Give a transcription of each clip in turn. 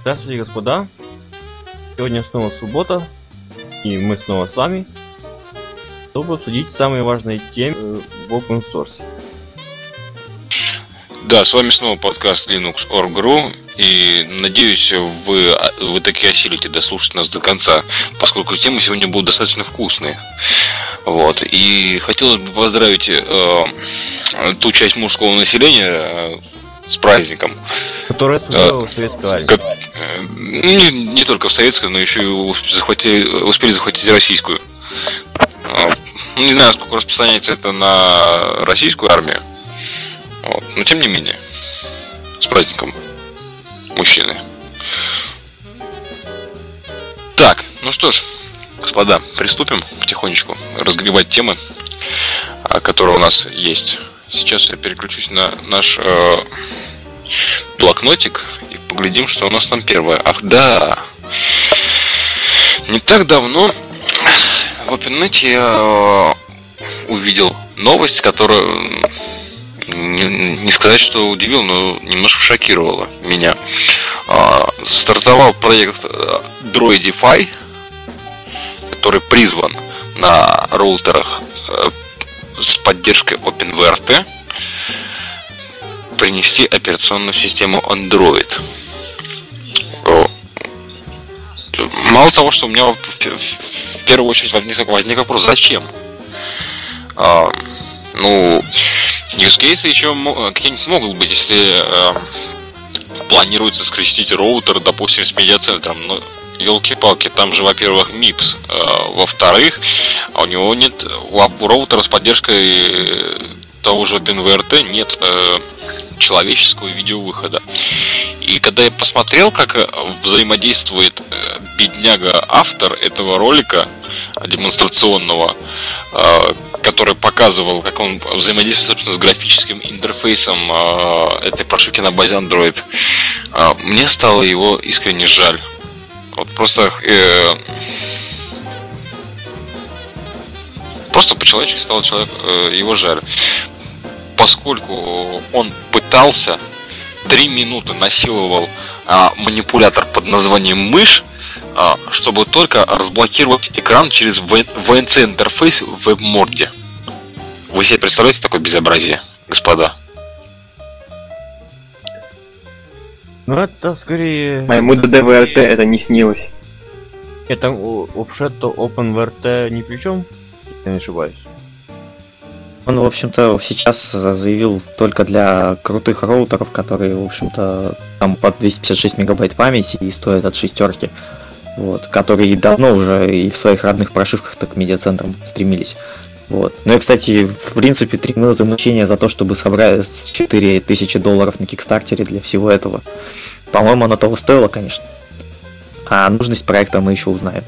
Здравствуйте, господа. Сегодня снова суббота, и мы снова с вами, чтобы обсудить самые важные темы в open source. Да, с вами снова подкаст Linux.org.ru, и надеюсь, вы таки осилите дослушать нас до конца, поскольку темы сегодня будут достаточно вкусные. Вот. И хотелось бы поздравить ту часть мужского населения с праздником. Которая служила в советской армии. Не только в советской, но еще и успели захватить российскую. Не знаю, сколько распространяется это на российскую армию. Вот. Но тем не менее, с праздником, мужчины. Так, ну что ж, господа, приступим потихонечку разгребать темы, которые у нас есть. Сейчас я переключусь на наш блокнотик и поглядим, что у нас там первое. Ах да! Не так давно в интернете я увидел новость, которая, не сказать, что удивила, но немножко шокировала меня. Стартовал проект Droidify, который призван на роутерах с поддержкой OpenWrt принести операционную систему Android. Мало того, что у меня в первую очередь возник вопрос, зачем? Ну, use cases еще какие-нибудь могут быть, если планируется скрестить роутер, допустим, с медиацентром. Но елки-палки, там же, во-первых, MIPS, во-вторых, у него нет, у роутера с поддержкой того же OpenWrt нет человеческого видеовыхода. И когда я посмотрел, как взаимодействует бедняга-автор этого ролика демонстрационного, который показывал, как он взаимодействует, собственно, с графическим интерфейсом этой прошивки на базе Android, мне стало его искренне жаль. Вот просто по-человечески стало его жаль. Поскольку он пытался 3 минуты насиловал манипулятор под названием мышь, чтобы только разблокировать экран через VNC интерфейс в WebMode. Вы себе представляете такое безобразие, господа? Ну это скорее... Моему DDVRT это не снилось. Это вообще-то OpenWrt ни при чем, если я не ошибаюсь. Он, в общем-то, сейчас заявил только для крутых роутеров, которые, в общем-то, там под 256 мегабайт памяти и стоят от шестерки. Вот, которые давно уже и в своих родных прошивках к медиацентрам стремились. Вот. Ну и, кстати, в принципе, 3 минуты мучения за то, чтобы собрать $4000 на Кикстартере для всего этого. По-моему, оно того стоило, конечно. А нужность проекта мы еще узнаем.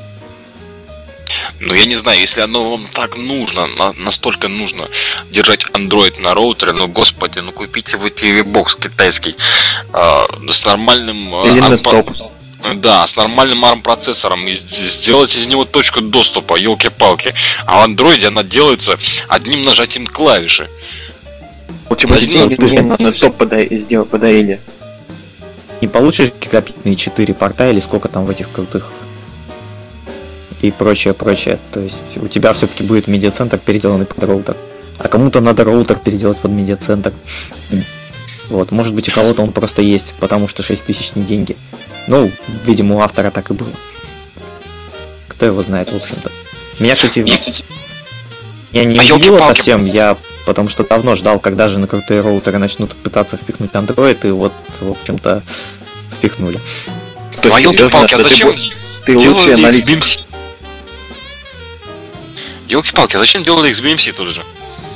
Ну, я не знаю, если оно вам так нужно, настолько нужно держать Android на роутере, ну, господи, ну, купите вы TV-бокс китайский с нормальным... Да, с нормальным ARM-процессором, и сделать из него точку доступа, елки-палки. А в Android она делается одним нажатием клавиши. Лучше бы деньги на топ подарили. Не получишь гигабитные 4 порта или сколько там в этих крутых и прочее. То есть у тебя все-таки будет медиацентр, переделанный под роутер. А кому-то надо роутер переделать под медиацентр. Вот, может быть, у кого-то он просто есть, потому что 6000 не деньги. Ну, видимо, у автора так и было. Кто его знает, в общем-то. Меня, кстати, я не удивило совсем, я потому что давно ждал, когда же на крутые роутеры начнут пытаться впихнуть Android, и вот, в общем-то, впихнули. А елки-палки, а зачем ты лучший аналитик? Елки-палки, а зачем делали XBMC тут же?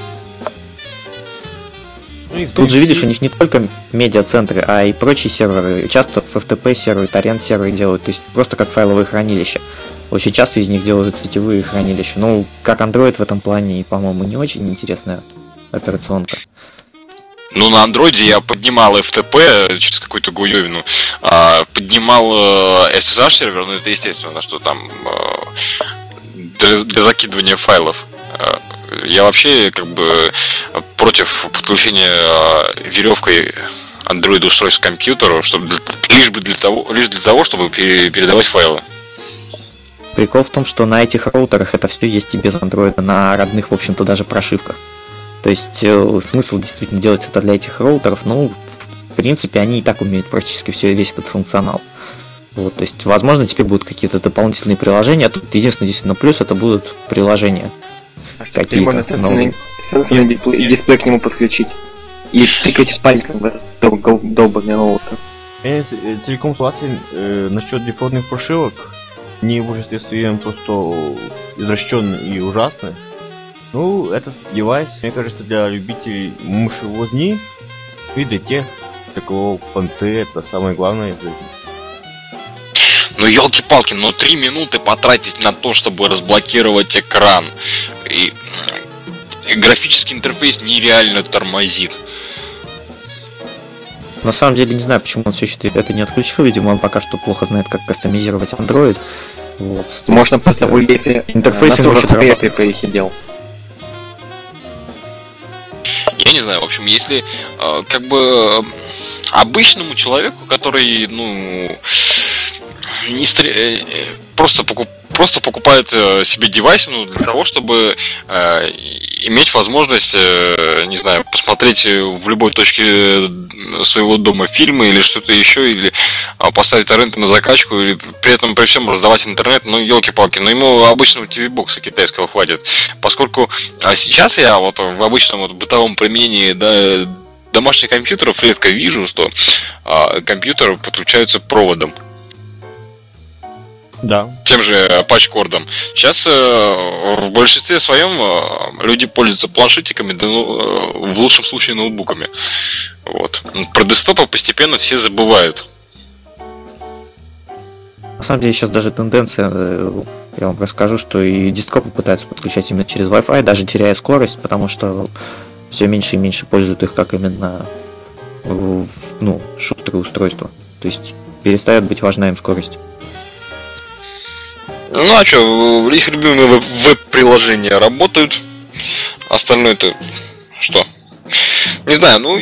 Тут же, видишь, у них не только медиацентры, а и прочие серверы. Часто FTP серверы, торрент серверы делают, то есть просто как файловые хранилища. Очень часто из них делают сетевые хранилища. Ну, как Android в этом плане, по-моему, не очень интересная операционка. Ну, на Android я поднимал FTP через какую-то гуевину, поднимал SSH сервер, ну это естественно, на что там для закидывания файлов. Я вообще как бы против подключения веревкой Android устройств к компьютеру, чтобы лишь для того, чтобы передавать файлы. Прикол в том, что на этих роутерах это все есть и без андроида, на родных, в общем-то, даже прошивках. То есть смысл действительно делать это для этих роутеров, ну, в принципе, они и так умеют практически весь этот функционал. Вот, то есть, возможно, теперь будут какие-то дополнительные приложения, а тут единственный действительно плюс это будут приложения. Какие-то можно сенсорный дисплей к нему подключить и тыкать пальцем в этот долбанный роутер. Я целиком согласен насчет дефолтных прошивок. Не в большинстве своем просто извращенные и ужасные. Ну, этот девайс, мне кажется, для любителей мыши возни и для тех, для кого понты это самое главное в жизни. Ну, елки-палки, но 3 минуты потратить на то, чтобы разблокировать экран. И графический интерфейс нереально тормозит. На самом деле, не знаю, почему он все еще это не отключил. Видимо, он пока что плохо знает, как кастомизировать Android. Вот. Можно просто в UEFI интерфейс на UEFI пересидел. Я не знаю, в общем, если как бы обычному человеку, который, ну, просто покупает себе девайс, ну, для того, чтобы иметь возможность, не знаю, посмотреть в любой точке своего дома фильмы или что-то еще, или поставить торренты на закачку, или при этом при всем раздавать интернет, ну, елки-палки, но ему обычного TV-бокса китайского хватит. Поскольку сейчас я вот в обычном вот бытовом применении, да, домашних компьютеров редко вижу, что компьютеры подключаются проводом. Да. Тем же патчкордом. Сейчас в большинстве своем люди пользуются планшетиками, да, ну, в лучшем случае ноутбуками. Вот. Про десктопы постепенно все забывают. На самом деле сейчас даже тенденция, я вам расскажу, что и десктопы пытаются подключать именно через Wi-Fi, даже теряя скорость, потому что все меньше и меньше пользуют их как именно, ну, шустрые устройства. То есть перестает быть важна им скорость. Ну а что, их любимые веб-приложения работают. Остальное-то что? Не знаю, ну,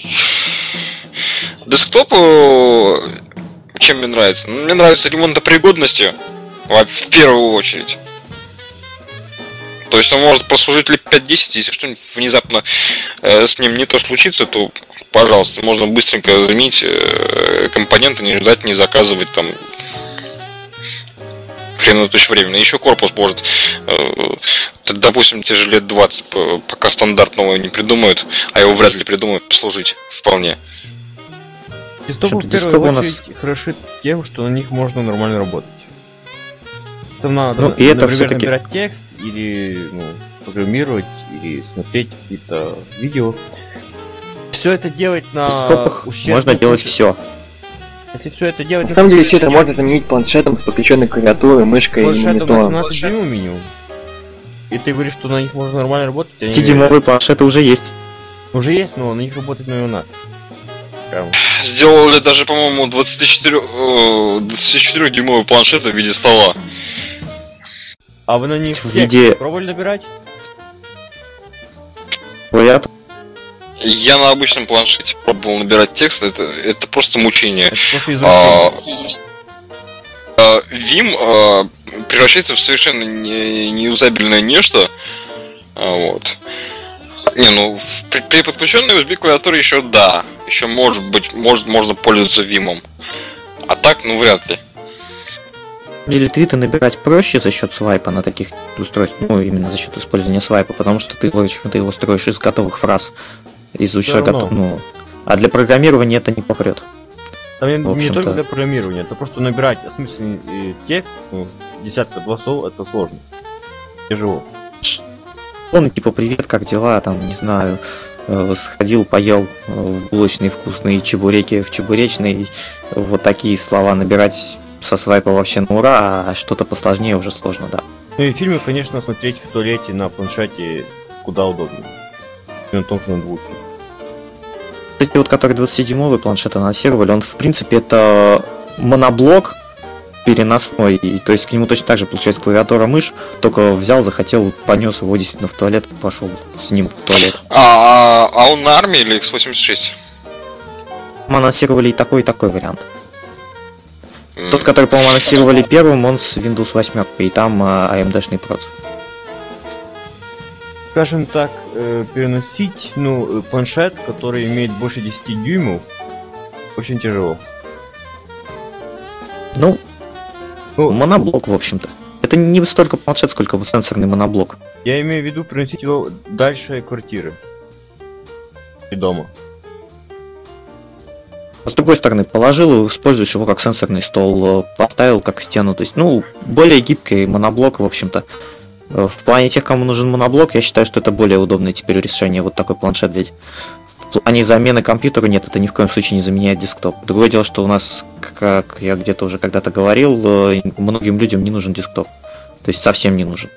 десктоп чем мне нравится? Ну, мне нравится ремонтопригодностью в первую очередь. То есть он может прослужить лет 5-10, если что-нибудь внезапно с ним не то случится, то, пожалуйста, можно быстренько заменить компоненты, не ждать, не заказывать там хрен тысяч времени. Еще корпус может, допустим, те же лет 20, пока стандартного не придумают, а его вряд ли придумают, послужить вполне. Десктопы в первую очередь хороши тем, что на них можно нормально работать. Там надо, ну, и это например, все-таки набирать текст, или, ну, программировать, или смотреть какие-то видео. Все это делать на десктопах можно делать все. Если все это делать... На самом деле все это можно заменить планшетом с подключенной клавиатурой, мышкой и монитором. 18 дюймов минимум. И ты говоришь, что на них можно нормально работать? 5-дюймовые планшеты уже есть. Уже есть, но на них работать, наверное, надо. Сделали даже, по-моему, 24-дюймовый планшет в виде стола. А вы на них в виде... пробовали набирать? Клавиатуру? Я на обычном планшете пробовал набирать текст, это просто мучение. Vim превращается в совершенно неюзабельное нечто. Вот. Не, ну при подключенной USB клавиатуре еще да. Еще можно пользоваться Vim. А так, ну вряд ли. Или твиты набирать проще за счет свайпа на таких устройствах, ну именно за счет использования свайпа, потому что ты, в общем-то, его строишь из готовых фраз. Из уже готов, ну, а для программирования это не попрет. Там не только для программирования, это просто набирать осмысленный текст, ну, десятка слов, это сложно. Тяжело. Он типа привет, как дела, там, не знаю, сходил, поел в булочный вкусные чебуреки в чебуречной, вот такие слова набирать со свайпа вообще на ура, а что-то посложнее уже сложно, да. Ну и фильмы, конечно, смотреть в туалете на планшете куда удобнее. На том же ноутбуке. Кстати, вот который 27-й планшет анонсировали, он в принципе это моноблок переносной, и то есть к нему точно так же получается клавиатура, мышь, только взял, захотел, понес его действительно в туалет, пошел с ним в туалет. А он на армии или X86? анонсировали и такой вариант. Тот, который, по-моему, анонсировали первым, он с Windows 8, и там AMD-шный процессор. Скажем так, переносить, планшет, который имеет больше 10 дюймов, очень тяжело. Моноблок, в общем-то. Это не столько планшет, сколько сенсорный моноблок. Я имею в виду переносить его дальше квартиры. И дома. С другой стороны, положил, используешь его как сенсорный стол, поставил как стену. То есть, более гибкий моноблок, в общем-то. В плане тех, кому нужен моноблок, я считаю, что это более удобное теперь решение, вот такой планшет. Ведь в плане замены компьютера нет, это ни в коем случае не заменяет десктоп. Другое дело, что у нас, как я где-то уже когда-то говорил, многим людям не нужен десктоп. То есть совсем не нужен.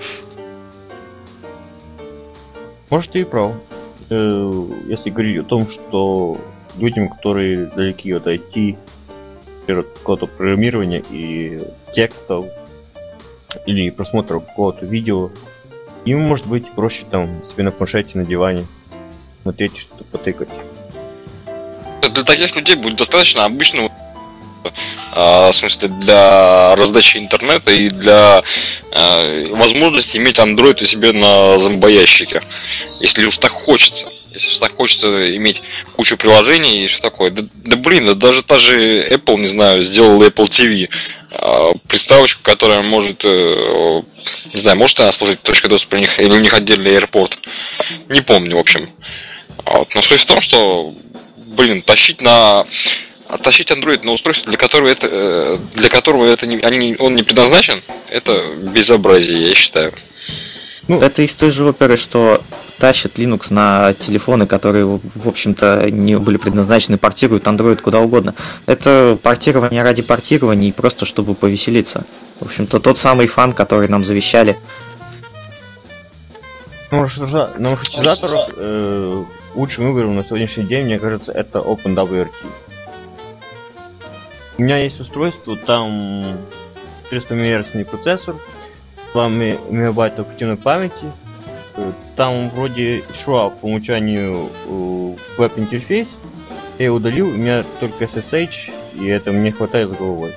Может, ты и прав. Если говорить о том, что людям, которые далеки от IT, от какого-то программирования и текстов, или просмотра какого-то видео, им может быть проще там себе на планшете, на диване смотреть, что-то потыкать. Для таких людей будет достаточно обычного, в смысле, для раздачи интернета и для возможности иметь Android у себя на зомбоящике. Если уж так хочется. Если уж так хочется иметь кучу приложений и все такое. Даже та же Apple, не знаю, сделала Apple TV. Приставочку, которая может, не знаю, может она служить точкой доступа у них, или у них отдельный AirPort. Не помню, в общем. Но суть в том, что, тащить Android на устройство, для которого он не предназначен, это безобразие, я считаю. Это из той же оперы, что тащат Linux на телефоны, которые, в общем-то, не были предназначены, портируют Android куда угодно. Это портирование ради портирования и просто чтобы повеселиться. В общем-то, тот самый фан, который нам завещали. На маршрутизаторах лучшим выбором на сегодняшний день, мне кажется, это OpenWRT. У меня есть устройство, там 400 МГц процессор, 2 мегабайта оперативной памяти. Там вроде шла по умолчанию веб-интерфейс. Я его удалил, у меня только SSH, и это мне хватает с головой.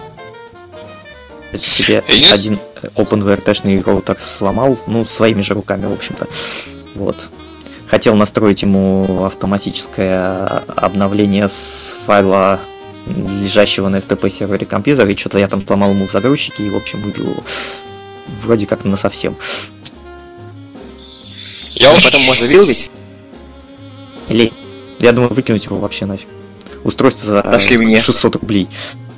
Себе один OpenWRT-шный роутер сломал, своими же руками, в общем-то. Вот. Хотел настроить ему автоматическое обновление с файла, лежащего на FTP сервере компьютера, и что-то я там сломал ему в загрузчике и, в общем, выбил его. Вроде как насовсем. Потом можно выловить? Или, я думаю, выкинуть его вообще нафиг. Устройство за 600 рублей.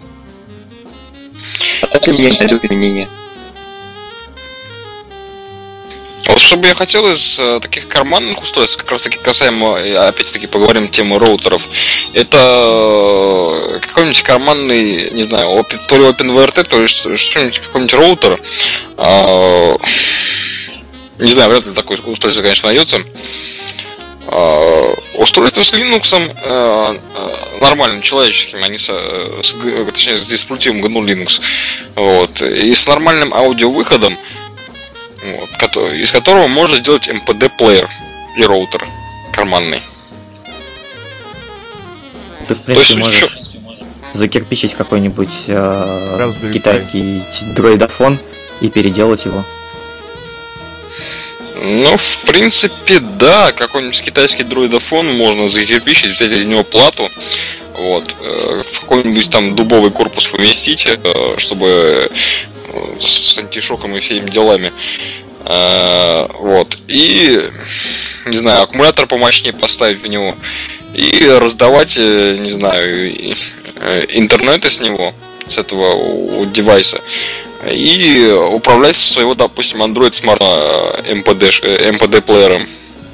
Отошли мне для применения. Вот что бы я хотел из таких карманных устройств, как раз таки касаемо, опять-таки поговорим тему роутеров, это какой-нибудь карманный, не знаю, то ли OpenWRT, то ли что-нибудь, какой-нибудь роутер. Не знаю, вряд ли такое устройство, конечно, найдется. Устройство с Linux нормальным, человеческим, точнее, с дистрибутивом GNU Linux. Вот, и с нормальным аудиовыходом, из которого можно сделать MPD-плеер и роутер карманный. Ты, в принципе, можешь закирпичить какой-нибудь китайский дроидофон и переделать его. В принципе, да, какой-нибудь китайский дроидофон можно закирпичить, взять из него плату, в какой-нибудь там дубовый корпус поместить, чтобы с антишоком и всеми делами. И, не знаю, аккумулятор помощнее поставить в него и раздавать, не знаю, интернеты с него, с этого девайса. И управлять со своего, допустим, Android Smart MPD плеером.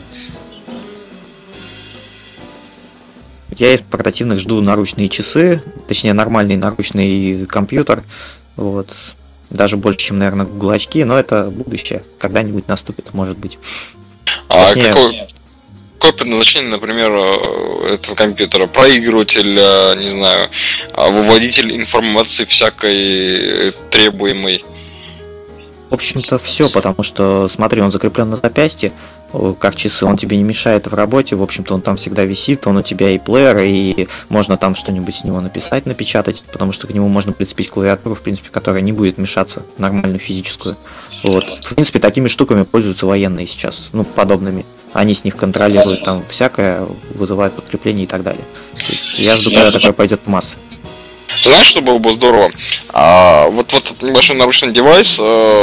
Я из портативных жду наручные часы, точнее нормальный наручный компьютер. Даже больше, чем, наверное, Google очки, но это будущее. Когда-нибудь наступит, может быть. Точнее... Какое предназначение, например, этого компьютера? Проигрыватель, не знаю, выводитель информации всякой требуемой. В общем-то, все, потому что, смотри, он закреплен на запястье, как часы, он тебе не мешает в работе, в общем-то он там всегда висит, он у тебя и плеер, и можно там что-нибудь с него написать, напечатать, потому что к нему можно прицепить клавиатуру, в принципе, которая не будет мешаться, нормальную физическую. Вот. В принципе, такими штуками пользуются военные сейчас, ну, подобными. Они с них контролируют там всякое, вызывают подкрепление и так далее. То есть я жду, когда такое пойдет в массы. Знаешь, что было бы здорово? Вот этот небольшой наручный девайс,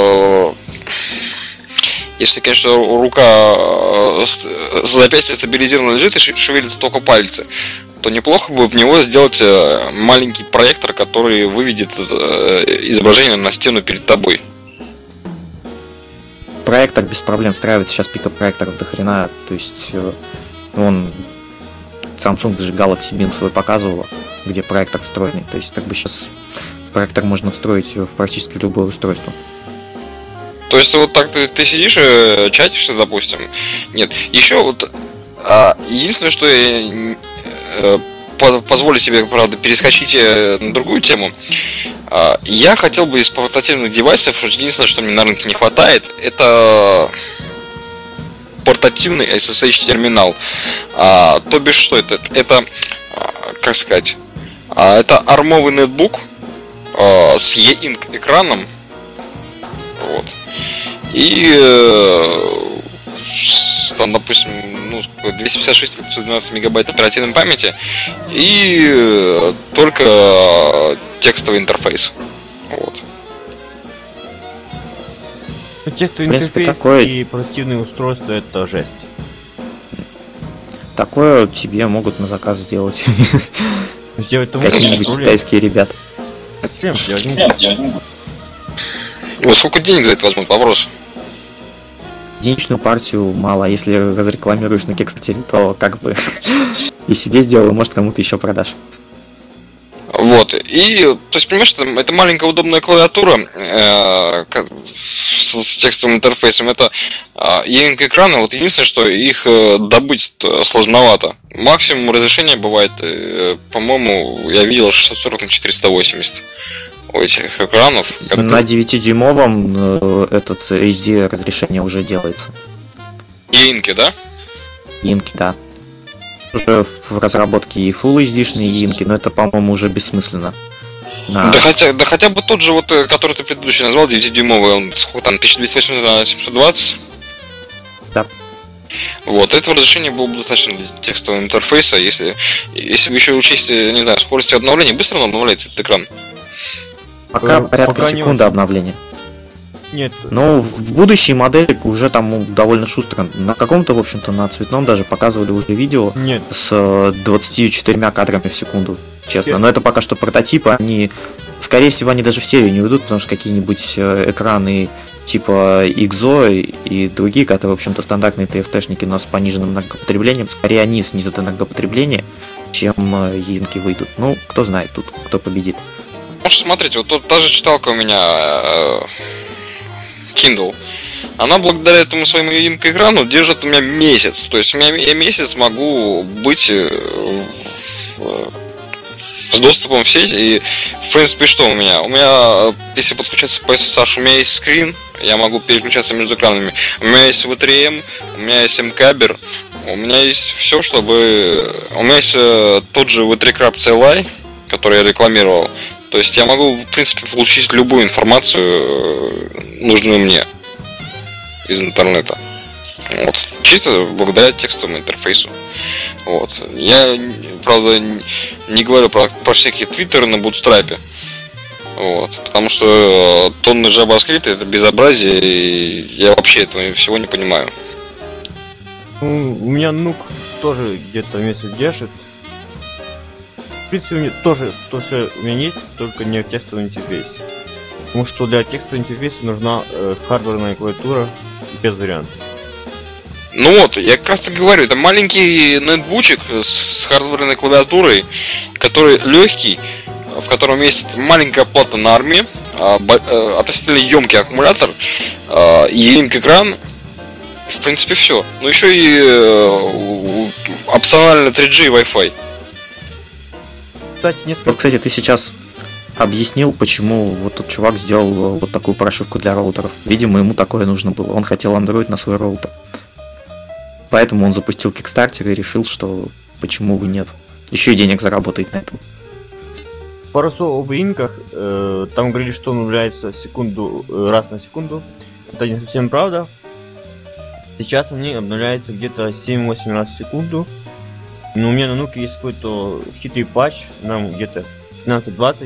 если, конечно, рука запястье стабилизированно лежит и шевелится только пальцы, то неплохо бы в него сделать маленький проектор, который выведет изображение на стену перед тобой. Проектор без проблем встраивается, сейчас пикопроекторов до хрена, то есть он Samsung же Galaxy Beam свой показывала, где проектор встроенный, то есть как бы сейчас проектор можно встроить в практически любое устройство. То есть вот так ты сидишь и чатишься, допустим. Нет, еще вот единственное, что я позволю себе, правда, перескочить на другую тему. Я хотел бы из портативных девайсов, единственное, что мне на рынке не хватает, это портативный SSH терминал. То бишь что это? Это, как сказать, это армовый нетбук с E-Ink экраном. Вот. И там, допустим, 256-512 мегабайт оперативной памяти и только текстовый интерфейс. Вот. Текстовый интерфейс такое... и портативные устройства — это жесть. Такое тебе могут на заказ сделать. Какие-нибудь китайские ребята. Зачем? Я не буду. Вот сколько денег за это возьмут? Вопрос. Единичную партию мало, а если разрекламируешь на Kickstarter, то как бы и себе сделал, может кому-то еще продашь. Вот, и, то есть, понимаешь, это маленькая удобная клавиатура с текстовым интерфейсом, это E-Ink экраны, вот единственное, что их добыть сложновато. Максимум разрешения бывает, по-моему, я видел 640 на 480 у этих экранов. На 9-дюймовом этот HD разрешение уже делается. E-Ink, да? E-Ink, да. Уже в разработке и Full HD-шные E-Ink, но это, по-моему, уже бессмысленно. Да хотя бы тот же, вот, который ты предыдущий назвал, 9-дюймовый, он сколько там, 1280 на 720? Да. Вот, этого разрешения было бы достаточно для текстового интерфейса, если бы еще учесть, не знаю, скорость обновления, быстро обновляется этот экран. Пока порядка секунды обновления. Нет. Но в будущей модели уже там довольно шустро. На каком-то, в общем-то, на цветном даже показывали уже видео. Нет. С 24 кадрами в секунду, честно. Но это пока что прототипы, они, скорее всего, они даже в серию не уйдут, потому что какие-нибудь экраны типа XO и другие, которые, в общем-то, стандартные TFT-шники, но с пониженным энергопотреблением, скорее они снизят энергопотребление, чем E-Ink выйдут. Ну, кто знает тут, кто победит. Может, смотрите, вот тут та же читалка у меня Kindle. Она благодаря этому своему E-Ink экрану держит у меня месяц. То есть я месяц могу быть с доступом в сеть. И в принципе что у меня? У меня, если подключаться по SSH, у меня есть скрин, я могу переключаться между экранами. У меня есть V3M, у меня есть MKBer, у меня есть все, чтобы... У меня есть тот же V3Crab CLI, который я рекламировал. То есть я могу, в принципе, получить любую информацию, нужную мне, из интернета. Вот. Чисто благодаря текстовому интерфейсу. Вот. Я, правда, не говорю про всякие твиттеры на бутстрапе. Вот. Потому что тонны JavaScript — это безобразие, и я вообще этого всего не понимаю. У меня нук тоже где-то месяц держит. В принципе, у меня тоже то все у меня есть, только не в текстовом интерфейсе. Потому что для текстового интерфейса нужна хардверная клавиатура без вариантов. Ну вот, я как раз так говорю, это маленький нетбучик с хардверной клавиатурой, который легкий, в котором есть маленькая плата на арме, относительно емкий аккумулятор, E-Ink экран, в принципе все. Ну еще и опционально 3G и Wi-Fi. Кстати, ты сейчас объяснил, почему вот тот чувак сделал вот такую прошивку для роутеров. Видимо, ему такое нужно было. Он хотел Android на свой роутер. поэтому он запустил Kickstarter и решил, что почему бы нет. Еще и денег заработает на этом. Пару слов об инках. Там говорили, что он удаляется раз на секунду. Это не совсем правда. Сейчас они обновляются где-то 7-8 раз в секунду. Но у меня на нуке есть какой-то хитрый патч, нам где-то 15-20.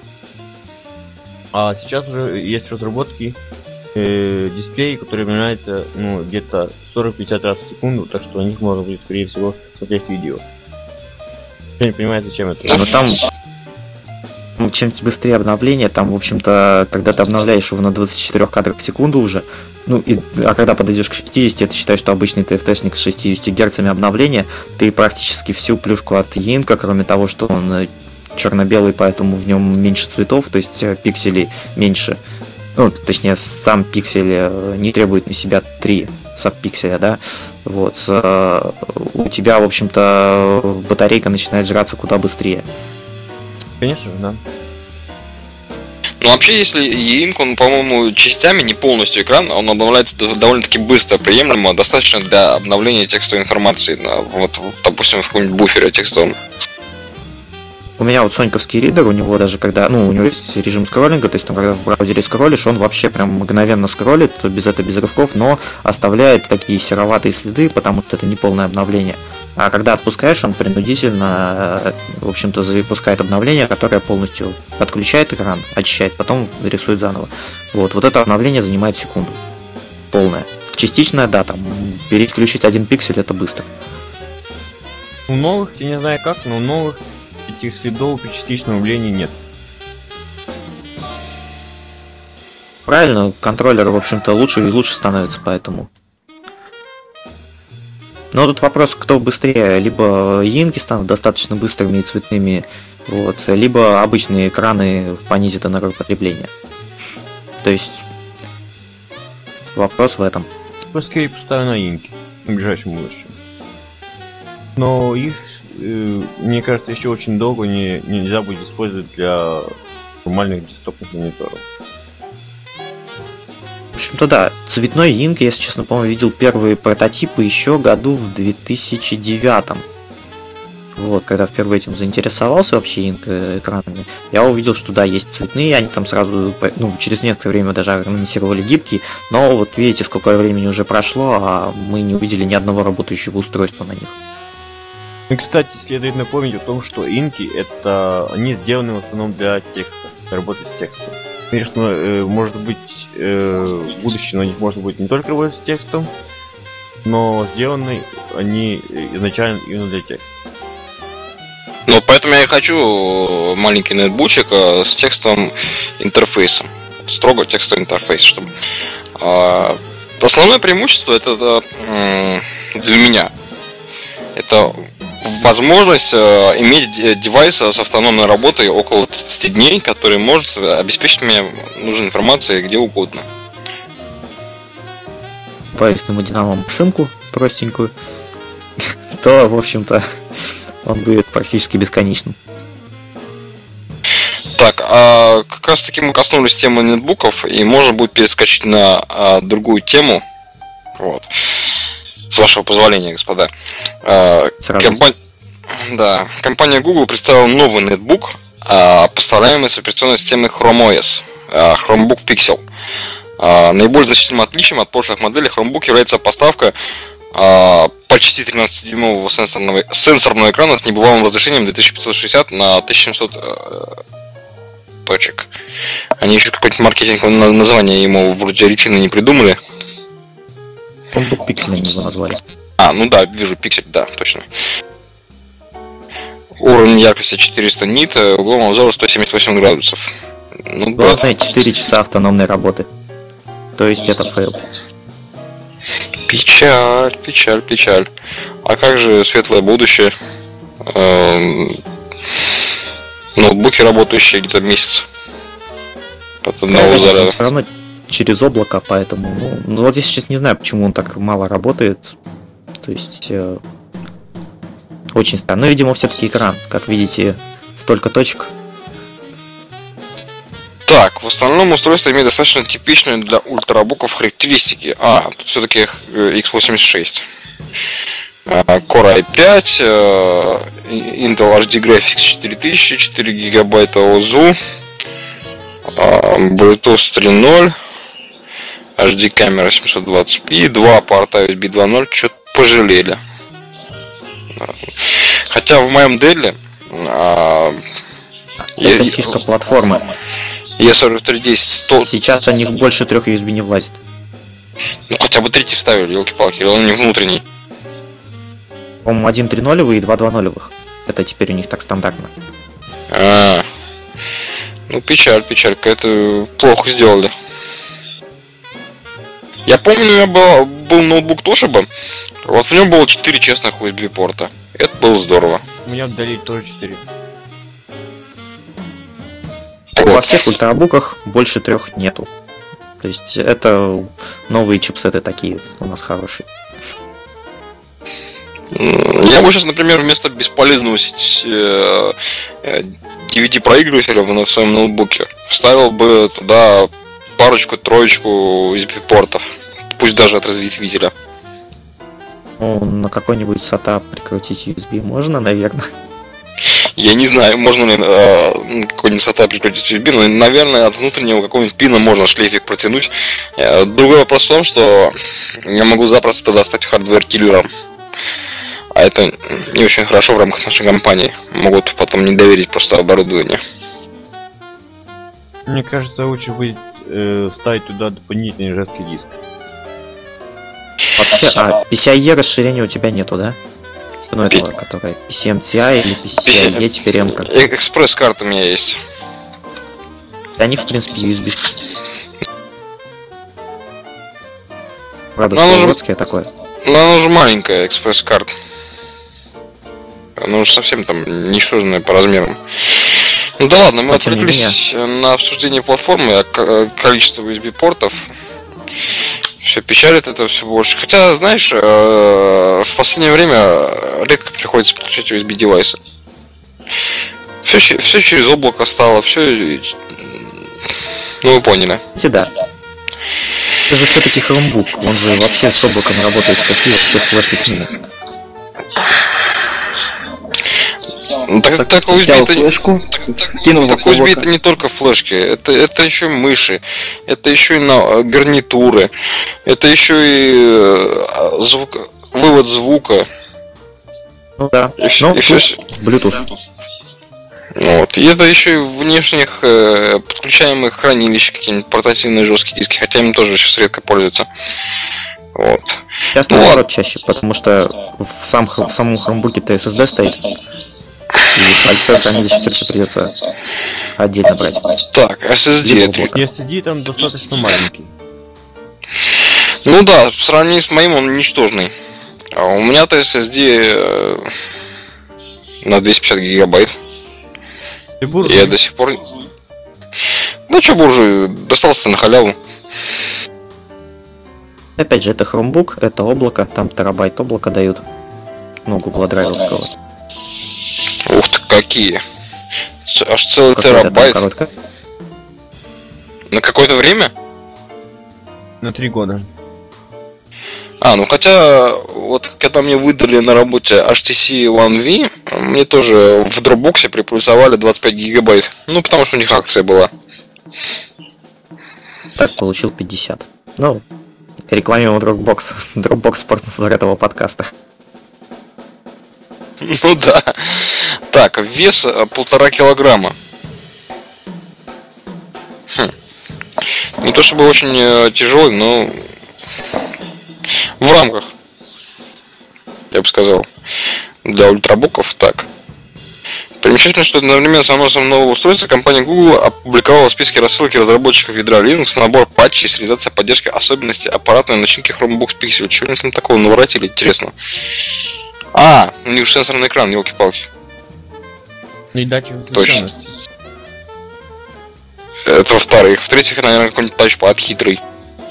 А сейчас уже есть разработки дисплеи, которые обновляются где-то 40-50 раз в секунду, так что на них можно будет, скорее всего, смотреть видео. Я не понимаю, зачем это. Но там чем быстрее обновление, там, в общем-то, когда ты обновляешь его на 24 кадров в секунду уже, а когда подойдешь к 60, ты считаешь, что обычный TFT-шник с 60 герцами обновления, ты практически всю плюшку от Инка, кроме того, что он черно-белый, поэтому в нем меньше цветов, то есть пикселей меньше. Точнее, сам пиксель не требует на себя 3 сабпикселя, да. Вот. У тебя, в общем-то, батарейка начинает жраться куда быстрее. Конечно, да. Ну, вообще, если E-Ink, он, по-моему, частями, не полностью экран, он обновляется довольно-таки быстро, приемлемо, достаточно для обновления текстовой информации, допустим, в каком-нибудь буфере текстовом. У меня вот соньковский ридер, у него даже когда, у него есть режим скроллинга, то есть там, когда в браузере скроллишь, он вообще прям мгновенно скроллит, без рывков, но оставляет такие сероватые следы, потому что это не полное обновление. А когда отпускаешь, он принудительно, в общем-то, запускает обновление, которое полностью отключает экран, очищает, потом рисует заново. Вот это обновление занимает секунду. Полное. Частичное, да, там, переключить 1 пиксель, это быстро. У новых, я не знаю как, но у новых этих следов при частичном обновлении нет. Правильно, контроллер, в общем-то, лучше и лучше становится, поэтому. Но тут вопрос, кто быстрее, либо инки станут достаточно быстрыми и цветными, либо обычные экраны понизят энергопотребление. То есть вопрос в этом. Я скорее поставлю на инки в ближайшем будущем. Но их, мне кажется, еще очень долго нельзя будет использовать для нормальных десктопных мониторов. В общем-то, да, цветной инк, если честно, по-моему, видел первые прототипы еще году в 2009. Когда впервые этим заинтересовался вообще инк экранами, я увидел, что да, есть цветные, они там сразу, через некоторое время даже анонсировали гибкие, но видите, сколько времени уже прошло, а мы не увидели ни одного работающего устройства на них. И, кстати, следует напомнить о том, что инки они сделаны в основном для текста, для работы с текстом. Конечно, может быть, в будущем на них можно будет не только работать с текстом, но сделаны они изначально именно для текста. Поэтому я и хочу маленький нетбучик с текстовым интерфейсом. Строго текстовый интерфейс, чтобы... Основное преимущество это для меня. Это возможность иметь девайс с автономной работой около 30 дней, который может обеспечить мне нужной информацией где угодно. Добавить к нему динамо-машинку простенькую, то, в общем-то, он будет практически бесконечным. Так, как раз таки мы коснулись темы нетбуков, и можно будет перескочить на другую тему. С вашего позволения, господа. Компания Google представила новый нетбук, поставляемый с операционной системой Chrome OS, Chromebook Pixel. Наиболее значительным отличием от прошлых моделей Chromebook является поставка почти 13-дюймового сенсорного экрана с небывалым разрешением 2560 на 1700 точек. Они еще какое-нибудь маркетинговое название ему вроде ретины не придумали. Chromebook Pixel его назвали. Вижу, пиксель, да, точно. Уровень яркости 400 нит, углом обзора 178 градусов. Главное, 4 часа автономной работы. То есть это фейл. Печаль. А как же светлое будущее? Ноутбуки, работающие где-то месяц. От одного заряда. Все равно через облако, поэтому... здесь сейчас не знаю, почему он так мало работает. То есть... очень странно. Видимо, все-таки экран. Как видите, столько точек. Так, в остальном устройство имеет достаточно типичную для ультрабуков характеристики. Тут все-таки x86. Core i5, Intel HD Graphics 4000, 4 гигабайта ОЗУ, Bluetooth 3.0, HD камера 720p, 2 порта USB 2.0, что-то пожалели. Хотя в моем Dell это фишка платформы. E4310 сейчас у них больше 3 USB не влазит. Ну хотя бы третий вставили, елки-палки, или он не внутренний. По-моему, 1 3.0 и 2 2.0. Это теперь у них так стандартно. Ну печалька, это плохо сделали. Я помню, у меня был ноутбук Toshiba, вот в нем было 4 честных USB порта. Это было здорово. У меня вдали тоже 4. Во всех ультрабуках больше 3 нету. То есть это новые чипсеты такие у нас хорошие. Я бы сейчас, например, вместо бесполезного DVD-проигрывателя на своем ноутбуке вставил бы туда парочку-троечку USB-портов. Пусть даже от разветвителя. Ну, на какой-нибудь SATA прикрутить USB можно, наверное. Я не знаю, можно ли какой-нибудь SATA прикрутить USB, но, наверное, от внутреннего какого-нибудь пина можно шлейфик протянуть. Другой вопрос в том, что я могу запросто туда стать хардвер-киллером. А это не очень хорошо в рамках нашей компании. Могут потом не доверить просто оборудование. Мне кажется, лучше будет ставить туда дополнительный жесткий диск. Вообще, PCIe расширения у тебя нету, да? Ну, этого, которое PCMCI или PCIe, теперь M как. Экспресс-карта у меня есть. Они, в принципе, USB. Правда, славянское такое. Ну, она же маленькая, экспресс-карта. Она уже совсем там ничтожная по размерам. Ну да ладно, мы отвлеклись на обсуждение платформы, количество USB-портов. Все печалит это все больше. Хотя, знаешь, в последнее время редко приходится подключать USB-девайсы. Все через облако стало, все. Ну вы поняли. Да. Это же все-таки Chromebook, он же вообще с облаком работает, какие вообще флешки к нему. Так USB это не только флешки, это еще мыши, это еще и гарнитуры, это еще и вывод звука. Ну да, и все. Bluetooth. Вот. И это еще и внешних подключаемых хранилищ, какие-нибудь портативные жесткие диски, хотя им тоже сейчас редко пользуются. Вот. Сейчас наоборот чаще, потому что в самом хромбуке-то SSD стоит. И большое хранилище все-таки придется отдельно брать. Так, SSD. SSD там достаточно маленький. Ну да, в сравнении с моим он ничтожный. А у меня-то SSD на 250 гигабайт. Я до сих пор... Ну что, буржуй, достался на халяву. Опять же, это Chromebook, это облако, там терабайт облака дают. Ну, Google драйверского. Ух ты, какие! Аж целый терабайт. На какое-то время? На 3 года. Ну хотя, вот когда мне выдали на работе HTC One V, мне тоже в Dropbox приплюсовали 25 гигабайт. Ну, потому что у них акция была. Так, получил 50. Ну, рекламируем Dropbox. Dropbox спонсор этого подкаста. Ну да. Так, вес 1,5 килограмма. Не то чтобы очень тяжелый, но в рамках, я бы сказал, для ультрабуков. Так. Примечательно, что одновременно с анонсом нового устройства компания Google опубликовала в списке рассылки разработчиков ядра Linux набор патчей с реализацией поддержки особенностей аппаратной начинки Chromebook Pixel. Чего они там такого наворотили, интересно? У них сенсорный экран, елки-палки. И датчик точно. Это во-вторых. В-третьих, наверное, какой-нибудь тачпад хитрый.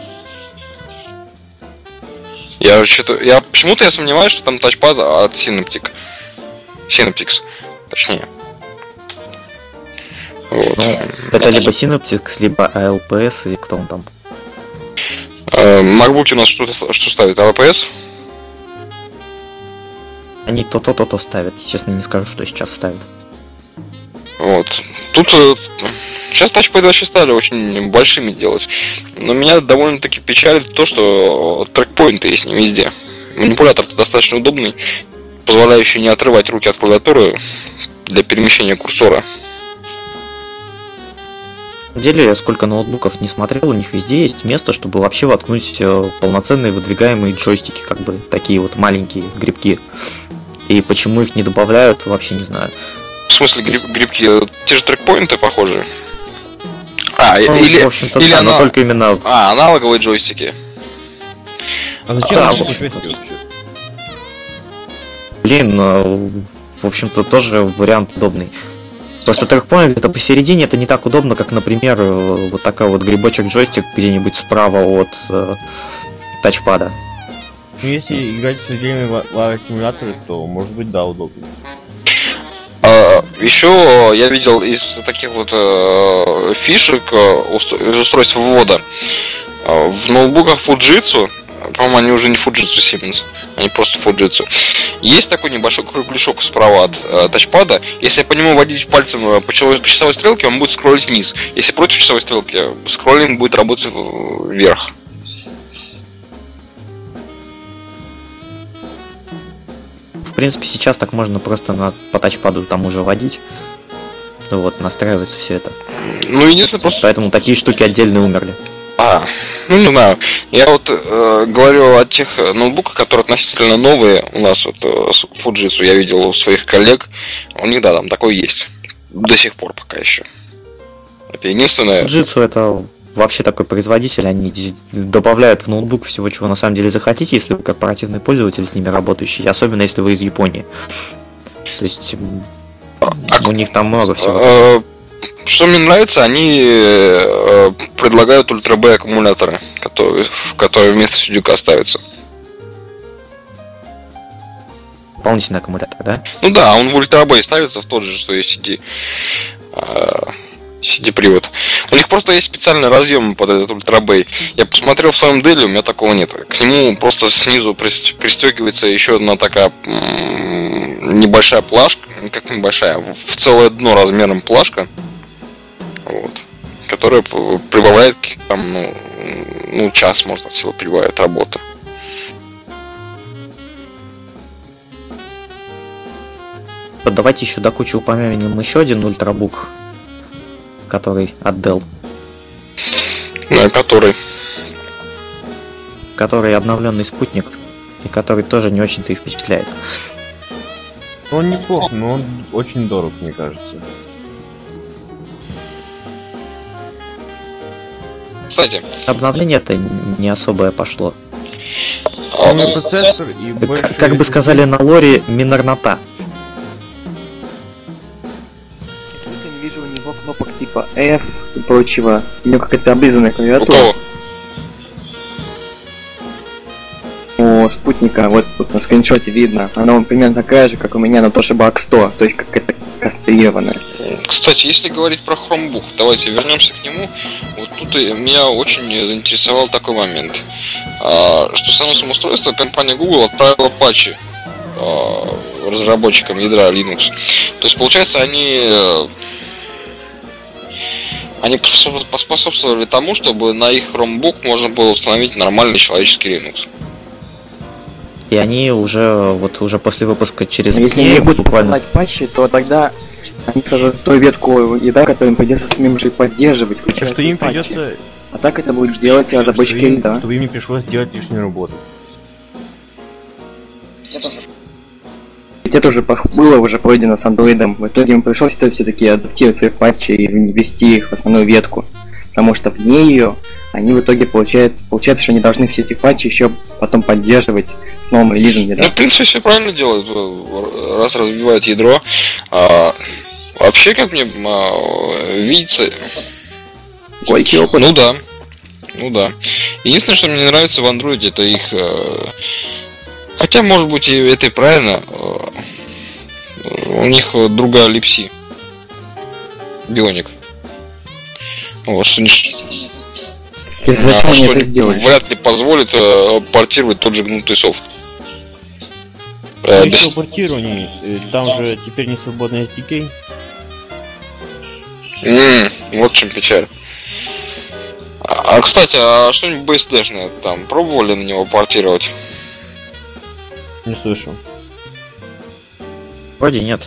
Я почему-то сомневаюсь, что там тачпад от Synaptics. Точнее. Вот. Ну, это либо Synaptics, либо ALPS, и кто он там? MacBook у нас что ставит? ALPS? они то ставят. Честно, не скажу, что сейчас ставят. Вот. Тут сейчас тачпэды вообще стали очень большими делать. Но меня довольно-таки печалит то, что трекпоинты есть не везде. Манипулятор достаточно удобный, позволяющий не отрывать руки от клавиатуры для перемещения курсора. На деле, я сколько ноутбуков не смотрел, у них везде есть место, чтобы вообще воткнуть полноценные выдвигаемые джойстики, как бы такие вот маленькие грибки. И почему их не добавляют, вообще не знаю. В смысле грибки? Те же трекпоинты похожие? В общем-то, или да, но только именно... аналоговые джойстики. А зачем Да, вообще? Блин, в общем-то, тоже вариант удобный. Просто трекпоинт где-то посередине, это не так удобно, как, например, вот такой вот грибочек-джойстик где-нибудь справа от тачпада. Ну, если играть с отдельными лава-стимуляторы, то, может быть, да, удобно. Еще я видел из таких вот фишек из устройств ввода в ноутбуках Fujitsu, по-моему, они уже не Fujitsu Siemens, они просто Fujitsu. Есть такой небольшой кругляшок справа от тачпада. Если по нему водить пальцем по часовой стрелке, он будет скроллить вниз. Если против часовой стрелки, скроллинг будет работать вверх. В принципе, сейчас так можно просто по тачпаду там уже водить. Вот, настраивать все это. Ну, единственное, просто... Поэтому такие штуки отдельно умерли. Ну не знаю. Я вот говорю о тех ноутбуках, которые относительно новые у нас вот с Fujitsu, я видел у своих коллег. У них, да, там такое есть. До сих пор пока еще. Это единственное. Fujitsu это вообще такой производитель, они добавляют в ноутбук всего, чего на самом деле захотите, если вы корпоративный пользователь с ними работающий, особенно если вы из Японии. То есть у них там много всего. Что мне нравится, они предлагают Ультра Б аккумуляторы, которые вместо сюдюка ставятся. Дополнительный аккумулятор, да? Ну да, он в Ультра Б ставится в тот же, что и CD-привод. У них просто есть специальный разъем под этот Ультра Б. Я посмотрел в своем Dell, у меня такого нет. К нему просто снизу пристегивается еще одна такая небольшая плашка, как небольшая, в целое дно размером плашка. Вот, которая прибавляет там, ну, час, может, от силы прибавит работы. Давайте еще до кучи упомянем еще один ультрабук, который от Dell. Который обновленный спутник, и который тоже не очень-то и впечатляет. Он неплох, но он очень дорог, мне кажется. Кстати, обновление-то не особое пошло. Процессор и больше... Как бы сказали на лоре, минорнота. Я не вижу у него кнопок типа F и прочего. У него какая-то обрезанная клавиатура. У спутника, вот на скриншоте видно, она примерно такая же, как у меня на Toshiba X100, то есть какая-то кастрированная. Кстати, если говорить про Chromebook, давайте вернемся к нему. Вот тут меня очень заинтересовал такой момент, что само устройство компания Google отправила патчи разработчикам ядра Linux. То есть, получается, они поспособствовали тому, чтобы на их Chromebook можно было установить нормальный человеческий Linux. И они уже после выпуска через если они будут буквально патчи, то тогда они создадут ту ветку ядра, которую им придется самим же поддерживать. Что им придется... А так это будет делать разработчики ядра. Чтобы им не пришлось делать лишнюю работу. Ведь это уже было уже пройдено с андроидом. В итоге им пришлось это все-таки адаптировать свои патчи и ввести их в основную ветку. Потому что вне ее они в итоге получается, что они должны все эти патчи еще потом поддерживать с новым релизом ядра. Ну, в принципе, все правильно делают, раз разбивают ядро. Вообще, как мне видится... Горький опыт. Ну да. Единственное, что мне не нравится в андроиде, это их... Хотя, может быть, и это и правильно. У них другая липси. Бионик. Вот, что вряд ли позволит портировать тот же гнутый софт. Еще портирование, там же теперь не свободный SDK. Вот в чем печаль. Кстати, а что-нибудь BSD-шное там пробовали на него портировать? Не слышал. Вроде нет.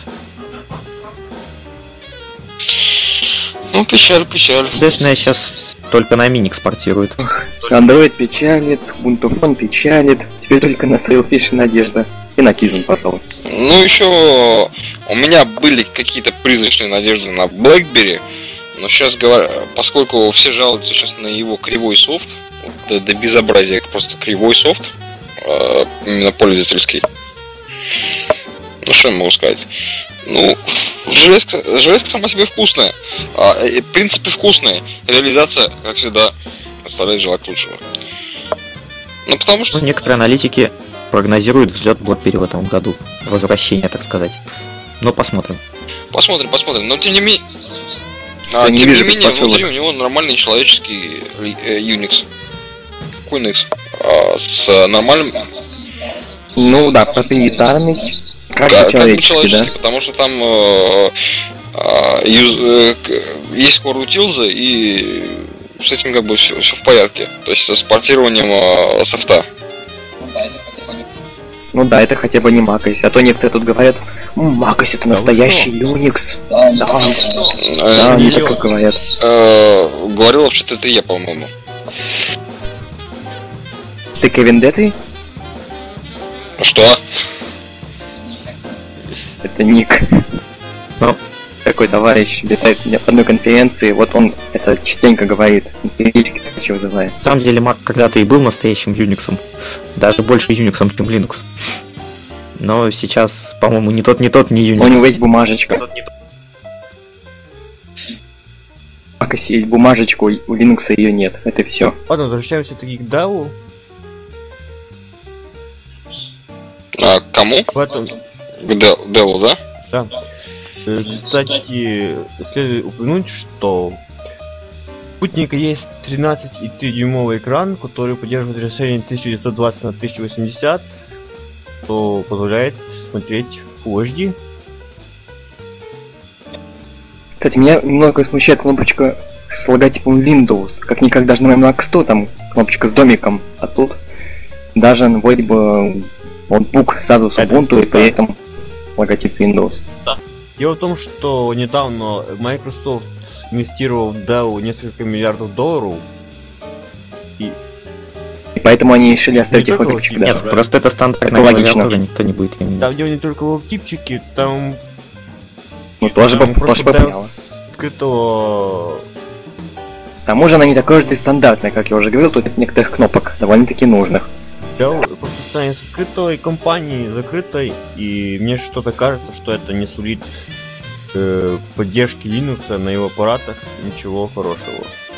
Ну, печаль. Дэшная сейчас только на Mini экспортирует. Android печалит, Ubuntu печалит, теперь только на Sailfish надежда. И на Kizun, пожалуй. Ну, еще у меня были какие-то призрачные надежды на BlackBerry, но сейчас говорю, поскольку все жалуются сейчас на его кривой софт, вот, до безобразия, просто кривой софт, именно пользовательский. Ну, что я могу сказать? Ну, железка сама себе вкусная. В принципе, вкусная. Реализация, как всегда, оставляет желать лучшего. Ну, потому что... Некоторые аналитики прогнозируют взлет BlackBerry в этом году. Возвращение, так сказать. Но посмотрим. Посмотрим. Но тем не менее... внутри у него нормальный человеческий Unix. QNX. С нормальным... Ну да, проприетарный. Как бы человеческий, да? Потому что там есть core utils, и с этим как бы все в порядке. То есть с портированием софта. Ну да, это хотя бы не macOS. А то некоторые тут говорят, macOS это настоящий Unix. Да, они так говорят. Говорил вообще-то это я, по-моему. Ты Кевин Детри? Что? Это ник. Ну, Такой товарищ летает в одной конференции, вот он это частенько говорит, периодически, кстати, вызывает. на самом деле Mac когда-то и был настоящим Unix. Даже больше Unix, чем Linux. Но сейчас, по-моему, не тот, не Unix. У него есть бумажечка. В macOS есть бумажечка, у Linux ее нет. Это все. Ладно, возвращаемся таки к DAO. А кому? В этом... К Dell, да? Да. Кстати, следует упомянуть, что у спутника есть 13,3 дюймовый экран, который поддерживает разрешение 1920 на 1080, что позволяет смотреть Full HD. Кстати, меня немного смущает кнопочка с логотипом Windows. Как-никак даже на моем Mac 100 там кнопочка с домиком, а тут даже вроде бы ноутбук сразу с Ubuntu и при этом логотип Windows. Дело в том, что недавно Microsoft инвестировал в DAO несколько миллиардов долларов. И поэтому они решили оставить Не их только логотипчик, логотип, да. Нет, просто это стандартная Это логично. клавиатура, никто не будет ее менять. там дело не только логотипчики, там... Ну тоже там просто поменяло. открытого... К тому же она не такая же стандартная, как я уже говорил, тут нет некоторых кнопок, довольно-таки нужных. DAO просто станет открытой компанией, закрытой, и мне что-то кажется, что это не сулит поддержки Linux на его аппаратах ничего хорошего.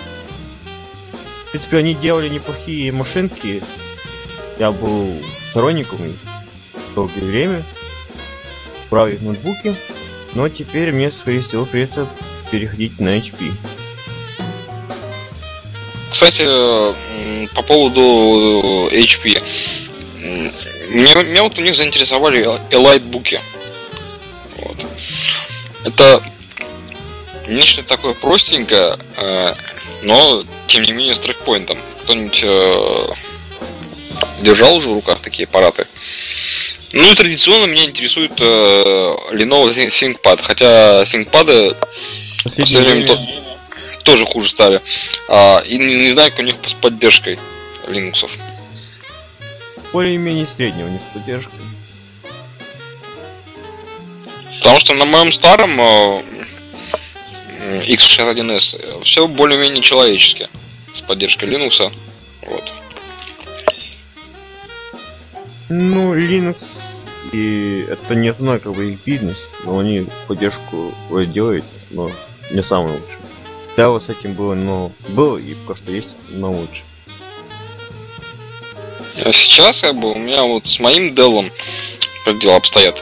В принципе, они делали неплохие машинки, я был сторонником их долгое время, брал их ноутбуки, но теперь мне, скорее всего, придется переходить на HP. Кстати, по поводу HP. Меня вот у них заинтересовали элайтбуки. Вот. Это нечто такое простенькое, но тем не менее с трекпоинтом. Кто-нибудь держал уже в руках такие аппараты? Ну и традиционно меня интересует Lenovo ThinkPad, хотя ThinkPad в последнее время тоже хуже стали. И не знаю, как у них с поддержкой Linux. Более-менее среднего, не с поддержкой. Потому что на моем старом X61S все более-менее человечески. С поддержкой Linux. Вот. Ну, Linux, и это не основной как бы их бизнес, но они поддержку делают, но не самый лучший. Да, вот с этим было и пока что есть, но лучше. А сейчас как бы у меня вот с моим Dell'ом как дела обстоят.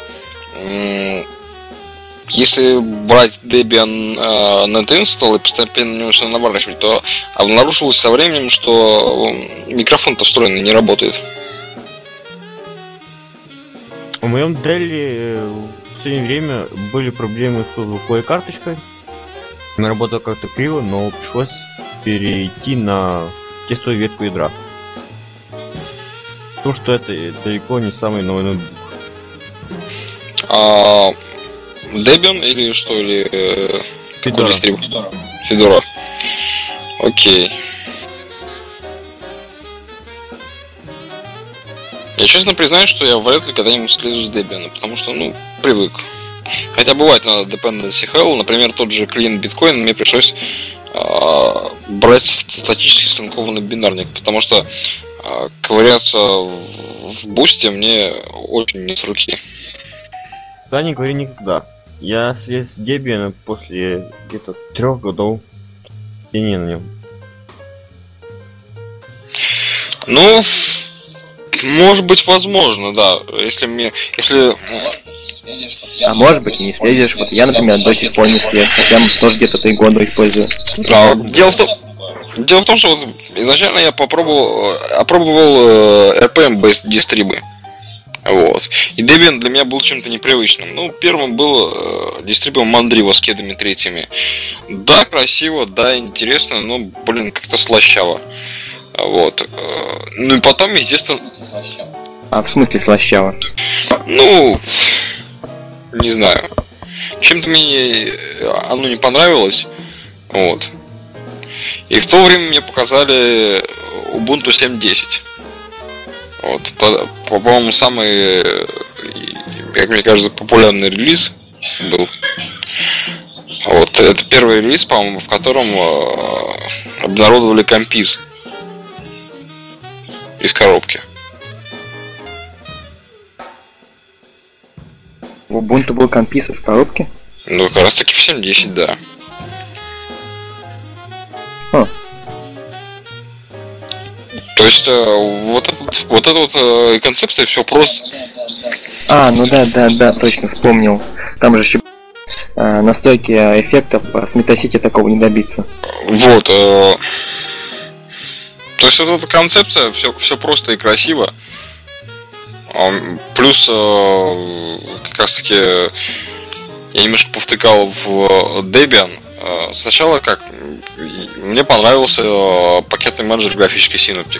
Если брать Debian Net Install и постепенно на него все наворачивать, то обнаружилось со временем, что микрофон-то встроенный не работает. В моем Dell в последнее время были проблемы с звуковой карточкой. Она работала как-то криво, но пришлось перейти на тестовую ветку ядра. Потому что это далеко не самый новый ноутбук. Debian или что, или какой Fedora. дистрибутор? Fedora. Окей. Я честно признаюсь, что я вряд ли когда-нибудь слезу с Debian, потому что, привык. Хотя бывает на dependency hell, например, тот же клиент биткоин, мне пришлось брать статически слинкованный бинарник, потому что ковыряться в бусте мне очень не с руки. Да, не говори никогда. Я слез с Debian после где-то 3 годов сидения на нем. Может быть, возможно, да. Если А может быть, не следишь. Вот я, например, до сих пор не слежу, хотя тоже где-то 3 года использую. Дело в том, что вот изначально я опробовал RPM-based дистрибы. Вот. И Debian для меня был чем-то непривычным. Первым был дистрибом Mandriva с кедами третьими. Да, красиво, да, интересно, но, как-то слащаво. Вот. И потом, естественно... А в смысле слащаво? Не знаю. Чем-то мне оно не понравилось. Вот. И в то время мне показали Ubuntu 7.10. Вот. По-моему, самый, как мне кажется, популярный релиз был. Вот. Это первый релиз, по-моему, в котором обнародовали компиз из коробки. В Ubuntu был компиз из коробки? Как раз таки в 7.10, да. То есть вот эта концепция все просто. Да, точно вспомнил. Там же еще настройки эффектов с Metacity такого не добиться. Вот. То есть вот эта концепция все просто и красиво. Плюс как раз таки я немножко повтыкал в Debian. Сначала мне понравился пакетный менеджер графический Synaptic.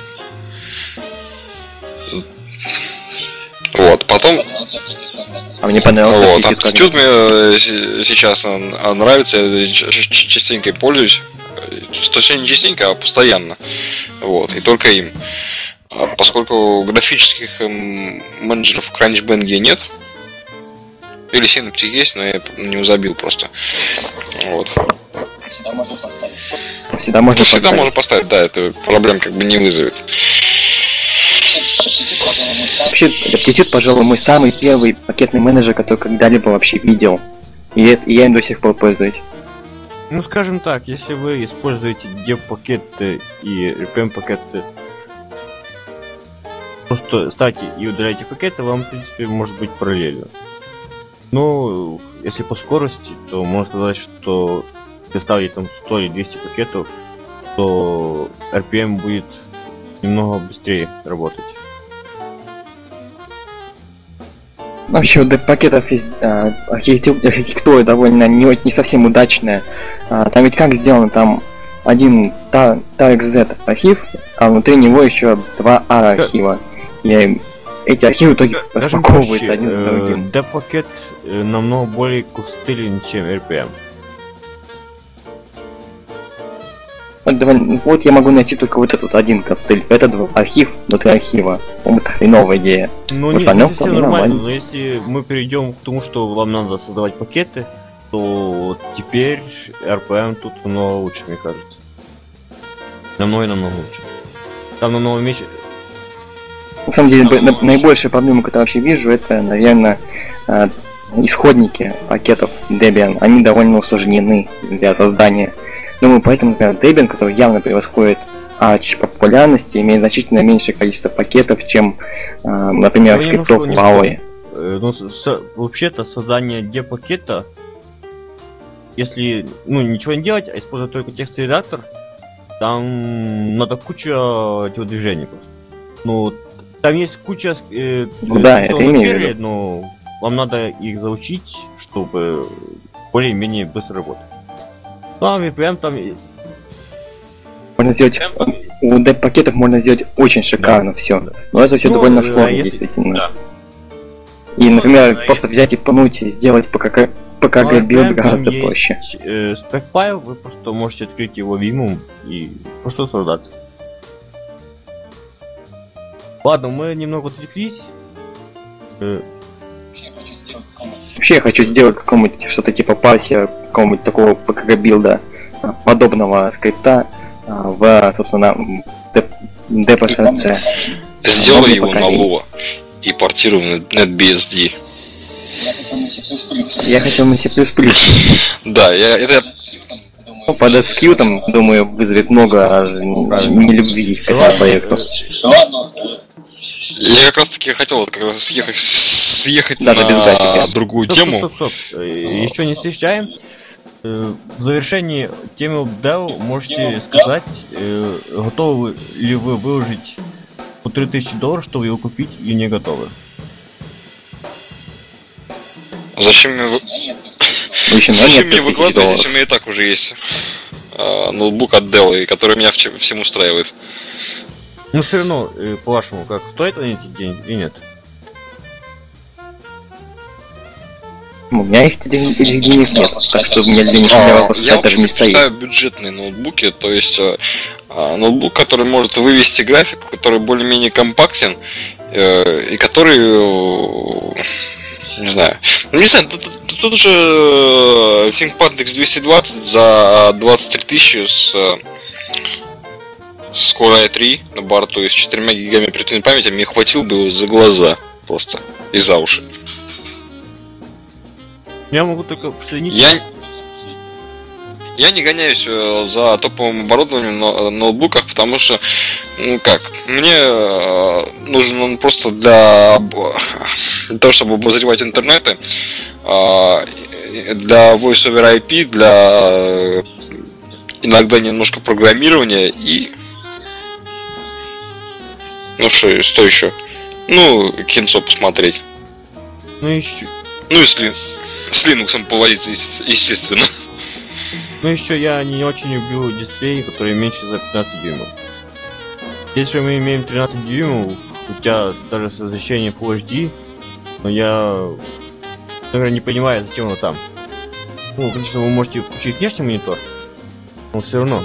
Вот, потом... А мне понравился Aptitude мне сейчас нравится, я частенько пользуюсь. Точнее, не частенько, а постоянно. Вот, и только им. Поскольку графических менеджеров в CrunchBang нет, или Synaptic есть, но я не забил просто. Вот. Всегда можно поставить, да, это проблем не вызовет. Вообще, Aptitude, пожалуй, мой самый первый пакетный менеджер, который когда-либо вообще видел. И я им до сих пор пользуюсь. Скажем так, если вы используете dev-пакеты и RPM-пакеты, просто ставьте и удаляйте пакеты, вам, в принципе, может быть параллельно. Но если по скорости, то можно сказать, что если ставить там 100 или 200 пакетов, то RPM будет немного быстрее работать. Вообще у dev-пакетов есть архитектура довольно не совсем удачная. Там ведь как сделано, там один TARXZ архив, а внутри него еще 2 AR архива. И эти архивы в итоге распаковываются один за другим. Dev-пакет намного более костылен, чем RPM. Вот я могу найти только вот этот один костыль. Это архив внутри архива. Это хреновая идея. Не совсем нормально, но если мы перейдем к тому, что вам надо создавать пакеты, то теперь RPM тут намного лучше, мне кажется. Намного лучше. Там намного меньше. На самом деле, наибольшая проблема, которую я вообще вижу, это, наверное, исходники пакетов Debian. Они довольно усложнены для создания. Думаю, поэтому, например, Debian, который явно превосходит Arch по популярности, имеет значительно меньшее количество пакетов, чем, например, скриптов в Huawei. Вообще-то создание dev-пакета, если ничего не делать, а использовать только текстовый редактор, там надо куча телодвижений. Там есть куча Ну да, это имею в виду. но вам надо их заучить, чтобы более-менее быстро работать. Ну, а VPN там... Можно сделать... У деп-пакетов можно сделать очень шикарно все. Но это все Ну, довольно да, сложно, если- действительно. да. И, например, да, просто взять и пнуть и сделать ПКГ Ну, билд VPN гораздо там проще. есть стэк-файл, вы просто можете открыть его Vimeo и просто создаться. Ладно, мы немного отвлеклись. Вообще я хочу сделать какого-нибудь что-то типа пассия, какого-нибудь такого ПКГ билда, подобного скрипта в, собственно, DPSC. Сделай Новый его на поколение. Lua и портируй на NetBSD. Я хотел на C++. Да, это Ну, под SQ там, думаю, вызовет много нелюбви к этому проекту. я как раз таки хотел вот как раз съехать Даже без на графики. другую Стоп, тему. стоп, стоп. Еще не встречаем. В завершении темы Dell можете сказать, готовы ли вы выложить по $3000, чтобы его купить, или не готовы. Зачем мне, Ну, еще зачем мне $3000. выкладывать, если у меня и так уже есть ноутбук от Dell, и который меня всем устраивает. Но все равно, по-вашему, как стоит они эти деньги или нет? У меня этих денег нет, так что мне для меня вопрос Я даже не вообще стоит. предпочитаю бюджетные ноутбуки, то есть ноутбук, который может вывести графику, который более-менее компактен, и который, не знаю, тут же ThinkPad X220 за 23 тысячи с Core i3 на борту и с 4 гигами оперативной памяти мне хватил бы его за глаза просто и за уши. Я могу только присоединить. Я не гоняюсь за топовым оборудованием на ноутбуках, потому что, ну как, мне нужен он просто для того, чтобы обозревать интернеты, для Voice over IP, для иногда немножко программирования и... Ну что еще? Ну, кинцо посмотреть. Ну еще. Ну и с Linux повозиться, естественно. Ну еще я не очень люблю дисплей, который меньше за 15 дюймов. Если мы имеем 13 дюймов, у тебя даже с разрешением Full HD, но я, наверное, не понимаю, зачем оно там. Ну, конечно, вы можете включить внешний монитор, но все равно.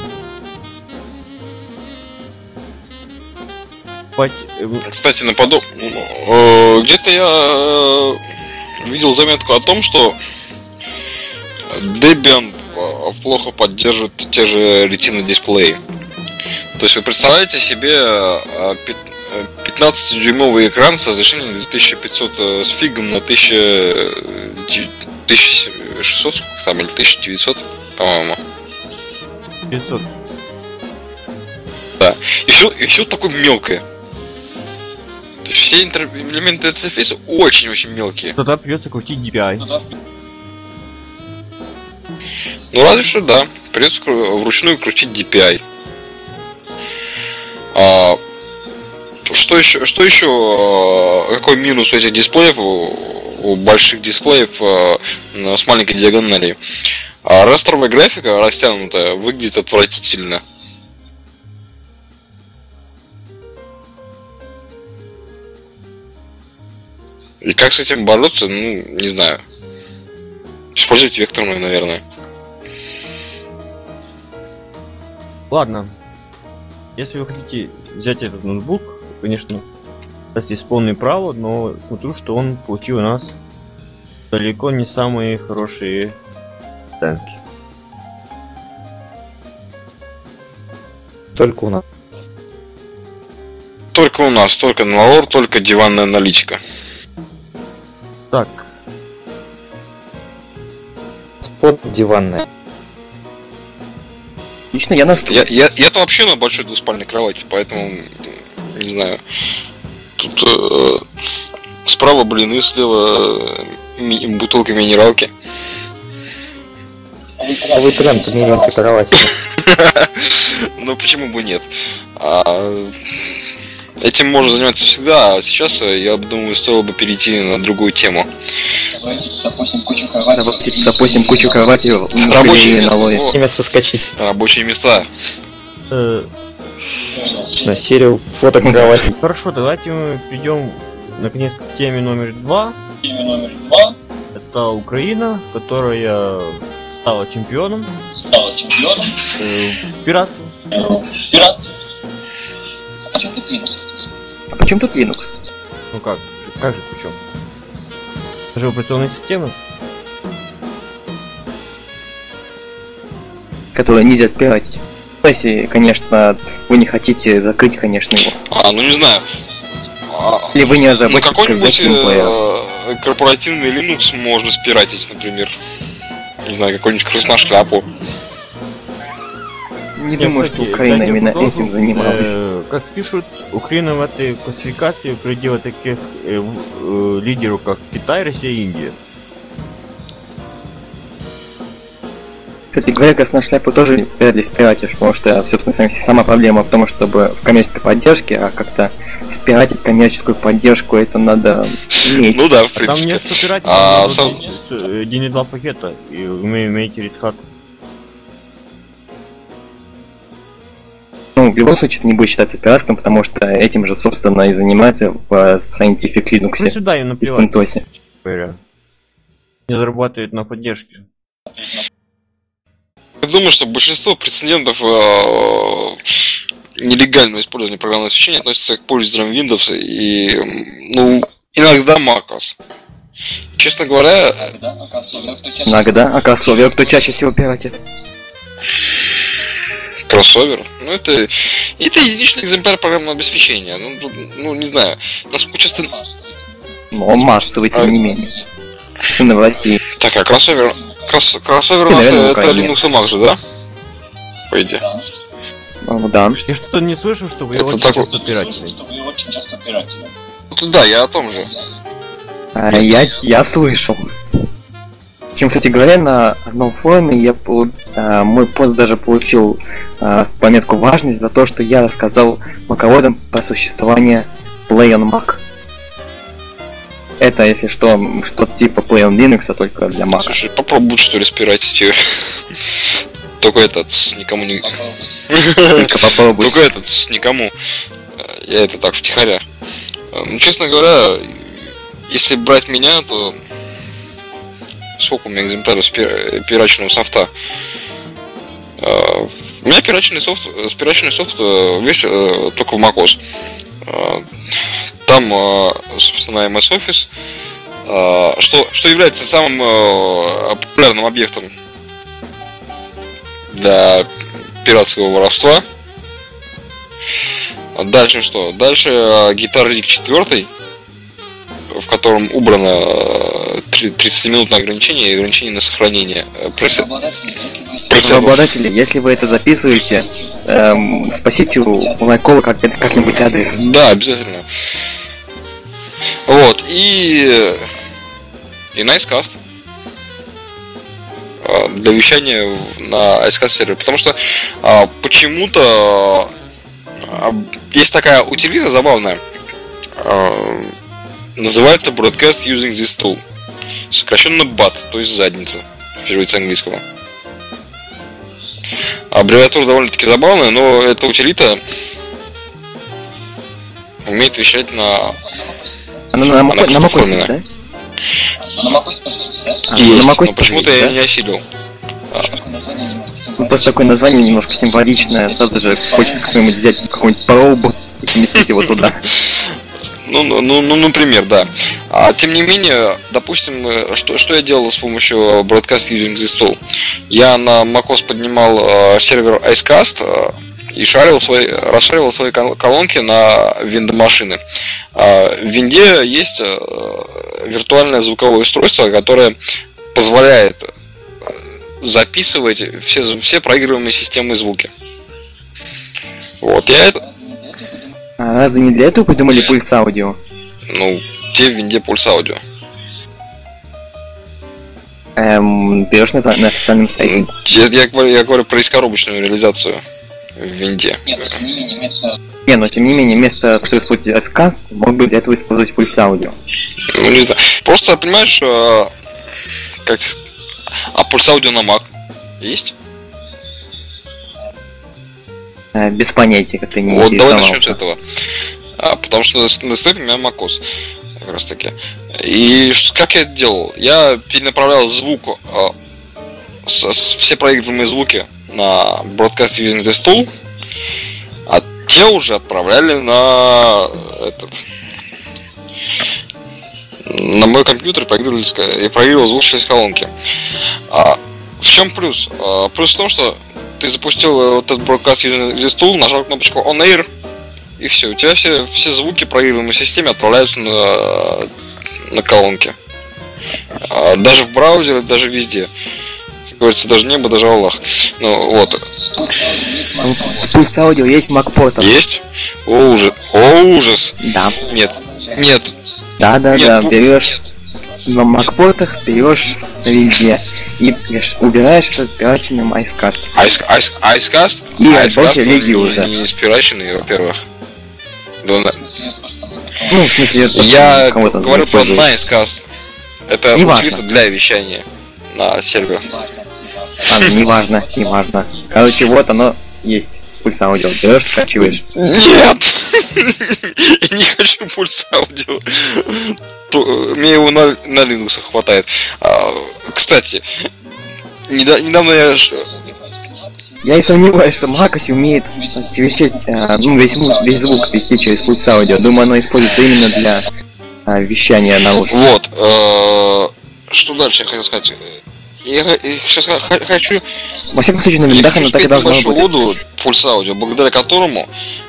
Кстати, где-то я видел заметку о том, что Debian плохо поддерживает те же Retina дисплеи. То есть вы представляете себе 15-дюймовый экран с разрешением 2500 с фигом на 1600 там, или 1900, по-моему. 500. Да. И все такое мелкое. То есть все элементы интерфейса очень-очень мелкие. Тогда придется крутить DPI. Ну разве что да, придется вручную крутить DPI. Что еще? Какой минус у этих дисплеев, у больших дисплеев с маленькой диагональю? Растровая графика растянутая выглядит отвратительно. И как с этим бороться, ну, не знаю. Использовать векторную, наверное. Ладно. Если вы хотите взять этот ноутбук, конечно, у вас есть полное право, но смотрю, что он получил у нас далеко не самые хорошие оценки. Только у нас. Только у нас, только Налор, только диванная аналитика. Так, Спот диванная. Лично я настроен. Я-то вообще на большой двуспальной кровати, поэтому не знаю. Тут справа блины, слева бутылка минералки. Новый тренд изменился кровати. Ну почему бы нет? этим можно заниматься всегда, а сейчас, я думаю, стоило бы перейти на другую тему. Давайте запустим кучу кровати. Рабочие налоги. места. Время соскочить. Рабочие места. На серию фото кровати. Хорошо, давайте мы перейдем наконец к теме номер 2. Это Украина, которая стала чемпионом. Пиратство. А почему тут Linux? Ну как? Как же причем? Это же операционная система. Которую нельзя спиратить. Если, конечно, вы не хотите закрыть, конечно, его. Ну не знаю. Или вы не озаботитесь, какой-нибудь когда корпоративный Linux можно спиратить, например. Не знаю, какую-нибудь красную-шляпу. Не думаю, что Украина именно этим занималась. Как пишут, Украина в этой классификации впереди таких лидеров, как Китай, Россия и Индия. Кстати говоря, красную шляпу тоже вряд ли спиратишь, потому что, собственно, сама проблема в том, чтобы в коммерческой поддержке, а как-то спиратить коммерческую поддержку, это надо иметь. Ну да, в Там принципе. не что пиратить, 1.2 пакета, и вы имеете Red Hat. Ну, в любом случае, это не будет считаться пиратством, потому что этим же, собственно, и занимаются в Scientific Linux Ну сюда им и в наплевать, CentOS. говоря. Не зарабатывает на поддержке. Я думаю, что большинство прецедентов нелегального использования программного обеспечения относятся к пользователям Windows и, иногда macOS. Честно говоря... Иногда, а кроссовер кто чаще всего пиратит? Кроссовер? Это единичный экземпляр программного обеспечения. Не знаю, насколько часто... Но массовый, тем не менее. Особенно в России. Так, а кроссовер... Кроссовер у нас наверное, это Украине. Linux и Mac же, да? По идее. Да. Я что-то не слышу, чтобы его Это очень такой- часто пиратили. Да, я о том же. Я слышал. Причем, кстати говоря, на одном форуме мой пост даже получил пометку важность за то, что я рассказал маководам про существование Play on Mac. Это, если что, что-то типа Play on Linux, а только для Mac. Слушай, попробуй что ли спиратить ее. Только никому не... Только попробуй. Только никому. Я это так втихаря. Честно говоря, если брать меня, то... Сколько у меня экземпляров спираченного софта? У меня спираченный софт весь только в macOS. Там, собственно, MS Office, что является самым популярным объектом для пиратского воровства. Дальше что? Дальше Guitar Rig 4, в котором убрано 30-минутное ограничение и ограничение на сохранение пресетов. Обладатели, если вы это записываете, спросите у Майкола как-нибудь адрес. Да, обязательно. Вот, и Icecast для вещания на Icecast сервере. Потому что почему-то есть такая утилита забавная. Называется Broadcast Using This Tool. Сокращенно BAT, то есть задница, в переводе с английского. Аббревиатура довольно-таки забавная, но эта утилита умеет вещать на... Она на macOS, да? Есть, на но macOS почему-то есть, я да? не осилил. Просто такое название немножко символичное, сразу же хочется какой-нибудь взять какой-нибудь пробу и поместить его туда. Например, да. Тем не менее, допустим, что я делал с помощью Broadcast Using This Tool? Я на macOS поднимал сервер Icecast и расшаривал свои колонки на Windows-машины. В Винде есть виртуальное звуковое устройство, которое позволяет записывать все проигрываемые системой звуки. Вот, я это... А разве не для этого придумали пульс аудио? Те в Винде пульс аудио. Берешь на официальном сайте. Я говорю про искоробочную реализацию в винде. Не, но тем не менее, вместо того, чтобы использовать Scast, мог бы для этого использовать Pulse Audio. Ну, не знаю. Просто, понимаешь, как тебе сказать, а Pulse Audio на Mac есть? Без понятия, как ты не Вот, давай интересовался. начнем с этого. Потому что на десктопе у меня macOS. Как раз таки. И как я это делал? Я перенаправлял звук, все проигрываемые звуки на Broadcast Using this Tool, а те уже отправляли на на мой компьютер и проигрывал звук через колонки. В чем плюс? Плюс в том, что ты запустил вот этот Broadcast Using this Tool, нажал кнопочку On Air, и все. У тебя все звуки проигрываемой системе отправляются на колонки. Даже в браузере, даже везде. Как говорится, даже небо, даже Аллах. Ну вот. Pulse Audio есть в Mac-портах. Есть? О, ужас. Да. Нет. Да, Нет, берешь на Mac-портах, берешь везде и убираешь этот пираченный Icecast. Icecast? И Icecast больше леги уже. не спираченный, во-первых. Ну, в смысле, это Я кого-то говорю про использует. Nicecast. Это Неважно. утилита для вещания на серверах. Неважно. Короче, вот оно есть. Pulse Audio. Берешь, скачиваешь. Нет! Я не хочу Pulse Audio. Мне его на Linux хватает. Кстати, недавно Я и сомневаюсь, что Макоси умеет вещать, весь звук вести через Pulse Audio. Думаю, оно используется именно для вещания наружу. Вот. Что дальше я хотел сказать? Я сейчас хочу Во всяком случае, на виндах оно так и должно большую быть. воду Pulse Audio, благодаря которому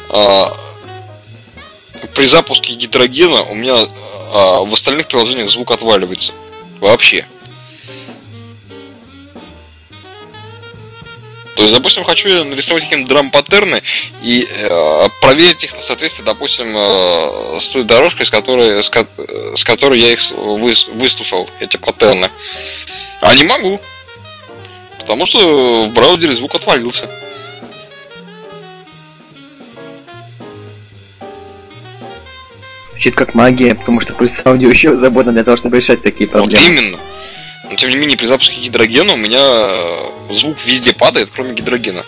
при запуске гидрогена у меня в остальных приложениях звук отваливается. Вообще. То есть, допустим, хочу я нарисовать какие-то драм-паттерны и проверить их на соответствие, допустим, с той дорожкой, с которой я их выслушал, эти паттерны. А не могу. Потому что в браузере звук отвалился. Звучит как магия, потому что Pulse Audio еще заботно для того, чтобы решать такие Вот проблемы. именно. Но тем не менее, при запуске гидрогена у меня звук везде падает, кроме гидрогена.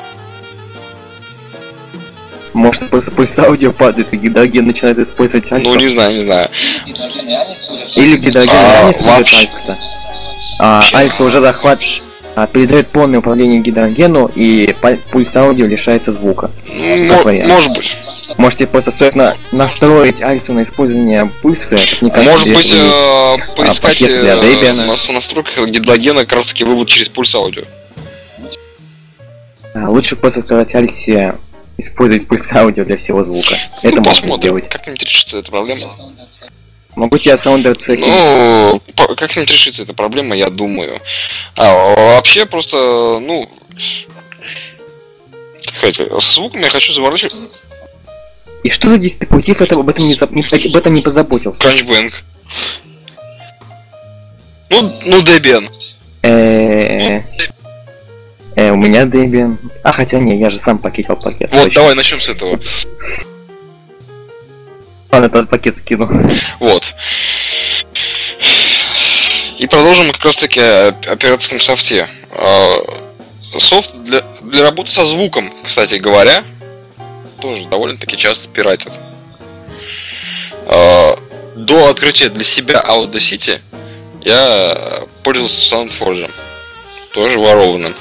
Может, просто Pulse Audio падает, и гидроген начинает использовать альфа. Ну, не знаю. Или гидроген не использует вообще. альфа-то. Альфа уже передает полное управление гидрогену, и Pulse Audio лишается звука. Может быть. Можете просто стоит настроить Альсу на использование пульса. Может быть, поискать пакет для Debian. в настройках гидрогена как раз таки вывод через Pulse Audio. Лучше просто сказать Альсе использовать Pulse Audio для всего звука. Это можно Посмотрим, сделать. как-нибудь решится эта проблема. Могу тебя саундер цеки. Ну, как-нибудь решится эта проблема, я думаю. Вообще просто, со звуком я хочу заворачивать И что за дистрибутив об этом не позаботился? Crunchbang. Ну, Debian. У меня Debian. Хотя не, я же сам пакетил пакет. Вот, точно. давай начнем с этого. Ладно, этот пакет скину. Вот. И продолжим как раз таки о операторском софте. Софт для работы со звуком, кстати говоря, тоже довольно-таки часто пиратят. До открытия для себя Audacity я пользовался SoundForge. Тоже ворованным.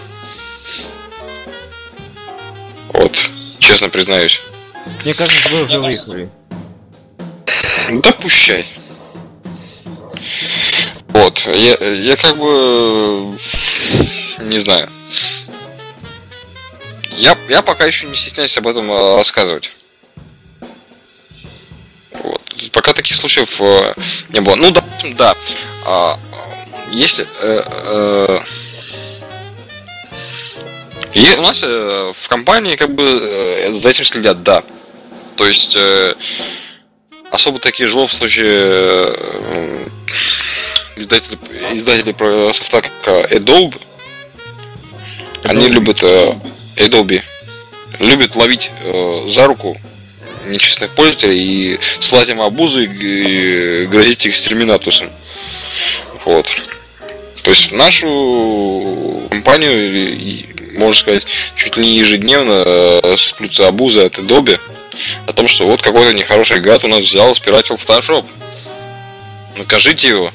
Вот, честно признаюсь. Мне кажется, вы уже выехали. Да пущай. Вот, я как бы не знаю. Я пока еще не стесняюсь об этом рассказывать. Вот. Пока таких случаев не было. Ну да. Если и у нас в компании как бы за этим следят, да. То есть особо такие жлобствующие издатели софта как Adobe, они любят Adobe. любит ловить за руку нечестных пользователей и слать им обузы и грозить экстерминатусом. Вот. То есть в нашу компанию, можно сказать, чуть ли не ежедневно сыплются обузы от Adobe о том, что вот какой-то нехороший гад у нас взял и спиратил Photoshop. Накажите его.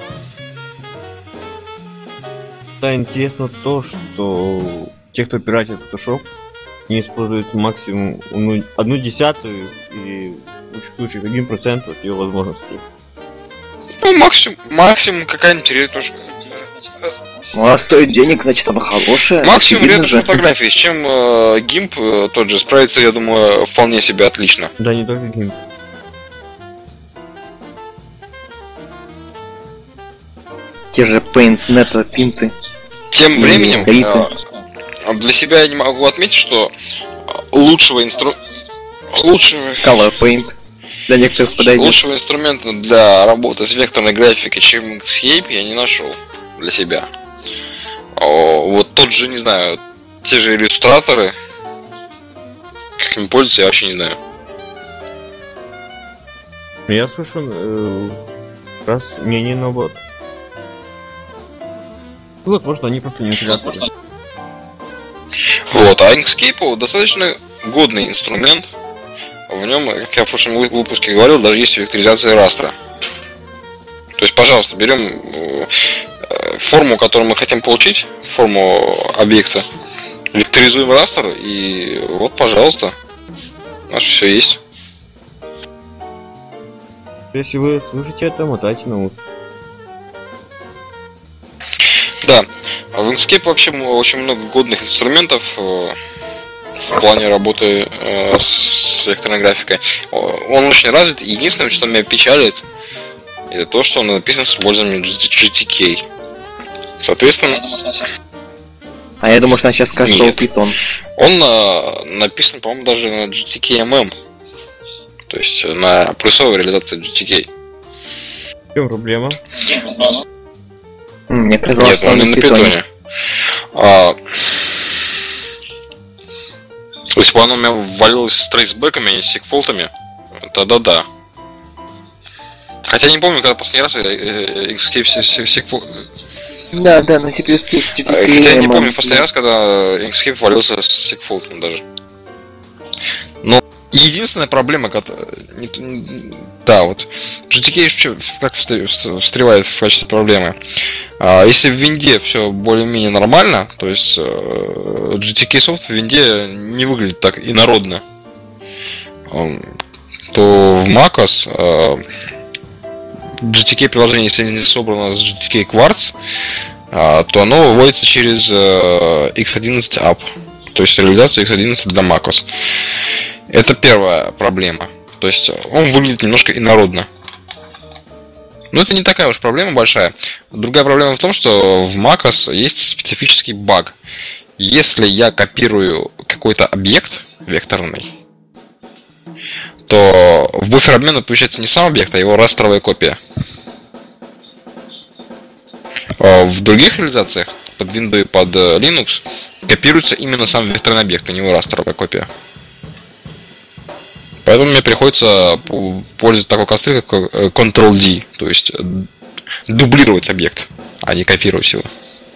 Да, интересно то, что те, кто пиратит Photoshop, не используют максимум 1/10 или лучше 1% от ее возможностей. Ну, максимум какая-нибудь ретушь. Ну, а стоит денег, значит, она хорошая. Максимум очевидно ретушь же. фотографий, с чем GIMP тот же справится, я думаю, вполне себе отлично. Да, не только GIMP. Те же Paint.net, пинты. Тем временем, Риты. для себя я не могу отметить, что лучшего Color Paint. Для некоторых подойдет. лучшего инструмента для работы с векторной графикой, чем Inkscape, я не нашел для себя. Вот тот же, не знаю, те же иллюстраторы, как им пользоваться, я вообще не знаю. Я слышу, раз мнение наоборот. Ну, вот, может, они просто не вентиляторы. Вот, а Inkscape достаточно годный инструмент. В нем, как я в прошлом выпуске говорил, даже есть векторизация растра. То есть, пожалуйста, берем форму, которую мы хотим получить, форму объекта, векторизуем растр, и вот, пожалуйста, у нас все есть. Если вы слышите это, мотайте на ус. Да, в Inkscape вообще очень много годных инструментов в плане работы с векторной графикой. Он очень развит. Единственное, что меня печалит, это то, что он написан с использованием GTK. Соответственно, А я думаю, что она сейчас скажет, что Нет. Python. он написан, по-моему, даже на GTK-MM. То есть на плюсовой реализации GTK. В чем проблема? Мне казалось, Нет, что он он не на на Python. питоне. Если бы оно у меня ввалилось с трейсбэками, а не с секфолтами, тогда да. Хотя я не помню, когда последний раз Inkscape секфолт... Да, на C++, GTK. Хотя я не помню последний раз, когда Inkscape ввалился с секфолтом даже. Но единственная проблема, которая... Да, вот. GTK вообще как встревает в качестве проблемы. Если в винде все более-менее нормально, то есть GTK софт в винде не выглядит так инородно, то в macOS GTK приложение, если не собрано с GTK Quartz, то оно выводится через X11 App, то есть реализацию X11 для macOS. Это первая проблема. То есть он выглядит немножко инородно. Но это не такая уж проблема большая. Другая проблема в том, что в macOS есть специфический баг. Если я копирую какой-то объект векторный, то в буфер обмена получается не сам объект, а его растровая копия. В других реализациях, под Windows и под Linux, копируется именно сам векторный объект, а не его растровая копия. Поэтому мне приходится пользоваться такой кострой, как Ctrl-D, то есть дублировать объект, а не копировать его.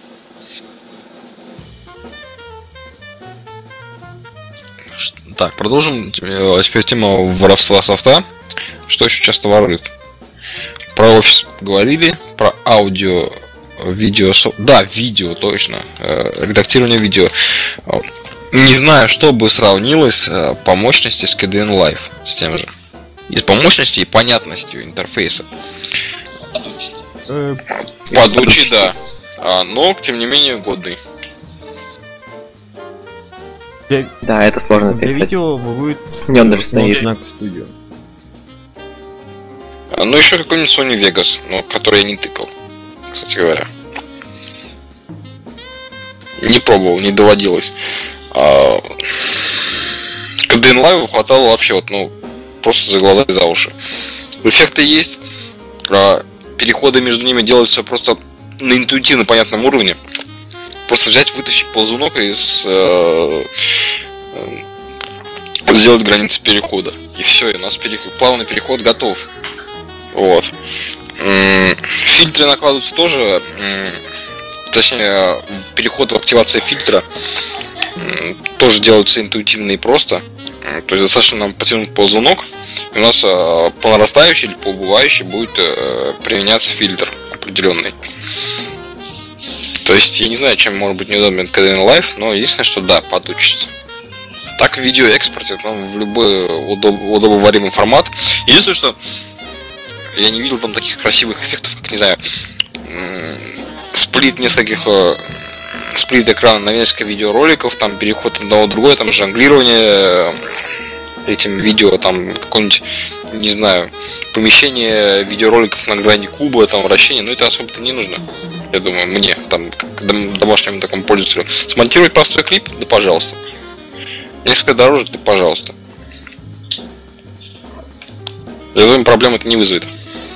Так, продолжим теперь тему воровства софта. Что еще часто воруют? Про офис говорили, про аудио, видео, да, видео, точно, редактирование видео. Не знаю, что бы сравнилось по мощности с KDN Live, с тем же. И по мощности и понятностью интерфейса. Подучи, да. Но, тем не менее, годный. Да, это сложно Для переписать. видео ворует Не understand. Snack Studio. Ну, еще какой-нибудь Sony Vegas, но который я не тыкал, кстати говоря. Не пробовал, не доводилось. KDN Live хватало вообще вот, ну, просто за глаза и за уши. Эффекты есть, переходы между ними делаются просто на интуитивно понятном уровне. Просто взять, вытащить ползунок из сделать границы перехода. И все, и у нас плавный переход готов. Вот. Фильтры накладываются тоже, точнее, переход в активации фильтра тоже делается интуитивно и просто. То есть достаточно нам потянуть ползунок, и у нас по нарастающей или по убывающей будет применяться фильтр определенный. То есть я не знаю, чем может быть неудобен KDN Live, но единственное, что да, подучится. Так в видеоэкспорте, в любой удобоваримый формат. Единственное, что я не видел там таких красивых эффектов, как, не знаю, сплит экрана на несколько видеороликов, там переход одного в другое, там жонглирование этим видео, там какое-нибудь, не знаю, помещение видеороликов на грани куба, там вращение, но это особо-то не нужно. Я думаю, мне, там, как домашнему такому пользователю. Смонтировать простой клип, да пожалуйста. Несколько дорожек, да пожалуйста. Я думаю, проблем это не вызовет.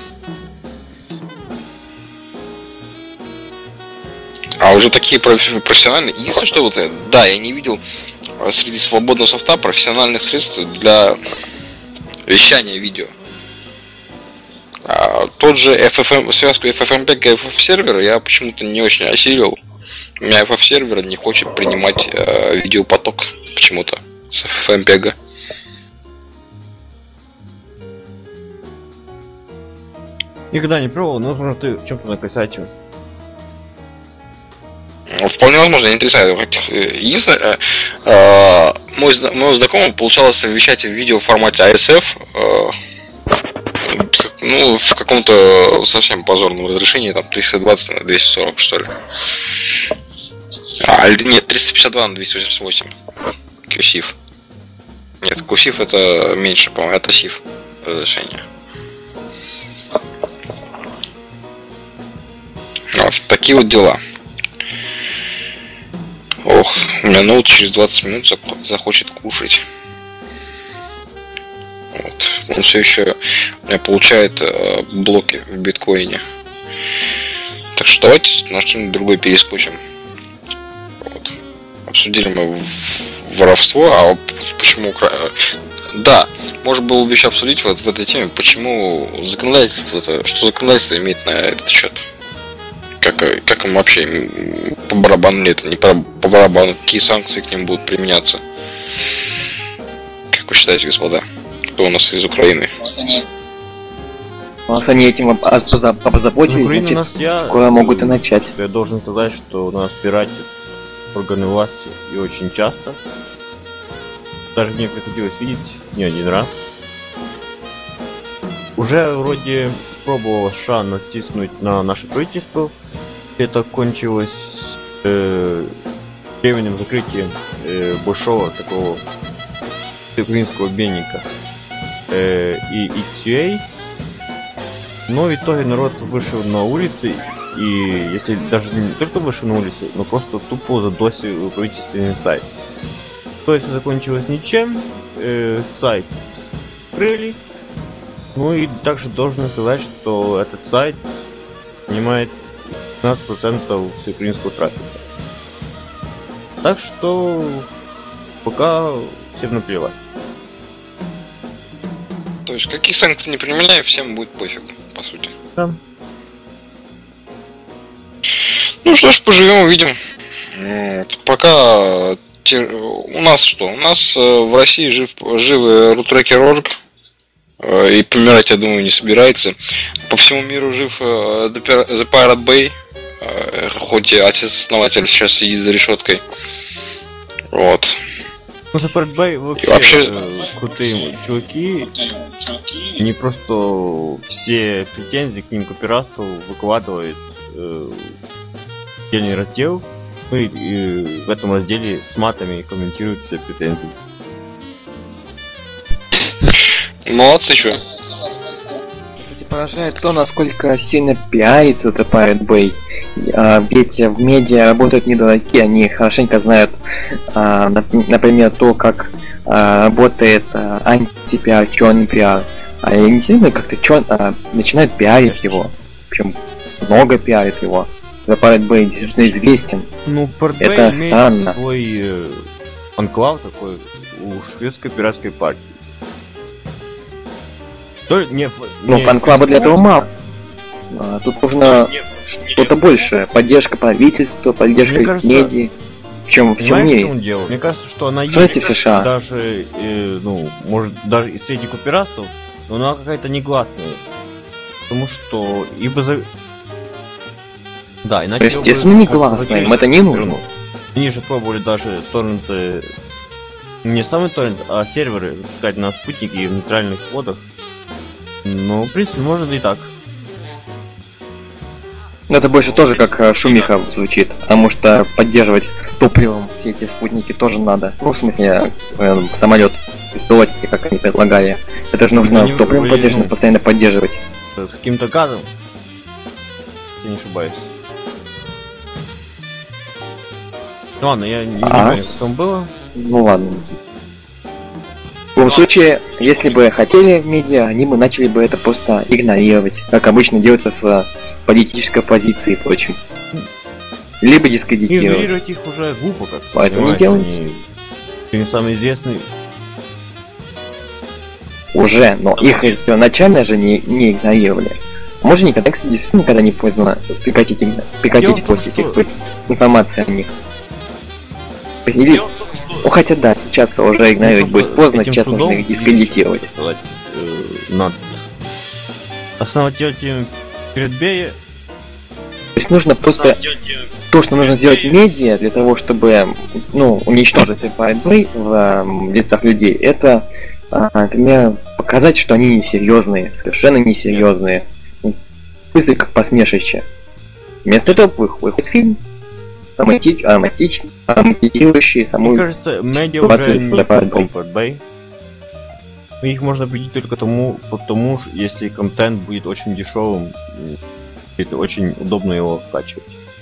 А уже такие профессиональные. Единственное, что вот, да, я не видел среди свободного софта профессиональных средств для вещания видео. Тот же FFM, связку FFmpeg и FF сервера я почему-то не очень осилил. У меня FF сервер не хочет принимать видеопоток почему-то с FFmpeg. Никогда не пробовал, но возможно ты в чем-то накосячил. Вполне возможно, я не отрицаю. Единственное, мой знакомый получалось совмещать в видео в формате ASF, ну, в каком-то совсем позорном разрешении, там 320 на 240, что ли. Нет, 352 на 288. QSIF. Нет, QSIF это меньше, по-моему, это SIF разрешение. Вот, такие вот дела. Ох, у меня ноут через 20 минут захочет кушать. Вот. Он все еще у меня получает блоки в биткоине. Так что давайте на что-нибудь другое перескочим. Вот. Обсудили мы воровство, а почему... Да, можно было бы еще обсудить вот в этой теме, почему законодательство, что законодательство имеет на этот счет. Как им вообще по барабану или это не по барабану, какие санкции к ним будут применяться? Как вы считаете, господа? Кто у нас из Украины? У нас они этим позаботились, значит, скоро могут и начать. Я должен сказать, что у нас пиратят органы власти и очень часто. Даже мне приходилось видеть не один раз. Уже вроде пробовал США натиснуть на наше правительство. Это кончилось временем закрытия большого такого украинского обменника и XUA. Но в итоге народ вышел на улицы, и если даже не только вышел на улицы, но просто тупо задосил правительственный сайт. То есть закончилось ничем, сайт скрыли. Ну и также должен сказать, что этот сайт занимает 15% с украинского трафика. Так что пока всем наплевать. То есть какие санкции не применяю, всем будет пофиг, по сути. Да. Ну что ж, поживем, увидим. Вот. Пока у нас что? У нас в России живы рутрекер.org. И помирать, я думаю, не собирается. По всему миру жив The Pirate Bay. Хоть и отец-основатель сейчас сидит за решеткой. Вот. Ну, The Pirate Bay вообще крутые чуваки. Не просто все претензии к ним к пиратству выкладывает отдельный раздел. Ну и в этом разделе с матами комментируют все претензии. Молодцы, чё. Кстати, поражает то, насколько сильно пиарится The Pirate Bay. Ведь в медиа работают недалеки, они хорошенько знают, например, то, как работает антипиар, черный пиар. А они сильно как-то начинают пиарить его. Причем много пиарит его. The Pirate Bay действительно известен. Ну, Pirate это Bay странно. Свой анклав такой у шведской пиратской партии. То ли не, Ну, фан-клаба для этого мало. Тут нужно что-то большее. Поддержка правительства, поддержка Мне кажется, медиа. В чем Понимаешь, в мире? чем дело? Мне кажется, что она В смысле в есть США? даже, ну, может, даже и среди пиратов, но она какая-то негласная. Потому что ибо за... Да, иначе... Естественно, негласная, им это не нужно. Они же пробовали даже торренты... Не самый торрент, а серверы запускать на спутнике и в нейтральных водах. Ну, в принципе, может и так. Но это больше тоже как шумиха звучит, потому что поддерживать топливом все эти спутники тоже надо. Ну, в смысле, самолет беспилотники, как они предлагали. Это же нужно Они топливом вроде, поддерживать, ну, постоянно поддерживать. С каким-то газом. Я не ошибаюсь. Ну ладно, я не знаю, как там было. Ну ладно. В любом случае, если бы хотели медиа, они бы начали бы это просто игнорировать, как обычно делается с политической оппозицией и прочим. Либо дискредитировать. Игнорировать их уже глупо как-то. Поэтому не понимаешь, делайте. Они самый известный. Уже, но их первоначально же не игнорировали. Может никогда, кстати, действительно никогда не поздно прекратить после этих информации о них. То есть, или... Ну хотя да, сейчас уже игнорировать будет поздно, сейчас нужно их дискредитировать. Над основателем Пиратбея. То есть нужно просто то, что нужно сделать медиа для того, чтобы, ну, уничтожить Pirate Bay в лицах людей, это, например, показать, что они несерьезные, совершенно несерьезные. Вызвать как посмешище. Вместо этого выходит фильм, романтизирующий саму... Мне кажется, медиа уже не Pirate Bay. Их можно победить только потому, если контент будет очень дешевым, это очень удобно его скачивать.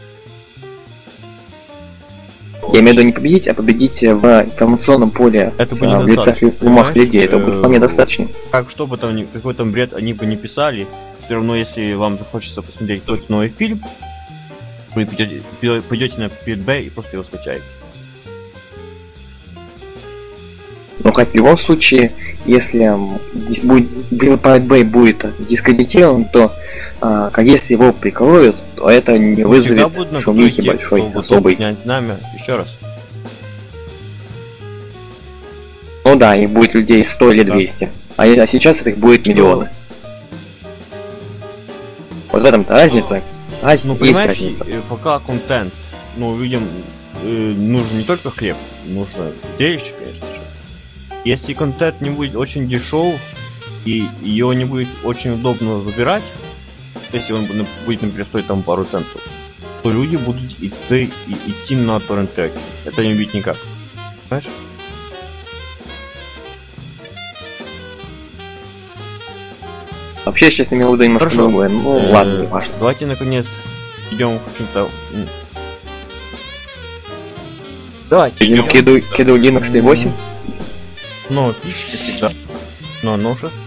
Я имею в виду не победить, а победить в информационном поле, Это в бы не лицах достаточно, умах понимаешь? людей, это будет вполне достаточно. Как что бы там, какой там бред они бы не писали, все равно если вам захочется посмотреть какой-то новый фильм, вы пойдете на Pirate Bay и просто его скачаете. Но хоть в любом случае, если здесь будет Pirate Bay будет дискредитирован, то если его прикроют, то это не вызовет шумихи большой, особой. Знамя, еще раз. Ну да, и будет людей 100 или 200. А сейчас их будет миллионы. Вот в этом-то разница. Ну, Есть понимаешь, разница. пока контент, ну, людям нужен не только хлеб, нужно зрелище, конечно же. Если контент не будет очень дешев, и его не будет очень удобно забирать, если он будет, например, стоить там пару центов, то люди будут идти на торрент-треки. Это не убить никак. Понимаешь? Вообще, я сейчас имел в виду немножко Хорошо. другое. Ну ладно, не важно. Давайте наконец идем к каким-то. Давайте. Идем к киду Linux 3.8. Ну, фишки всегда. Но новшеств.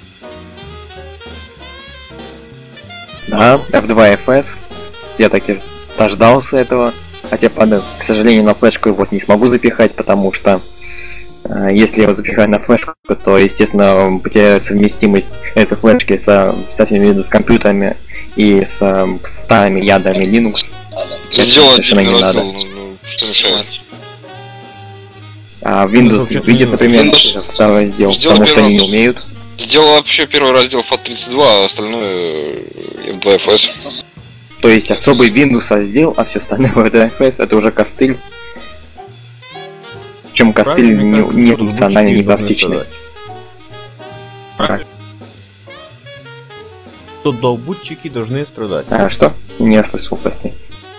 Да, F2FS. Я таки дождался этого. Хотя, правда, к сожалению, на флешку его не смогу запихать, потому что если я его запихаю на флешку, то, естественно, потеряю совместимость этой флешки со всеми с компьютерами и с старыми ядами Linux. Сделать совершенно не надо. Что мешает? А Windows вообще-то видит, не- например, Windows второй раздел, сделал потому что они не первый умеют. Сделал вообще первый раздел FAT32, а остальное F2FS. То есть особый Windows раздел, а все остальное F2FS это уже костыль. Причем костыль не функциональный, не практичный. То долбутчики должны страдать. А что? Не слышал, прости.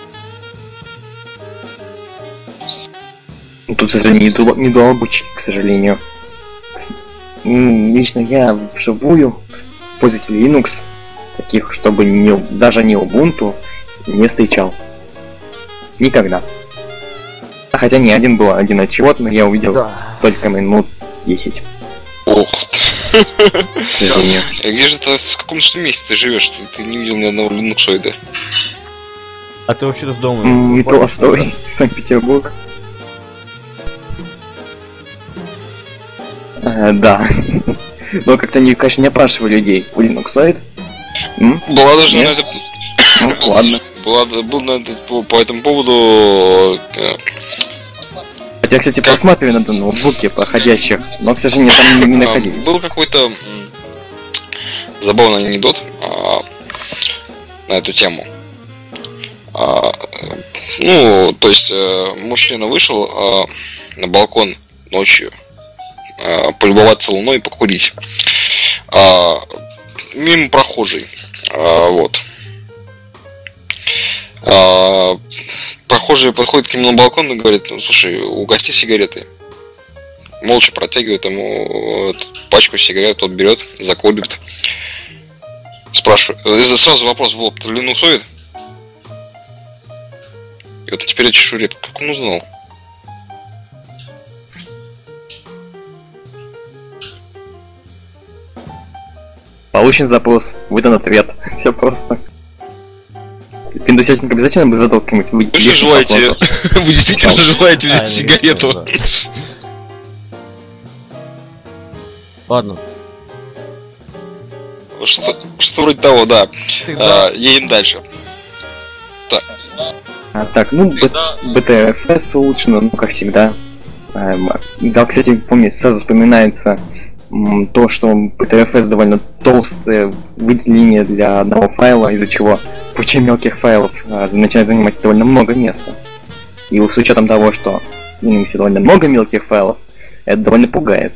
Тут, к сожалению, не долбутчики, к сожалению. Лично я вживую пользователей Linux, таких, чтобы даже не Ubuntu, не встречал. Никогда. Хотя не один был, один от чего-то, но я увидел только минут 10. Ох. К сожалению. А где же ты, в каком же месте ты живешь? Ты не видел ни одного линуксоида. А ты вообще-то дома? Метро Стой, Санкт-Петербург. Да. Но как-то они, конечно, не опрашивали людей. У Linuxoid? Была даже на Нет? это... Ну, ладно. Был на по этому поводу... Хотя, кстати, посмотрели на ноутбуке проходящих, но, к сожалению, там не находились. Был какой-то забавный анекдот на эту тему. Ну, то есть, мужчина вышел на балкон ночью полюбоваться луной и покурить. Мимо прохожий. Вот. Прохожий подходит к нему на балкон и говорит: слушай, угости сигареты. Молча протягивает ему пачку сигарет, тот берет, закурит. Спрашивает. Сразу вопрос в лоб: ты линуксоид? И вот теперь я чешу, как он узнал? Получен запрос, выдан ответ. Все просто. Пиндосятник обязательно бы задал каким-нибудь... Вы желаете... Вы действительно желаете взять сигарету? Ладно. Что вроде того, да. Едем дальше. Так, ну, BTFS улучшено, ну, как всегда. Да, кстати, помню, сразу вспоминается то, что BTFS довольно толстое выделение для одного файла, из-за чего куча мелких файлов начинает занимать довольно много места. И с учетом того, что в Linux довольно много мелких файлов, это довольно пугает.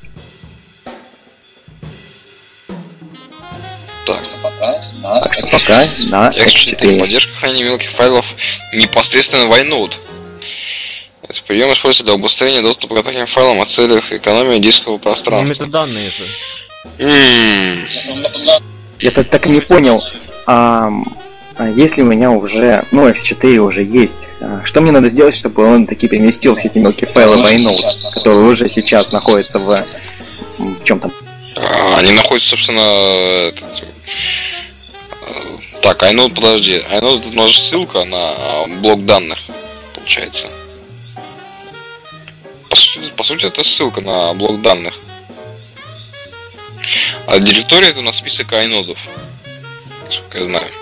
Так что пока, да, X4. Поддержка хранения мелких файлов непосредственно в iNode. Этот прием используется для обустрения доступа к таким файлам о целях экономии дискового пространства. Метаданные же. Я так и не понял, если у меня уже, ну, X4 уже есть, что мне надо сделать, чтобы он таки переместил все эти мелкие файлы в iNode, которые уже сейчас находятся в чем там? Они находятся, собственно, так, iNode, подожди. iNode это у нас ссылка на блок данных, получается. По сути, это ссылка на блок данных. А директория это у нас список iNode, насколько я знаю.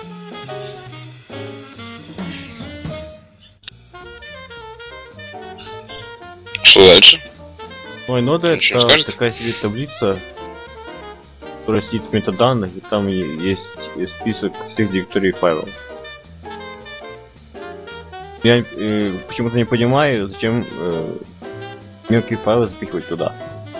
Что дальше? Ну, iNode это такая себе таблица, которая сидит в метаданных, и там есть список всех директорий файлов. Я почему-то не понимаю, зачем мелкие файлы запихивать туда.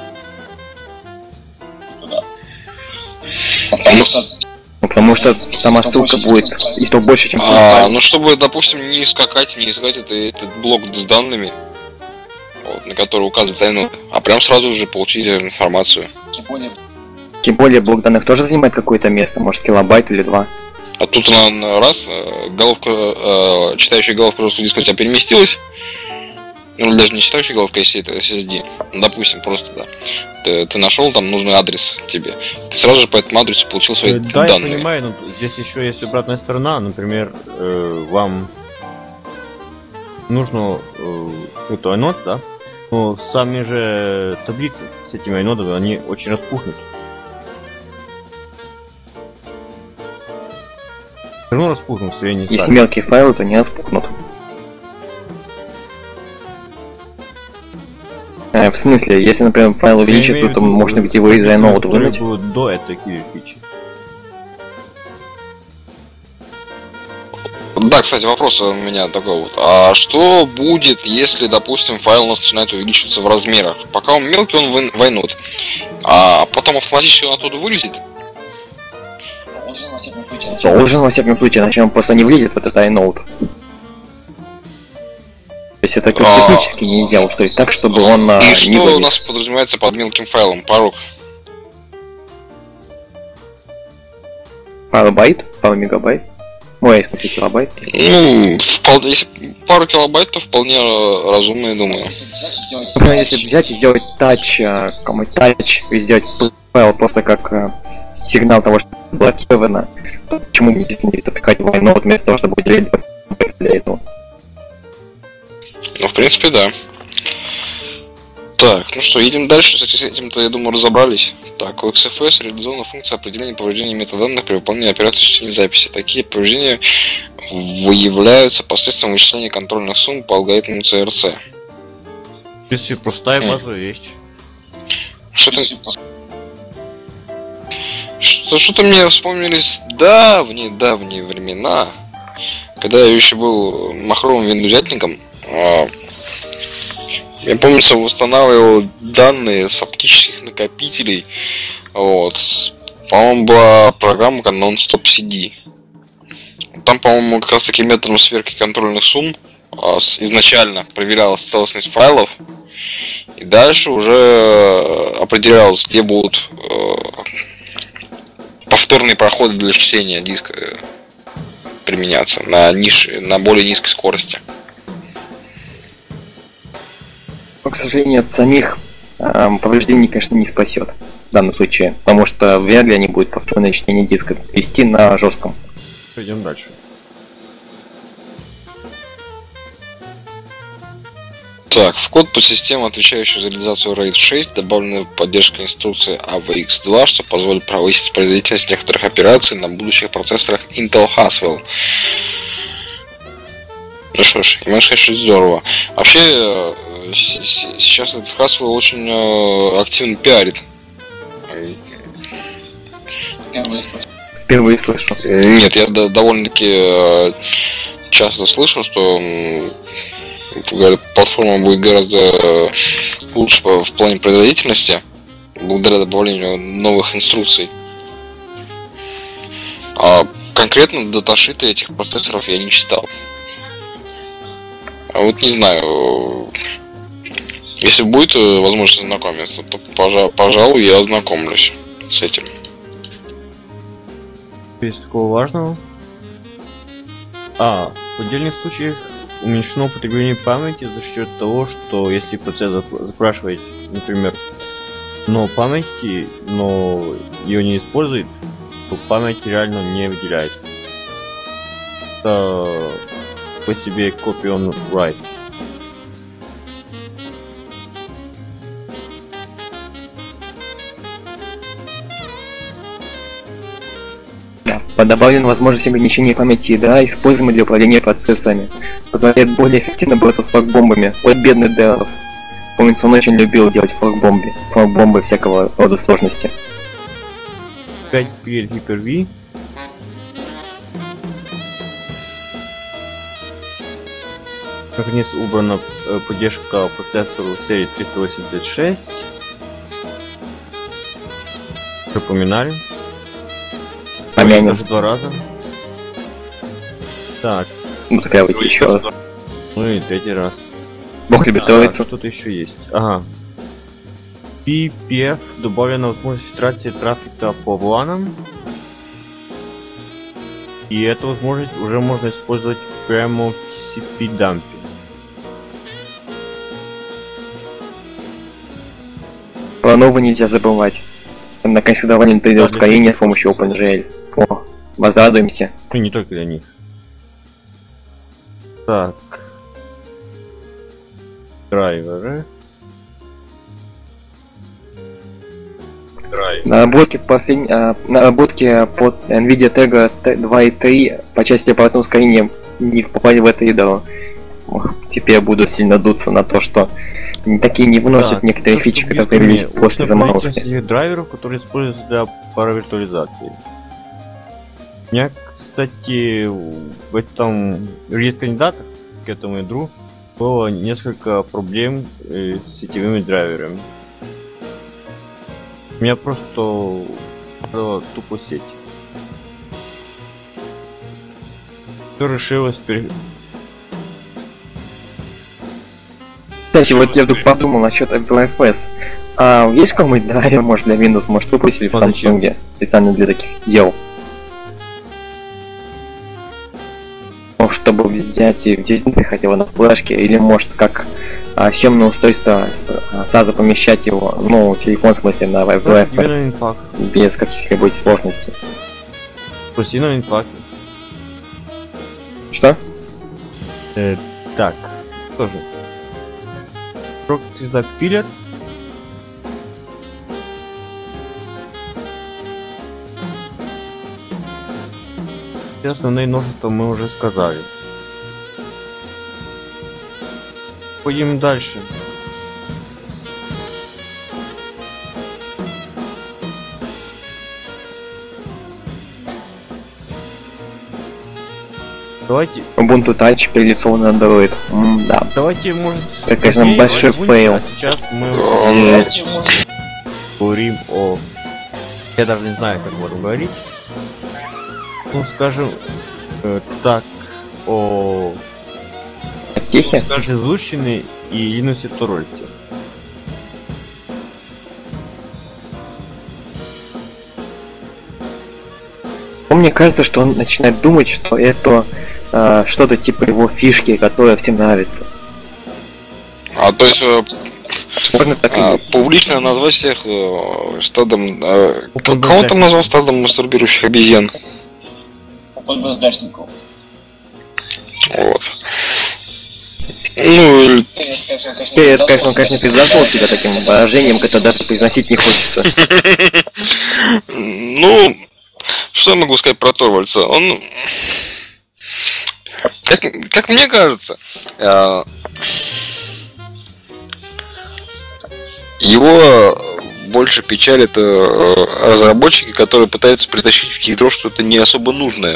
Потому что сама ссылка будет и то больше, чем файл. Ну, чтобы, допустим, не искать этот блок с данными, вот, на который указывает iNode, а прям сразу же получить информацию. Тем более блок данных тоже занимает какое-то место, может килобайт или 2. А тут она раз, головка, читающая головка жесткого диска у тебя переместилась, ну даже не читающая головка, если это SSD, допустим, просто да. Ты нашел там нужный адрес тебе, ты сразу же по этому адресу получил свои данные. Да, я понимаю, но здесь еще есть обратная сторона, например, вам нужно какой-то iNode, да? Но сами же таблицы с этими iNode, они очень распухнут. Все равно распухнут, все не Если мелкие файлы, то не распухнут. В смысле, если, например, файл увеличится, то можно ведь его из iNode вынуть. До этой фичи. Да, кстати, вопрос у меня такой вот. А что будет, если, допустим, файл у нас начинает увеличиваться в размерах? Пока он мелкий, он в iNode. А потом автоматически он оттуда вылезет? Должен во всяком случае, иначе он просто не влезет в этот iNode. То есть это как технически нельзя устроить так, чтобы он и не что вылез. у нас подразумевается под мелким файлом? Порог? Пару байт? Пару мегабайт? Ой, в смысле килобайт? Ну, если пару килобайт, то вполне разумно, я думаю. Например, если взять и сделать тач, и сделать файл просто как сигнал того, что блокировано, то почему мне здесь не запихать в iNode вместо того, чтобы выделять для этого? Ну, в принципе, да. Так, ну что, едем дальше. Кстати, с этим-то, я думаю, разобрались. Так, у XFS реализована функция определения повреждений метаданных при выполнении операции чтения записи. Такие повреждения выявляются посредством вычисления контрольных сумм по алгоритму CRC. В принципе, простая базовая вещь. Что-то мне вспомнились давние времена, когда я еще был махровым виндузятником. Я, помнится, восстанавливал данные с оптических накопителей. Вот. По-моему, была программа Non-Stop CD. Там, по-моему, как раз таки методом сверки контрольных сумм изначально проверялась целостность файлов. И дальше уже определялось, где будут повторные проходы для чтения диска применяться на более низкой скорости. Но, к сожалению, от самих повреждений, конечно, не спасет в данном случае, потому что вряд ли они будут повторное чтение диска вести на жестком. Пойдем дальше. Так, в код подсистемы, отвечающую за реализацию RAID 6, добавлена поддержка инструкции AVX2, что позволит повысить производительность некоторых операций на будущих процессорах Intel Haswell. Ну что ж, я могу сказать, что это здорово. Вообще, сейчас этот Haswell очень активно пиарит. Впервые слышу. Нет, я довольно-таки часто слышу, что платформа будет гораздо лучше в плане производительности благодаря добавлению новых инструкций. А конкретно даташиты этих процессоров я не читал. А вот не знаю, если будет возможность ознакомиться, то пожалуй, я ознакомлюсь с этим. Без такого важного. В отдельных случаях уменьшено употребление памяти за счет того, что если процесс запрашивает, например, но памяти, но ее не использует, то память реально не выделяется. Это по себе copy on write. Добавлена возможность ограничения памяти ядра, используемой для управления процессами. Позволяет более эффективно бороться с форк-бомбами. Вот бедный Делов. Помнится, он очень любил делать форк-бомбы всякого рода сложности. 5PL Hyper-V. Наконец убрана поддержка процессору серии 386. Напоминали. Помянем. Даже 2 раза. Так. Ну так я выйти еще раз. Ну и 3-й раз. Бог любит троицу. Что-то еще есть. Ага. PPF добавлена возможность фильтрации трафика по VLAN. И эту возможность уже можно использовать прямо в TCP-дампе. Про новое нельзя забывать. Наконец-то довольно 3D ускорение с помощью OpenGL. О, возрадуемся. И не только для них. Так. Драйверы. Наработки под NVIDIA Tegra 2 и 3 по части аппаратного ускорения не попали в это ядро. Теперь буду сильно дуться на то, что такие не вносят некоторые фичи, которые появились после заморозки. Драйверов, которые используются для паравиртуализации. У меня, кстати, в этом релиз кандидатах к этому ядру было несколько проблем с сетевыми драйверами. У меня просто была тупо сеть. Все решилось Кстати, вот я вдруг подумал насчет LFS. Есть какой-нибудь драйвер, может, для Windows, может, выпустили в Samsung специально для таких дел? Может, чтобы взять и в дисплей хотя на флешке, или может, как съемное устройство сразу помещать его, ну, телефон в смысле, на LFS, без каких-либо сложностей. Спроси на инфаке. Что? Так, тоже. Прокси запилят, Все основные множества мы уже сказали. Пойдем дальше. Давайте, Ubuntu Touch перелетел на Android. Да. давайте, может, Это, конечно, позднее большой Ubuntu, фейл. А сейчас мы Ну, говорим о... Я даже не знаю, как можно говорить. Ну, скажем, так, о... Техи. Скажем, изученный и Linux Torvalds. Мне кажется, что он начинает думать, что это что-то типа его фишки, которая всем нравится. то есть Можно так и есть. публично назвать всех стадом... Кого он там назвал стадом мастурбирующих обезьян? ПБСДшников. Вот. Ну, или... Теперь это, конечно, он, конечно, превзошел себя таким выражением, это даже произносить не хочется. Ну, что я могу сказать про Торвальдса? Он, как мне кажется, его больше печалит разработчики, которые пытаются притащить в ядро что-то не особо нужное.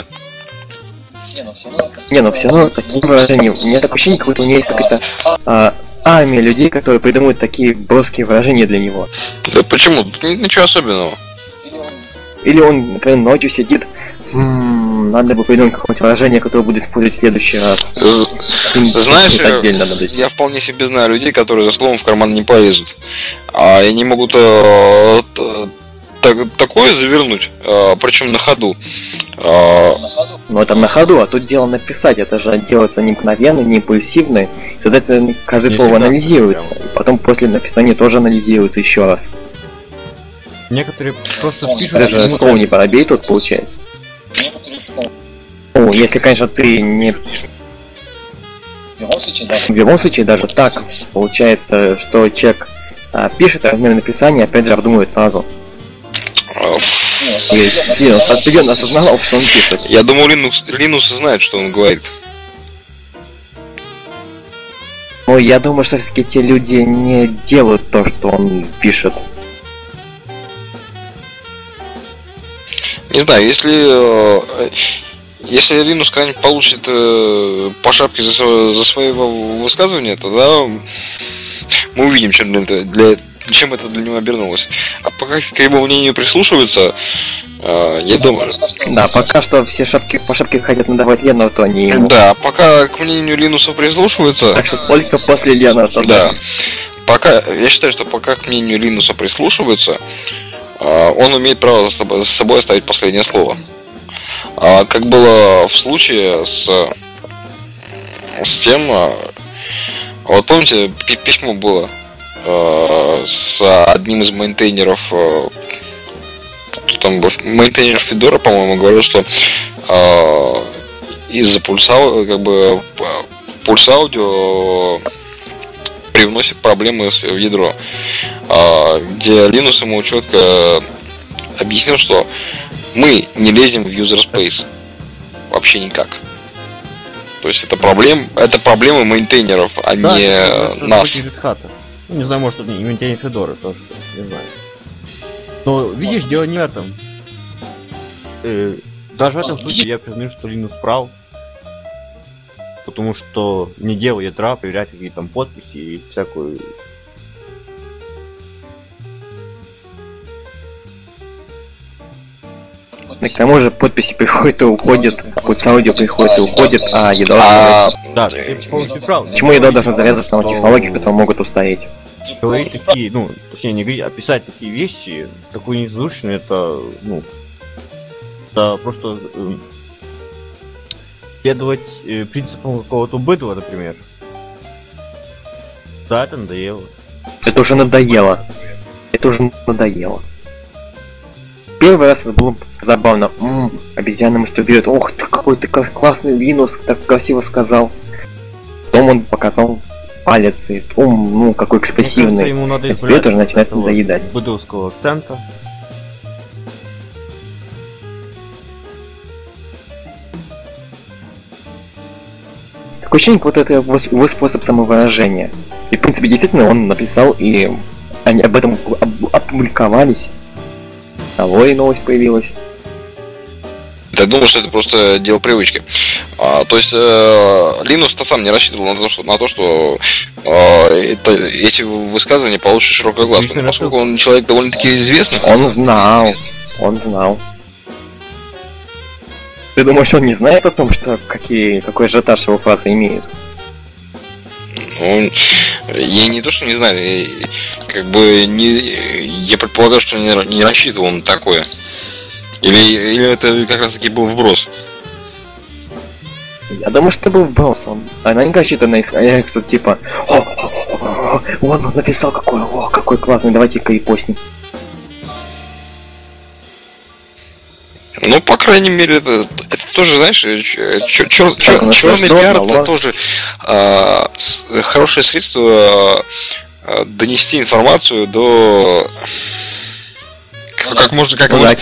Не, ну все равно таким выражением. У меня такое ощущение, как будто у него есть какая-то армия людей, которые придумывают такие броские выражения для него. Да почему? Тут ничего особенного. Или он, например, ночью сидит, надо бы придумать какое-нибудь выражение, которое будет использовать в следующий раз. Знаешь, отдельно надо идти. я вполне себе знаю людей, которые за словом в карман не полезут. А они могут такое завернуть, причем на ходу. Но это на ходу, а тут дело написать, это же делается не мгновенно, не импульсивно. И, соответственно, каждое Не слово всегда анализируется. прям. И потом после написания тоже анализируется еще раз. Некоторые просто пишут... Даже почему-то- слово не пробей тут получается. Ну, если, конечно, ты не... В любом случае, да. В любом случае, даже так получается, что человек пишет, а в время написания опять же обдумывает фразу. И он определенно осознавал, что он пишет. Я думаю, Линус знает, что он говорит. Но я думаю, что все-таки те люди не делают то, что он пишет. Не знаю, если Линус когда-нибудь получит по шапке за своего высказывания, тогда мы увидим, чем это для него обернулось. А пока к его мнению прислушиваются, я думаю... Да, пока что все по шапке хотят надавать Лену, то они ему. Да, пока к мнению Линуса прислушиваются... Так что только после Лена, то Да. Я считаю, что пока к мнению Линуса прислушиваются, он имеет право за собой оставить последнее слово. Как было в случае с тем... Вот помните, письмо было с одним из мейнтейнеров, кто там был, мейнтейнер Федора, по-моему, говорил, что из-за пульс аудио привносит проблемы в ядро, где Linux ему четко объяснил, что мы не лезем в user space вообще никак. То есть это проблемы мейнтейнеров, а Да, не это нас. Red Hat. Ну, не знаю, может, это не Тени Федора тоже, не знаю. Но видишь, дело не в этом. Даже в этом случае я признаю, что Linux прав. Потому что не делал ядра, проверять какие там подписи и всякую. к тому же подписи приходят и уходят, пульс аудио приходит и уходит, а ядро... Да, ты полностью прав. Почему ядро должно завязываться на технологии, которые могут устареть? Говорить такие, ну, точнее не говорить, а писать такие вещи, такую незаслушанную, это, ну, это просто следовать принципам какого-то быдла, например. Да, это надоело. Это уже надоело. Это уже надоело. Первый раз это было забавно. Обезьяна мастурбирует. Ох, ты какой ты классный Linux, так красиво сказал. Потом он показал палец и ну какой экспрессивный. Мне кажется, ему надо теперь тоже начинает надоедать. Быдловского акцента. такое ощущение, вот это его способ самовыражения. И, в принципе, действительно, он написал, и они об этом опубликовались. Того и новость появилась. Я думаю, что это просто дело привычки. То есть Линус-то сам не рассчитывал на то, что эти высказывания получат широкую огласку. Поскольку он человек довольно-таки известный. Он знал. Ты думаешь, он не знает о том, что какой ажиотаж его фраза имеет? Ну, я не то, что не знаю, я предполагаю, что не рассчитывал на такое. Или это как раз таки был вброс? Я думаю, что это был вброс. Она не рассчитана на реакцию типа он написал какой классный, давайте-ка и постнем. Ну, по крайней мере, это тоже, знаешь, черный пиар это тоже хорошее средство донести информацию до как можно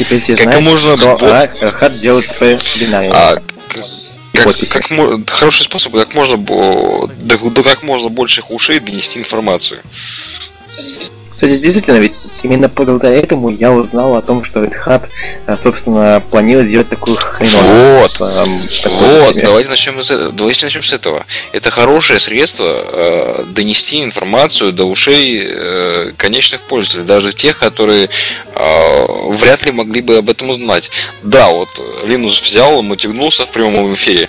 Хат делает бинарный. Хороший способ, как можно до как можно больших ушей донести информацию. Кстати, действительно, ведь именно благодаря этому я узнал о том, что Red Hat, собственно, планирует делать такую хреновую. Вот, давайте начнем с этого. Это хорошее средство донести информацию до ушей конечных пользователей, даже тех, которые вряд ли могли бы об этом узнать. Да, вот Linus взял, мотивнулся в прямом эфире.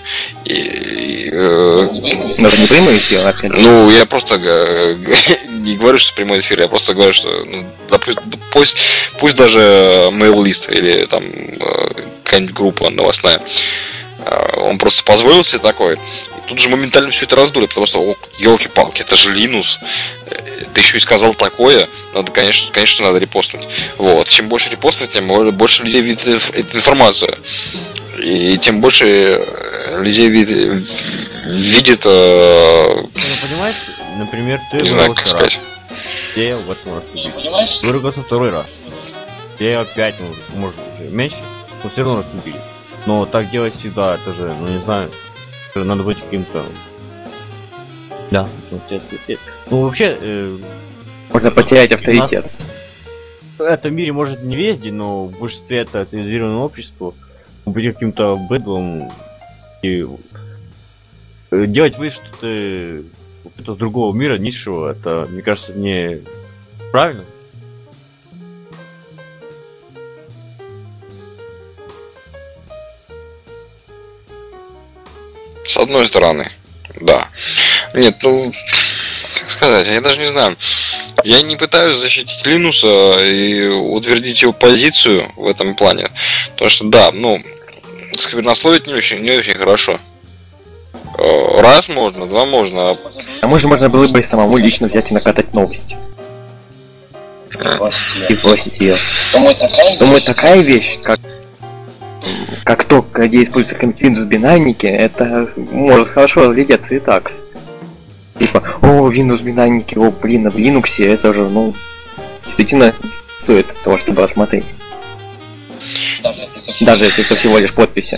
Но это не прямой эфир, опять же. Ну, я просто не говорю, что прямой эфир, я просто говорю, что пусть даже mail-лист или там какая-нибудь группа новостная, он просто позволил себе такое. И тут же моментально все это раздули, потому что, елки-палки, это же Linus. Ты еще и сказал такое, надо, конечно, надо репостнуть. Вот. Чем больше репостов, тем больше людей видит эту информацию. И тем больше людей видит... Ну, понимаешь, например, ты не знаю, как сказать. Я его в этом раз убили. Выругался второй раз. Я его опять, может быть, меньше, но все равно разбили. Но так делать всегда, это же, ну не знаю, надо быть каким-то... Да, ну вообще... можно потерять авторитет. В этом мире, может, не везде, но в большинстве это цивилизованное общество. Быть каким-то быдлом и делать вывод, что ты это с другого мира, низшего, это, мне кажется, не правильно. С одной стороны, да. Нет, ну, как сказать, я даже не знаю. Я не пытаюсь защитить Линуса и утвердить его позицию в этом плане. Потому что, да, ну, сквернословить не очень хорошо. Раз можно, два можно. А может, можно было бы самому лично взять и накатать новость. И бросить ее. Думаю, такая вещь, как то, где используется Windows бинарники, это может хорошо разлететься и так. Типа, Windows бинарники, в Linux, это же, ну, действительно стоит того, чтобы рассмотреть. Даже если это всего лишь подписи.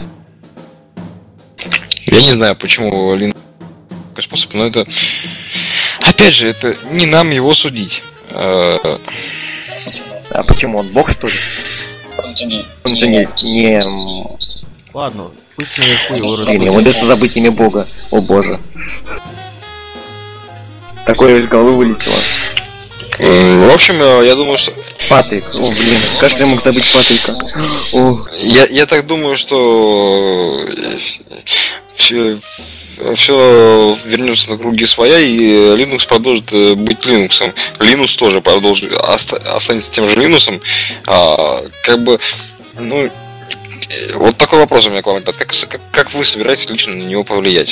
Я не знаю, почему Linux такой способ, но это... Опять же, это не нам его судить. А почему он бог, что ли? Он же не... Ладно, пусть наверху его разбудят. Удастся забыть имя бога. О боже. Такое из головы вылетело. В общем, я думаю, что... Патрик, блин, кажется, я мог забыть Патрика. Я так думаю, что все вернется на круги своя, и Linux продолжит быть Linux. Linux тоже останется тем же Linux. Как бы, ну, вот такой вопрос у меня к вам, ребят. Как вы собираетесь лично на него повлиять?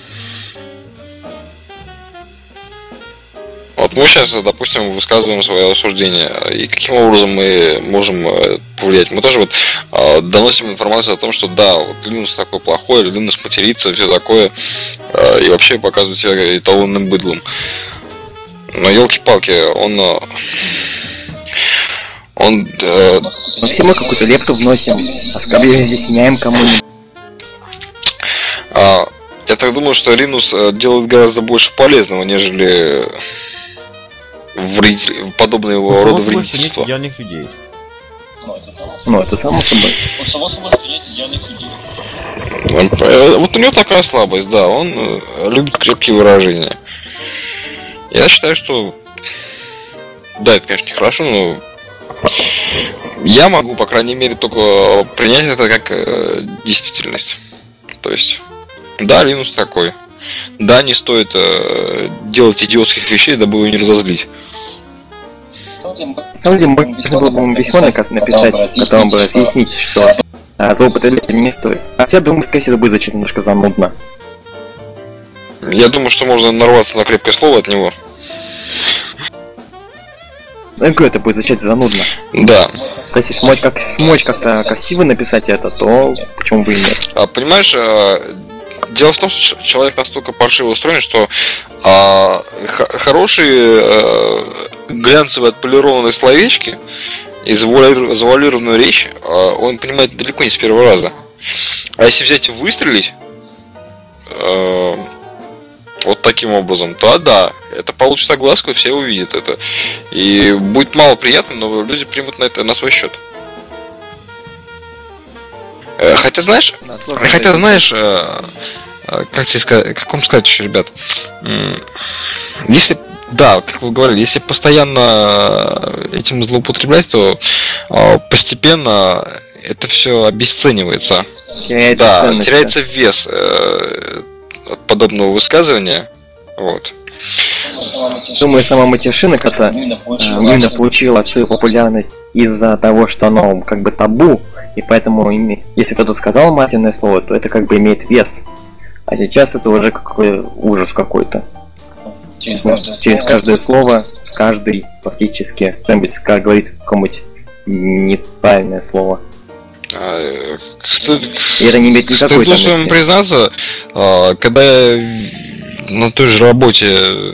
Вот мы сейчас, допустим, высказываем свое осуждение, и каким образом мы можем повлиять? Мы тоже вот доносим информацию о том, что да, вот Linux такой плохой, Linux матерится, все такое, и вообще показывает себя эталонным быдлом. Но елки-палки, мы все мы какую-то лепту вносим, оскорбляем, разъясняем кому-нибудь. Это так думаю, что Linux делает гораздо больше полезного, нежели подобные его рода вредительства. Нет идеальных людей. Ну, это само собой. Само собой, что нет идеальных людей. Вот у него такая слабость, да, он любит крепкие выражения. Я считаю, что да, это, конечно, нехорошо, но я могу, по крайней мере, только принять это как действительность. То есть, да, Linux такой. Да, не стоит делать идиотских вещей, дабы его не разозлить. На самом деле, можно было бы ему письмо написать, в котором бы разъяснить, что злоупотреблять не стоит. А я думаю, скорее всего, это будет звучать немножко занудно. Я думаю, что можно нарваться на крепкое слово от него. Ну, это будет звучать занудно. Да. То есть, если смочь как-то красиво написать это, то почему бы и нет? Понимаешь, дело в том, что человек настолько паршиво устроен, что хорошие глянцевые отполированные словечки и завуалированную речь он понимает далеко не с первого раза. А если взять и выстрелить вот таким образом, то да, это получит огласку, и все увидят это. И будет мало приятно, но люди примут на это на свой счет. Хотя знаешь, как тебе сказать, как вам сказать еще, ребят, если, да, как вы говорили, если постоянно этим злоупотреблять, то постепенно это все обесценивается. Теряется вес от подобного высказывания. Вот. Думаю, сама матершинок это именно получила свою популярность из-за того, что оно как бы табу, и поэтому, если кто-то сказал матерное слово, то это как бы имеет вес. А сейчас это уже какой ужас какой-то. Через каждое слово, каждый фактически кто-нибудь говорит какое-нибудь неправильное слово. И это не имеет никакой ценности. Должен признаться, когда я на той же работе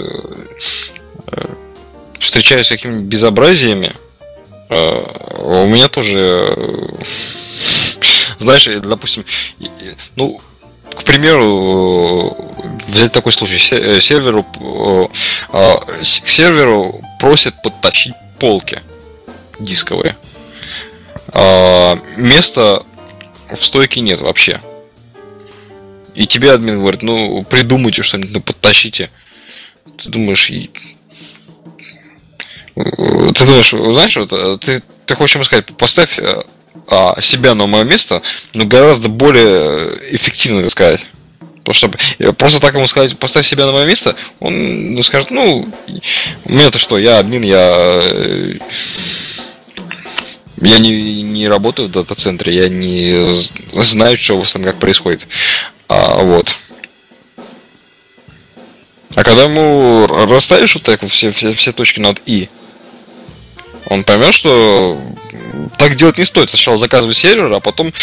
встречаюсь с какими-нибудь безобразиями, у меня тоже, знаешь, допустим, ну, к примеру, взять такой случай, к серверу просят подтащить полки дисковые. Места в стойке нет вообще. И тебе админ говорит, ну придумайте что-нибудь, ну подтащите. Ты думаешь, знаешь, вот, ты хочешь ему сказать, поставь себя на мое место, но гораздо более эффективно сказать. Потому что просто так ему сказать, поставь себя на мое место, он скажет, ну, мне-то что, я админ, я не работаю в дата-центре, я не знаю, что у вас там как происходит. Вот. А когда ему расставишь вот так все точки над «и», он поймет, что так делать не стоит. Сначала заказывать сервер, а потом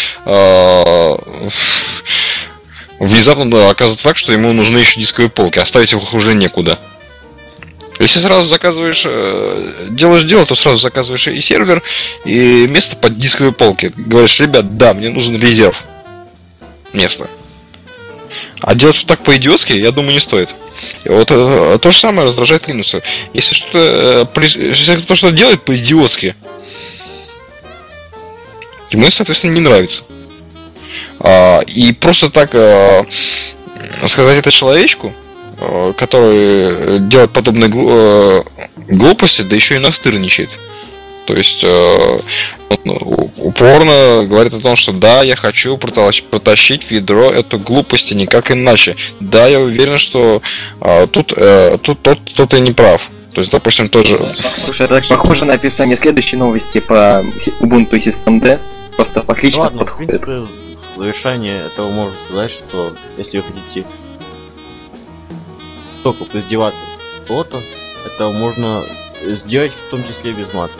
внезапно оказывается так, что ему нужны еще дисковые полки. Оставить их уже некуда. Если сразу заказываешь, делаешь дело, то сразу заказываешь и сервер, и место под дисковые полки. Говоришь, ребят, да, мне нужен резерв. Место. А делать вот так по-идиотски, я думаю, не стоит. И вот то же самое раздражает Linux. Если кто что-то делает по-идиотски, ему это, соответственно, не нравится. И просто так сказать это человечку, который делает подобные глупости, да еще и настырничает. То есть упорно говорит о том, что да, я хочу протащить в ядро эту глупость, и никак иначе. Да, я уверен, что тут кто-то и не прав. То есть, допустим, тоже... Слушай, это так похоже на описание следующей новости по Ubuntu и Systemd. Просто отлично ладно, подходит. в принципе, в завершение этого можно сказать, что если вы хотите только поиздеваться то это можно сделать в том числе без мата.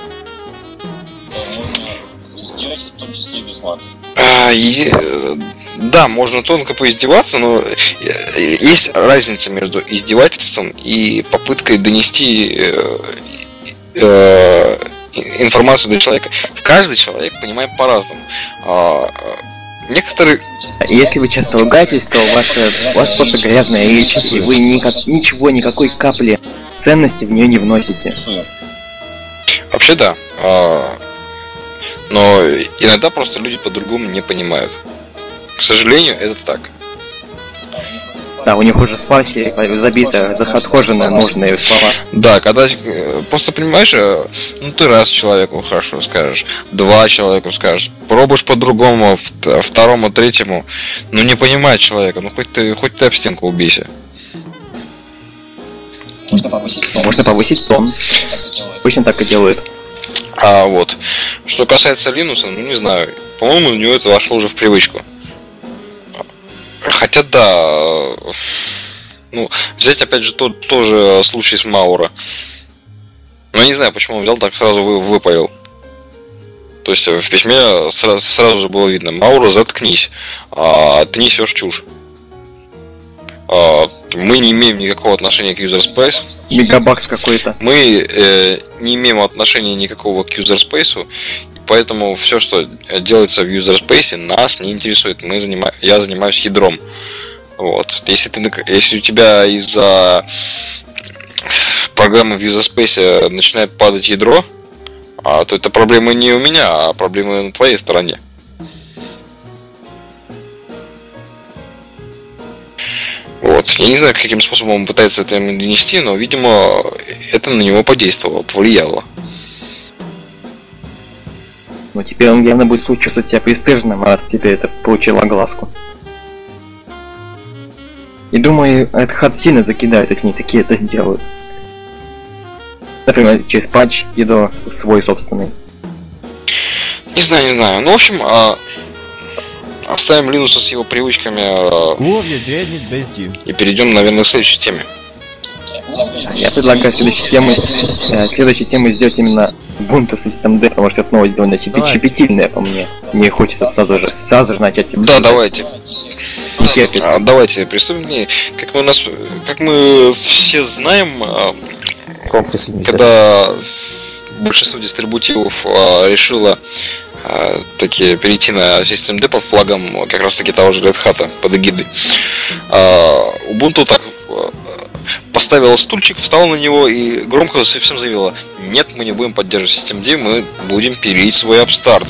Да, можно тонко поиздеваться, но есть разница между издевательством и попыткой донести информацию до человека. Каждый человек понимает по-разному. некоторые... Если вы часто ругаетесь, то у вас просто грязная речь, и вы никакой капли ценности в нее не вносите. Вообще да. Но иногда просто люди по-другому не понимают. К сожалению, это так. Да, у них уже в фарсе забито, отхожены нужные слова. Да, когда просто понимаешь, ну ты раз человеку хорошо скажешь, два человеку скажешь, пробуешь по-другому, второму, третьему, ну не понимает человека, ну хоть ты об стенку убейся. Можно повысить тон. Обычно так и делают. А вот, что касается Линуса, ну не знаю, по-моему, у него это вошло уже в привычку. Хотя да, ну, взять опять же тоже случай с Мауро. Ну, я не знаю, почему он взял, так сразу выпалил. То есть в письме сразу же было видно: Мауро, заткнись, ты несешь чушь. Мы не имеем никакого отношения к user space. Мегабакс какой-то. Мы не имеем отношения никакого к user space, поэтому все, что делается в user space, нас не интересует. Я занимаюсь ядром. Вот. Если у тебя из-за программы в user space начинает падать ядро, то это проблема не у меня, а проблема на твоей стороне. Вот. Я не знаю, каким способом он пытается это ему донести, но, видимо, это на него подействовало, повлияло. Ну, теперь он явно будет чувствовать себя пристыженным, раз теперь это получило огласку. И думаю, это хат сильно закидают, если они такие это сделают. Например, через патч ядро свой собственный. Не знаю. Ну, в общем, оставим Линуса с его привычками и перейдем, наверное, к следующей теме. Я предлагаю следующей темой сделать именно Ubuntu SystemD, потому что эта новость довольно щепетильная по мне. Мне хочется сразу же начать. Да, давайте. Давайте приступим к ней. Как мы все знаем, когда большинство дистрибутивов решило таки перейти на SystemD под флагом как раз таки того же Red Hat под эгидой, Ubuntu так поставила стульчик, встала на него и громко всем заявила: нет, мы не будем поддерживать SystemD, мы будем пилить свой апстарт.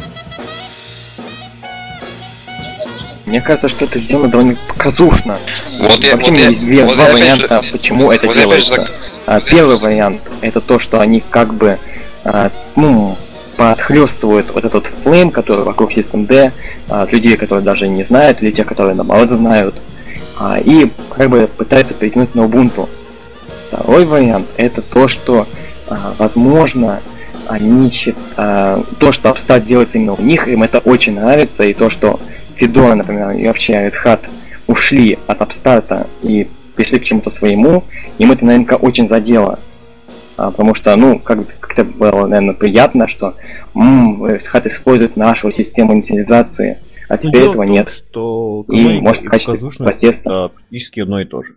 Мне кажется, что это сделано довольно показушно. Вообще есть два варианта, почему это делается. Первый вариант — это то, что они как бы подхлёстывают вот этот флейм, который вокруг SystemD, людей, которые даже не знают, или тех, которые наоборот знают, и как бы пытаются перетянуть на Ubuntu. Второй вариант — это то, что возможно они то, что апстарт делается именно у них, им это очень нравится, и то, что Fedora, например, и вообще Red Hat ушли от апстарта и пришли к чему-то своему, им это наверняка очень задело. Потому что, как-то было, наверное, приятно, что Red Hat использует нашу систему инициализации, а теперь этого нет. Что и может в качестве протеста. Практически одно и то же.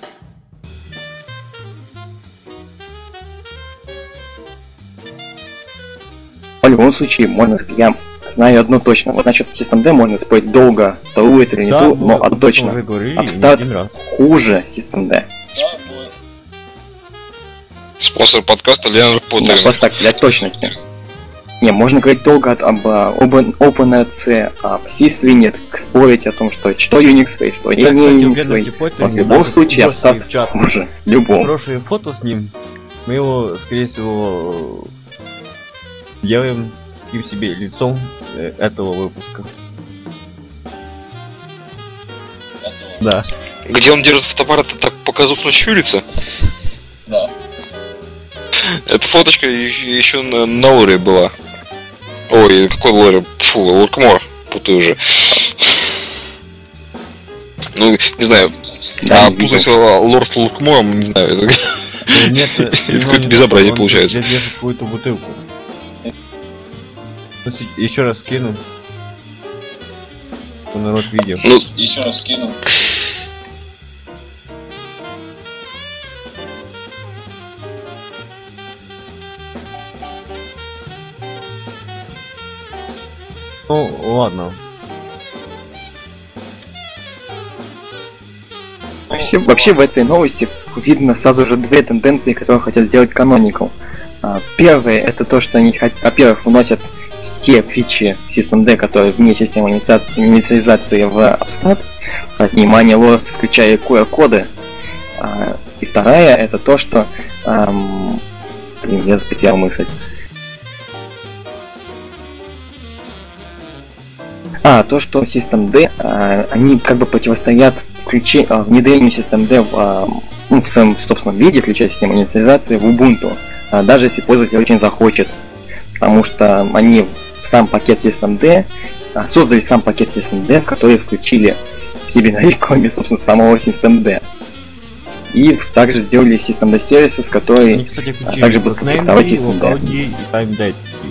В любом случае, я знаю одно точно. Вот насчет SystemD можно спорить долго, то это или не то, но одно точно. Апстарт хуже SystemD. Спонсор подкаста Леонард Поттер. Просто так, для точности. Не, можно говорить долго об OpenRC, об SysWinnet, спорить о том, что Unix, что не Unix. Но в любом случае, апстарт хуже. Любом. Хорошее фото с ним. Мы его, скорее всего, делаем таким себе лицом этого выпуска. Да. Где он держит фотоаппарат и так показушно щурится? Да. Эта фоточка еще на лоре была. Ой, какой лоре? Фу, Лоркмор. Путаю уже. Ну, не знаю. Путать лор с Лоркмором, не знаю. Нет, это какое-то безобразие получается. Я держу какую-то бутылку. Еще раз скину. Чтобы народ видел. Ну, еще раз скину. Ну, ладно. Вообще в этой новости видно сразу же две тенденции, которые хотят сделать Canonical. Первое это то, что они во-первых, вносят все фичи Systemd, которые вне системы инициализации в Upstart, внимание лордс, включая QR-коды. И вторая это то, что... я потерял мысль. То, что Systemd, они как бы противостоят внедрению Systemd в своем собственном виде, включая систему инициализации в Ubuntu, даже если пользователь очень захочет. Потому что они сам пакет Systemd, создали сам пакет Systemd, который включили в себе кроме, собственно, самого Systemd. И также сделали Systemd Services, которые также будут комплектовать Systemd.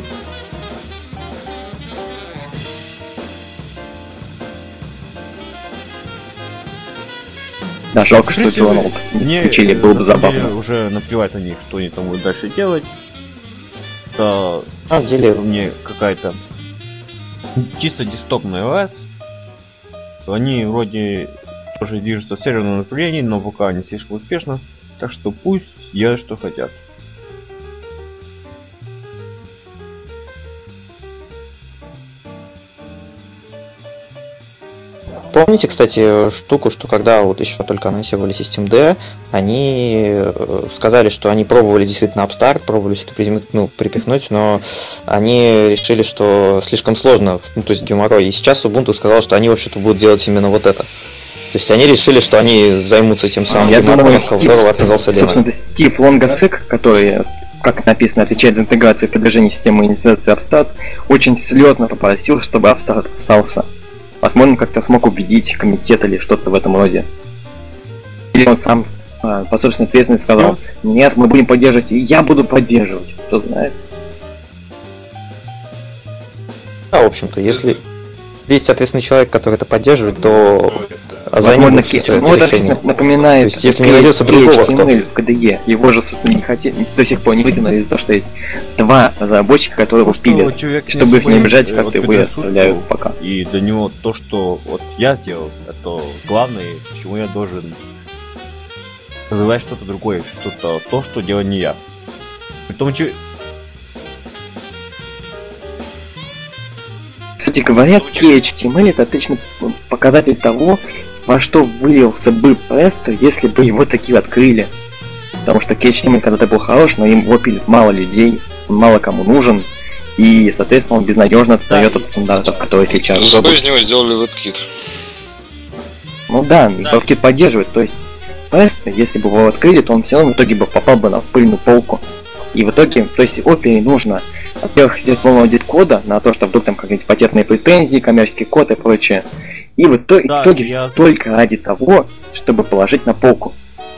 Да, жалко, что Donald не включили, было бы забавно. Уже наплевать на них, что они там будут дальше делать. На самом деле мне какая-то чисто десктопная OS. Они вроде тоже движутся в серверном направлении, но пока не слишком успешно. Так что пусть делают, что хотят. Помните, кстати, штуку, что когда вот еще только анонсировали Systemd, они сказали, что они пробовали действительно Upstart, пробовали все это припихнуть, но они решили, что слишком сложно, то есть геморрой. И сейчас Ubuntu сказал, что они вообще-то будут делать именно вот это. То есть они решили, что они займутся тем самым геморроем, от которого отказался Лена. Собственно, Стив Лонгасек, который, как написано, отвечает за интеграцию и продвижение системы инициации Upstart, очень слезно попросил, чтобы Upstart остался. Возможно, как-то смог убедить комитет или что-то в этом роде. Или он сам по собственной ответственности сказал: нет, мы будем поддерживать, и я буду поддерживать. Кто знает. Да, в общем-то, если есть ответственный человек, который это поддерживает, то возможно, это напоминает, то есть, если не найдется другого, кто... в KDE. Его же, собственно, не хотели, до сих пор не выкинули из-за того, что есть два разработчика, которые его пилят. Чтобы их не обижать, как-то его оставляют пока. И для него то, что вот я делал, это главное, почему я должен развивать что-то другое, что-то то, что делаю не я. Притом, кстати говоря, KHTML это отличный показатель того, во что вылился бы Presto, если бы его такие открыли. Потому что KHTML когда-то был хорош, но им его пилит мало людей, он мало кому нужен, и, соответственно, он безнадежно отстает от стандартов, которые сейчас. Зато из него сделали WebKit. Ну да, WebKit поддерживает, то есть Presto, если бы его открыли, то он все равно в итоге бы попал бы на пыльную полку. И в итоге, то есть Opera нужно, во-первых, сделать полный аудит кода на то, что вдруг там какие-то патентные претензии, коммерческий код и прочее. И в итоге только ради того, чтобы положить на полку.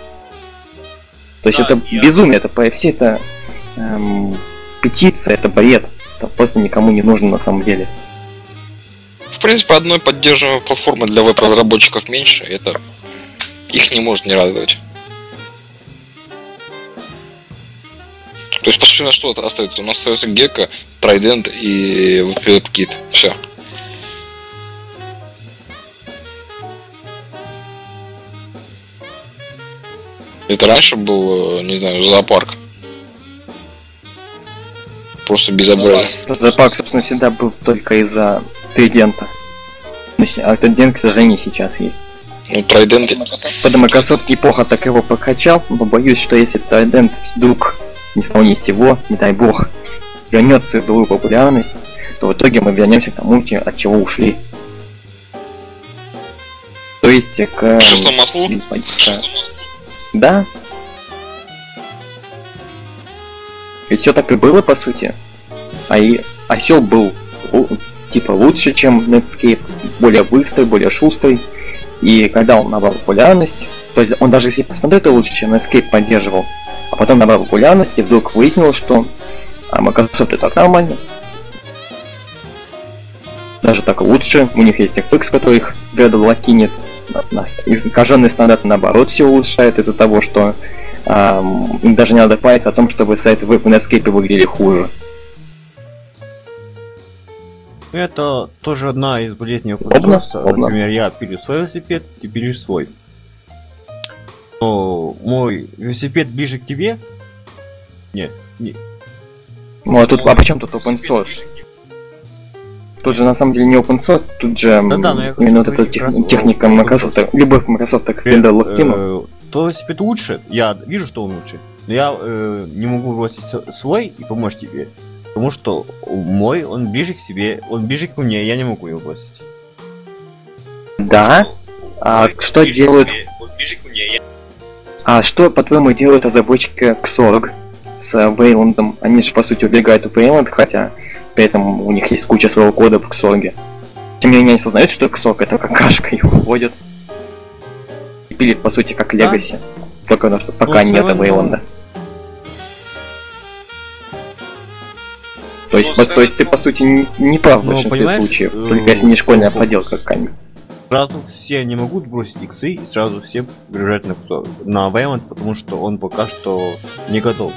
То есть это безумие, это PFC, это петиция, это бред. Это просто никому не нужно на самом деле. В принципе, одной поддерживаемой платформы для веб-разработчиков меньше, это их не может не радовать. То есть, по сути, на что остается? У нас остается Gecko, Trident и WebKit. Все. Это раньше был, не знаю, зоопарк. Просто безобразие. Зоопарк, собственно, всегда был только из-за Trident. А Trident, к сожалению, сейчас есть. Ну, Trident... Когда Microsoft неплохо так его прокачал, но боюсь, что если Trident вдруг ни с того ни с сего, не дай бог, вернется в свою популярность, то в итоге мы вернемся к тому, от чего ушли. То есть к... Шестому маслу? Да. Ведь все так и было, по сути. Осел был типа лучше, чем Netscape, более быстрый, более шустрый. И когда он набрал популярность, то есть он даже если по стандарту лучше, чем Netscape поддерживал, а потом набрал популярность и вдруг выяснилось, что Microsoft это нормально. Даже так лучше, у них есть FX, который их Gradle кинет. Искаженные стандарты наоборот все улучшает из-за того, что им даже не надо париться о том, чтобы сайты в Netscape выглядели хуже. Это тоже одна из болезней open source. Например, я пилю свой велосипед, ты пилишь свой. Но мой велосипед ближе к тебе? Нет, не. Ну а почему тут open source? Тут же на самом деле не open source, тут же Да-да, но я хочу именно вот эта говорить как раз техника о Microsoft, любовь Microsoft так передал Лохтину. То велосипед лучше, я вижу, что он лучше, но я не могу бросить свой и помочь тебе. Потому что мой, он ближе к себе, он ближе к мне, я не могу его бросить. Да? А что делают... А что, по-твоему, делают разработчики Xorg с Wayland? Они же, по сути, убегают от Wayland, хотя при этом у них есть куча своего кода в Xorg. Тем не менее, они осознают, что Xorg это какашка, и уходят. И пилит, по сути, как Legacy. Только потому, что пока нет Wayland. То есть ты, по сути, не прав в большинстве случаев, только если не школьная поделка какая-нибудь. Сразу все не могут бросить иксы и сразу все бежать на Wayland, потому что он пока что не готов.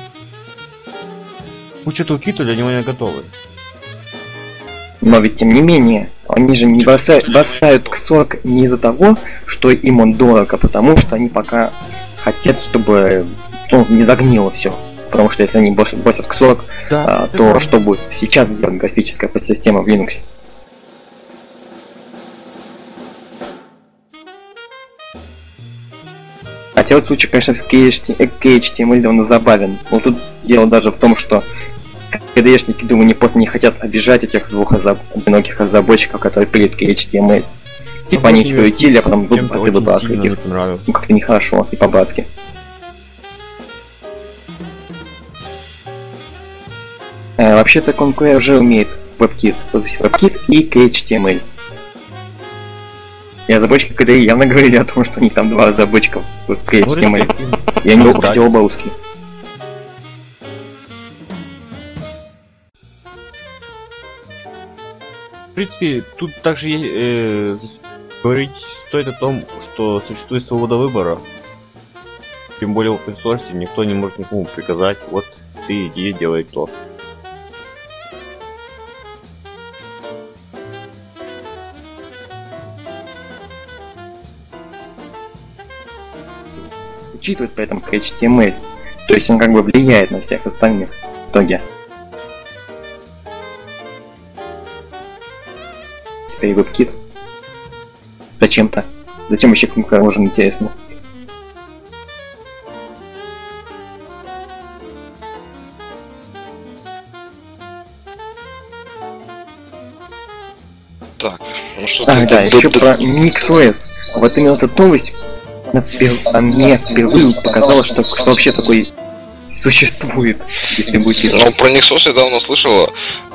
Куча тулкитов для него не готовы. Но ведь тем не менее, они же не бросают Xorg не из-за того, что им он дорог, а потому что они пока хотят, чтобы не загнило все. Потому что если они бросят Xorg, то что будет сейчас делать графическая подсистема в Linux? Хотя вот случай, конечно, с KHTML он забавен. Но тут дело даже в том, что KDE-шники, думаю, не просто не хотят обижать этих двух одиноких разработчиков, которые пилят KHTML. Типа они их приютили, а потом выбрасывают их. Ну как-то нехорошо и по-братски. Вообще-то Concur уже умеет WebKit. То есть WebKit и KHTML. И разработчики KDE явно говорили о том, что у них там два разработчика в KHTML. И они оба все русские. В принципе, тут также говорить стоит о том, что существует свобода выбора. Тем более в open source никто не может никому приказать, вот ты иди делай то. Учитывает при этом HTML, то есть он как бы влияет на всех остальных в итоге. Теперь WebKit. Зачем-то. Зачем вообще Concur нужен, интересно? Так, ну что да, еще про MixOS. Вот именно эта новость мне впервые показалось, что вообще такой существует дистрибутив. Ну, про Nexus я давно слышал.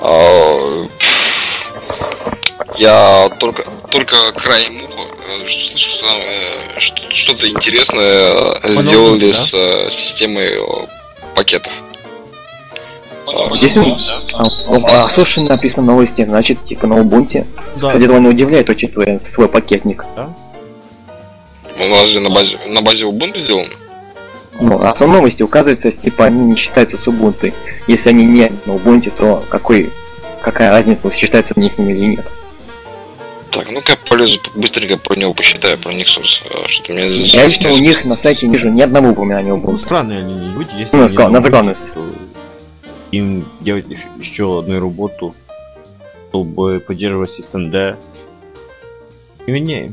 Я только краем уха слышу, что там что-то интересное сделали с системой пакетов. Здесь слушай, написано в новости, значит, типа на Ubuntu. Да. Кстати, довольно удивляет, учитывая свой пакетник. Да? У нас же на базе Ubuntu сделано? Ну, а в самой новости указывается, типа, они не считаются с Ubuntu. Если они не на Ubuntu, то какая разница, считаются они с ними или нет? Так, ну-ка я полезу быстренько про него посчитаю, про Nexus. Что мне я лично у них на сайте не вижу ни одного упоминания Ubuntu. Ну, странные они не люди, если на заглавную им делать еще одну работу, чтобы поддерживать System D. И меняем.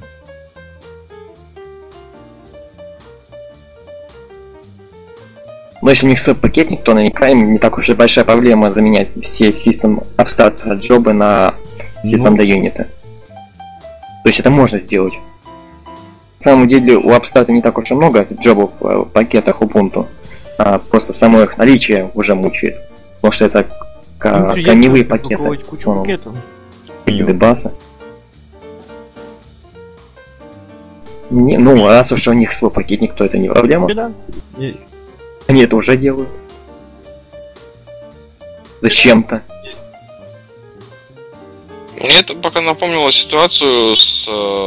Но если у них свой пакетник, то наверняка им не так уж и большая проблема заменять все System Abstract джобы на System D юниты. То есть это можно сделать. На самом деле у Abstract не так уж и много джобов в пакетах Ubuntu, а просто само их наличие уже мучает. Потому что это коневые пакеты. Дебаса. Ну, раз уж у них свой пакетник, то это не проблема. Да. Они это уже делают. Зачем-то. Мне это пока напомнило ситуацию с...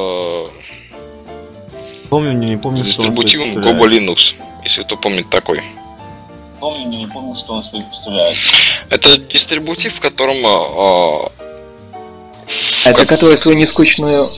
не помню, с дистрибутивом Gobo Linux, если кто помнит такой. Помню, не помню, что он собой представляет. Это дистрибутив, в котором Это который свою нескучную...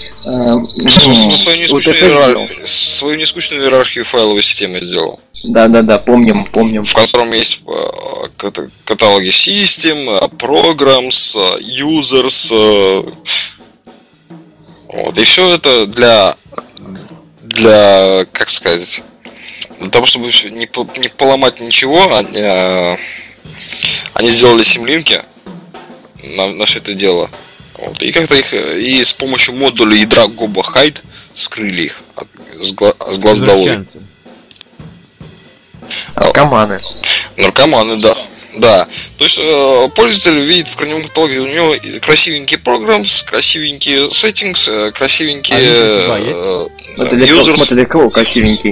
Свою нескучную иерархию файловой системы сделал. Да, помним. В котором есть каталоги System, Programs, Users. Вот. И все это для, как сказать, для того, чтобы не поломать ничего, они сделали симлинки на все это дело. Вот. И как-то их и с помощью модуля ядра Goba Hide скрыли их с глаз долой. Наркоманы, да. Да. То есть пользователь видит в корневом каталоге у него красивенькие programs, красивенькие settings, красивенькие users. Это для кого красивенький?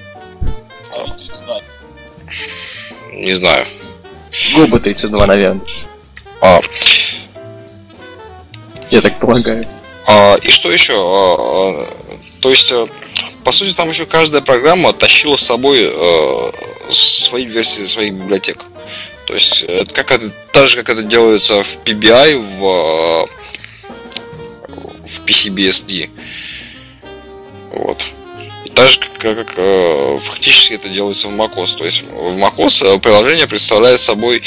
Не знаю. Гоба 32, наверное. Я так полагаю. И что еще? То есть, по сути, там еще каждая программа тащила с собой свои версии своих библиотек. То есть, это так же, как это делается в PBI, в PCBSD. Вот. И так же, как фактически это делается в macOS. То есть, в macOS приложение представляет собой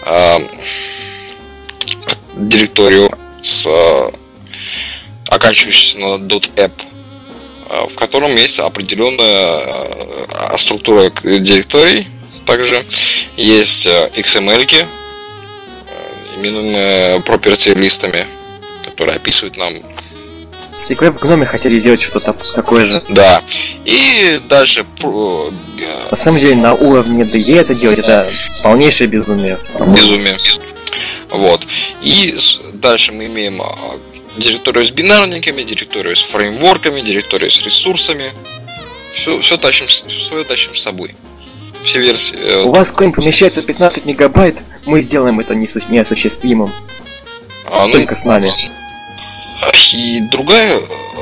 директорию с оканчивающейся на .app, в котором есть определенная структура директорий. Также есть XML-ки, именуемые property листами, которые описывают нам. В GNOME хотели сделать что-то такое же. Да. И дальше... На самом деле, на уровне DE это делать, это полнейшее безумие. Безумие. Вот. И дальше мы имеем директорию с бинарниками, директорию с фреймворками, директорию с ресурсами. Все тащим с собой. Все версии. У вас в коин помещается 15 мегабайт, мы сделаем это неосуществимым. Только с нами. И другая,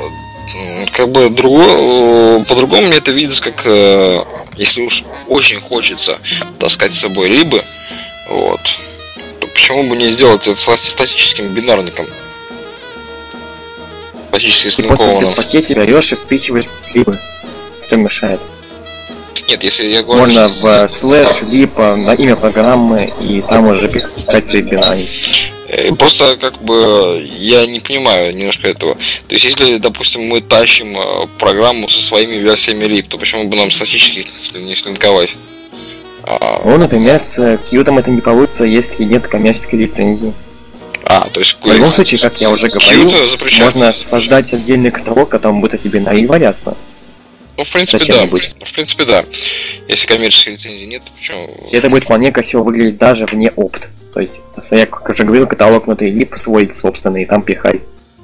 по-другому мне это видится, как если уж очень хочется таскать с собой либо, вот, то почему бы не сделать это статическим бинарником? Статически слинкованным. Ты просто в пакете берешь и впихиваешь либо. Что мешает? Нет, если я говорю... Можно в слэш, либо на имя программы, и там уже пихать свои бинарники. Просто я не понимаю немножко этого. То есть если, допустим, мы тащим программу со своими версиями lib, то почему бы нам статически не слинковать? Ну, например, с Qt это не получится, если нет коммерческой лицензии. То есть... В любом случае, как я уже говорил, можно создать отдельный каталог, которым будет тебе валяться. Ну, в принципе, да. Если коммерческой лицензии нет, то почему? Это будет вполне красиво выглядеть даже вне опт. То есть, я, как уже говорил, каталог внутри lib свой собственный, и там пихай.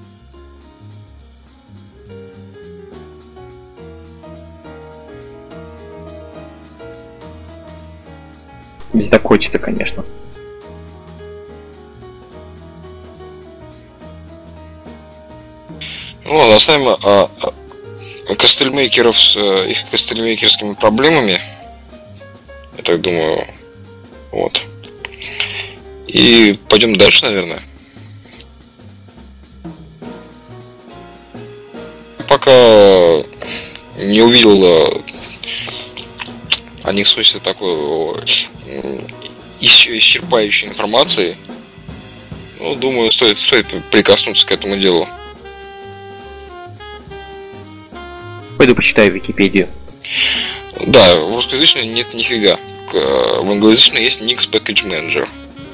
Если так хочется, конечно. Ну ладно, оставим костыльмейкеров с их костыльмейкерскими проблемами. Я так думаю. Вот. И пойдем дальше, наверное. Пока не увидел о них свойстве такой исчерпающей информации, ну, думаю, стоит прикоснуться к этому делу. Пойду почитаю Википедию. Да, в русскоязычной нет нифига. В англоязычной есть Nix Package Manager.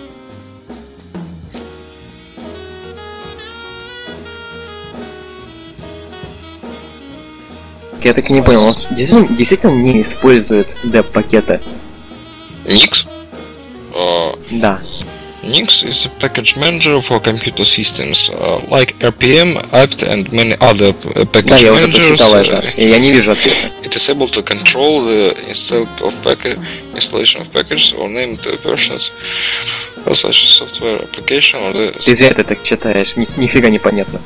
Я так и не понял, он действительно не использует деп-пакеты? Nix? Да. Nix is a package manager for computer systems, like RPM, apt and many other package да, я managers. Уже прочитал это, и я не вижу ответа. It is able to control the installation of packages or named versions of such software application. Ты зря ты так читаешь, нифига не понятно.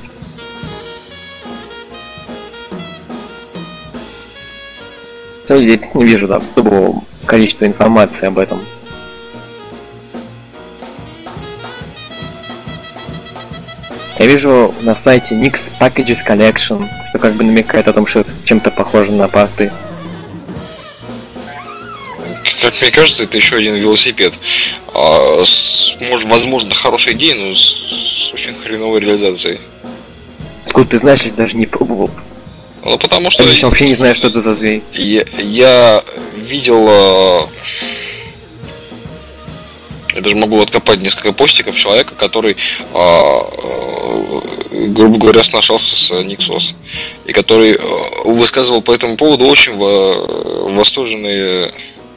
Я не вижу такого количества информации об этом. Я вижу на сайте Nix Packages Collection, что как бы намекает о том, что это чем-то похоже на порты. Как мне кажется, это еще один велосипед. Возможно, хорошая идея, но с очень хреновой реализацией. Откуда ты знаешь, я даже не пробовал. Ну, потому что... Я вообще не знаю, что это за зверь. Я видел... Я даже могу откопать несколько постиков человека, который, грубо говоря, сношался с Nixos. И который высказывал по этому поводу очень восторженные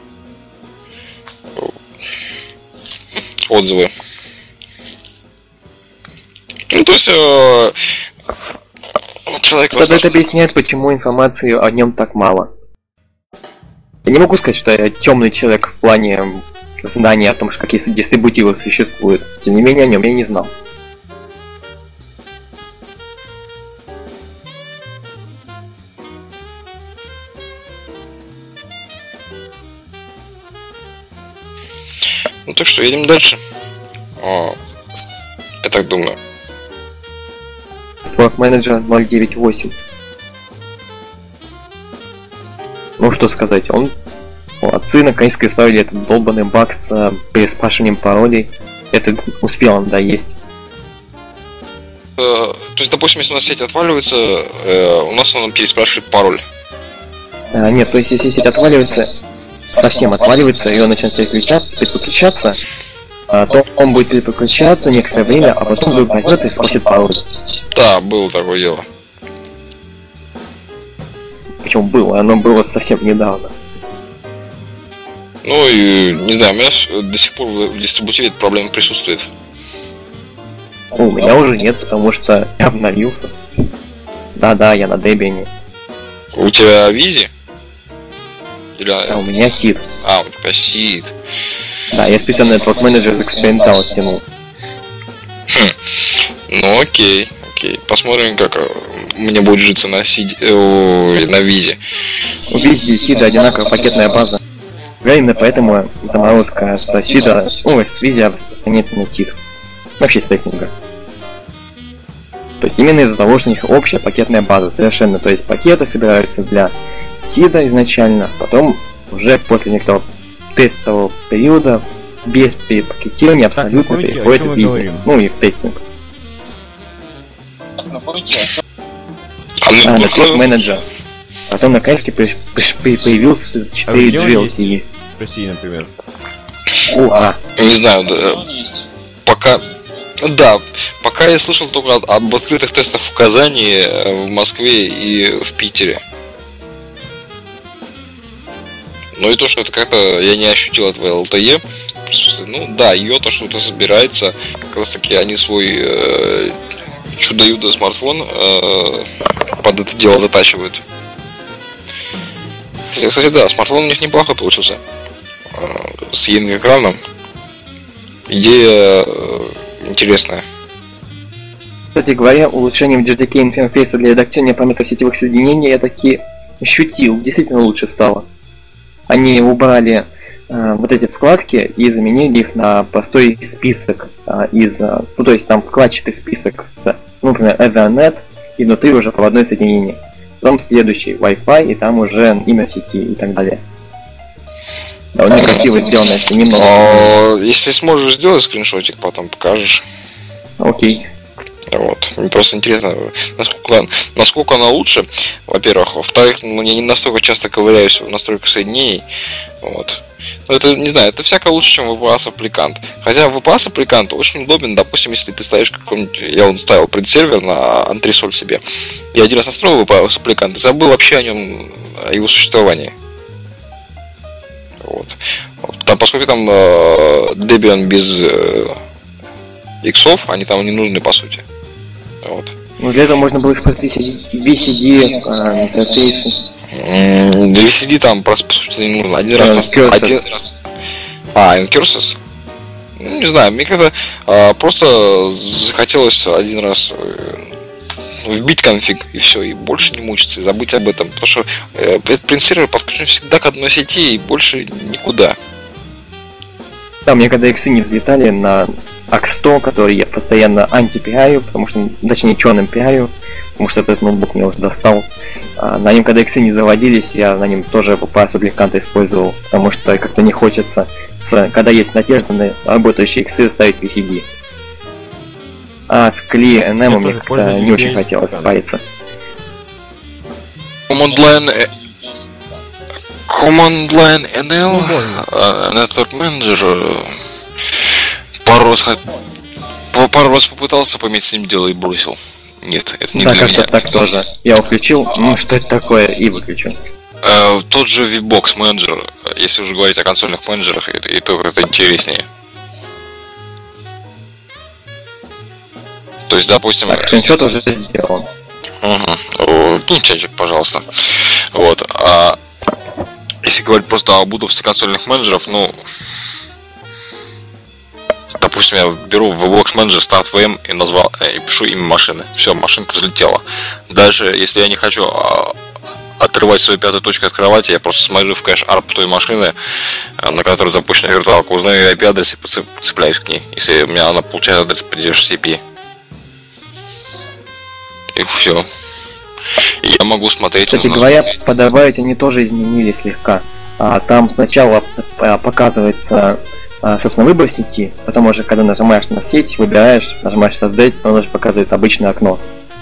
отзывы. Ну, то есть... человек Тогда это объясняет, почему информации о нем так мало. Я не могу сказать, что я темный человек в плане знания о том, что какие дистрибутивы существуют. Тем не менее, о нем я не знал. Ну так что, едем дальше. Я так думаю. Fork Manager 0.9.8. Ну что сказать, молодцы, наконец-то исправили этот долбанный баг с переспрашиванием паролей. Это успел надоесть. То есть, допустим, если у нас сеть отваливается, у нас он переспрашивает пароль. Нет, то есть если сеть отваливается, совсем отваливается, и он начинает переключаться, то он будет переключаться некоторое время, а потом вдруг возьмет и спросит пароль. Да, было такое дело. Причем было, оно было совсем недавно. Ну и не знаю, у меня до сих пор в дистрибутиве эта проблема присутствует. У меня уже нет, потому что я обновился. Да, я на Debian. У тебя Визи? Или... А у меня SID. А, у тебя SID. Да, я специально Network Manager Experimental стянул. Ну окей. Посмотрим, как мне будет житься на SID, на Визе. У Визи и SID одинаковая пакетная база. Именно поэтому заморозка с SID, с Визи распространяется на SID. Вообще с тестинга. То есть именно из-за того, что у них общая пакетная база совершенно. То есть пакеты собираются для SID изначально, потом уже после некоторого тестового периода без перепакетирования абсолютно переходит в Визи. Ну и в тестинг. Network Manager. Потом наконец-то появился 4G LTE. В России, например. Не знаю, да, пока я слышал только об открытых тестах в Казани, в Москве и в Питере. Ну и то, что это как-то я не ощутил этого LTE. Ну да, Йота что-то собирается. Как раз таки они свой чудо-юдо смартфон под это дело затачивают. Кстати, да, смартфон у них неплохо получился. С единым экраном. Идея интересная. Кстати говоря, улучшением JDK интерфейса для редактирования параметров сетевых соединений я таки ощутил. Действительно лучше стало. Они убрали вот эти вкладки и заменили их на простой список то есть там вкладчатый список с, например, Ethernet и внутри уже проводное соединение. Потом следующий Wi-Fi и там уже имя сети и так далее. Довольно красиво сделано, если немного. Если сможешь сделать скриншотик, потом покажешь. Окей. Вот. Мне просто интересно, насколько она лучше, во-первых. Во-вторых, я не настолько часто ковыряюсь в настройках соединений. Вот. Но это, не знаю, это всяко лучше, чем VPS аппликант. Хотя VPS аппликант очень удобен, допустим, если ты ставишь какой-нибудь... Я ставил предсервер на антресоль себе. Я один раз настроил VPS аппликант и забыл вообще о его существовании. Вот. Там, поскольку там Debian без иксов, они там не нужны по сути. Вот. Ну для этого можно было использовать VCD интерфейсы. VCD там просто по сути не нужно. Один раз. Incursus? Ну, не знаю, мне как-то просто захотелось один раз вбить конфиг и все, и больше не мучиться, и забыть об этом. Потому что этот принт-сервер подключен всегда к одной сети и больше никуда. Да, мне когда иксы не взлетали на AX100, который я постоянно антипиаю, потому что, точнее, черным пиаю, потому что этот ноутбук мне уже достал. На нем, когда иксы не заводились, я на нем тоже VPS Supplicant использовал, потому что как-то не хочется, когда есть надежда на работающие иксы, ставить PCD. А с Klee NM мне как-то не очень хотелось париться. Command Line NL, Network Manager, пару раз попытался поиметь с ним дело и бросил. Нет, это не да, для меня. Да, так тоже. Я его включил, что это такое, и выключил. Тот же VBox Manager, если уже говорить о консольных менеджерах, и то это интереснее. То есть, допустим... Так, скриншот уже сделан. Ну, чайчик, пожалуйста. Вот. А если говорить просто об удобстве консольных менеджеров, ну... Допустим, я беру в VBox Manager Start VM и назвал, и пишу имя машины. Все, машинка взлетела. Дальше, если я не хочу отрывать свою пятую точку от кровати, я просто смотрю в кэш ARP той машины, на которой запущена виртуалка, узнаю IP-адрес и цепляюсь к ней, если у меня она получает адрес по DHCP. И все. Я могу смотреть... Кстати говоря, подавать они тоже изменили слегка. Там сначала показывается, собственно, выбор сети, потом уже, когда нажимаешь на сеть, выбираешь, нажимаешь создать, он уже показывает обычное окно.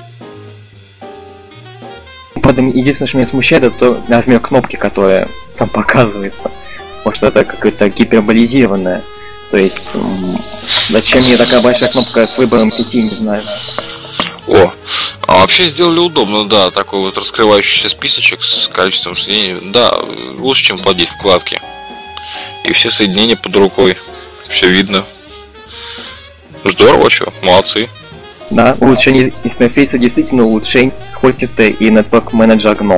Единственное, что меня смущает, это размер кнопки, которая там показывается. Потому что это какое-то гиперболизированное. То есть, зачем мне такая большая кнопка с выбором сети, не знаю. О, а вообще сделали удобно, да, такой вот раскрывающийся списочек с количеством соединений. Да, лучше, чем плодить вкладки. И все соединения под рукой. Все видно. Здорово, чё, молодцы. Да, улучшение интерфейса действительно улучшение, хоть это и Network Manager GNOME.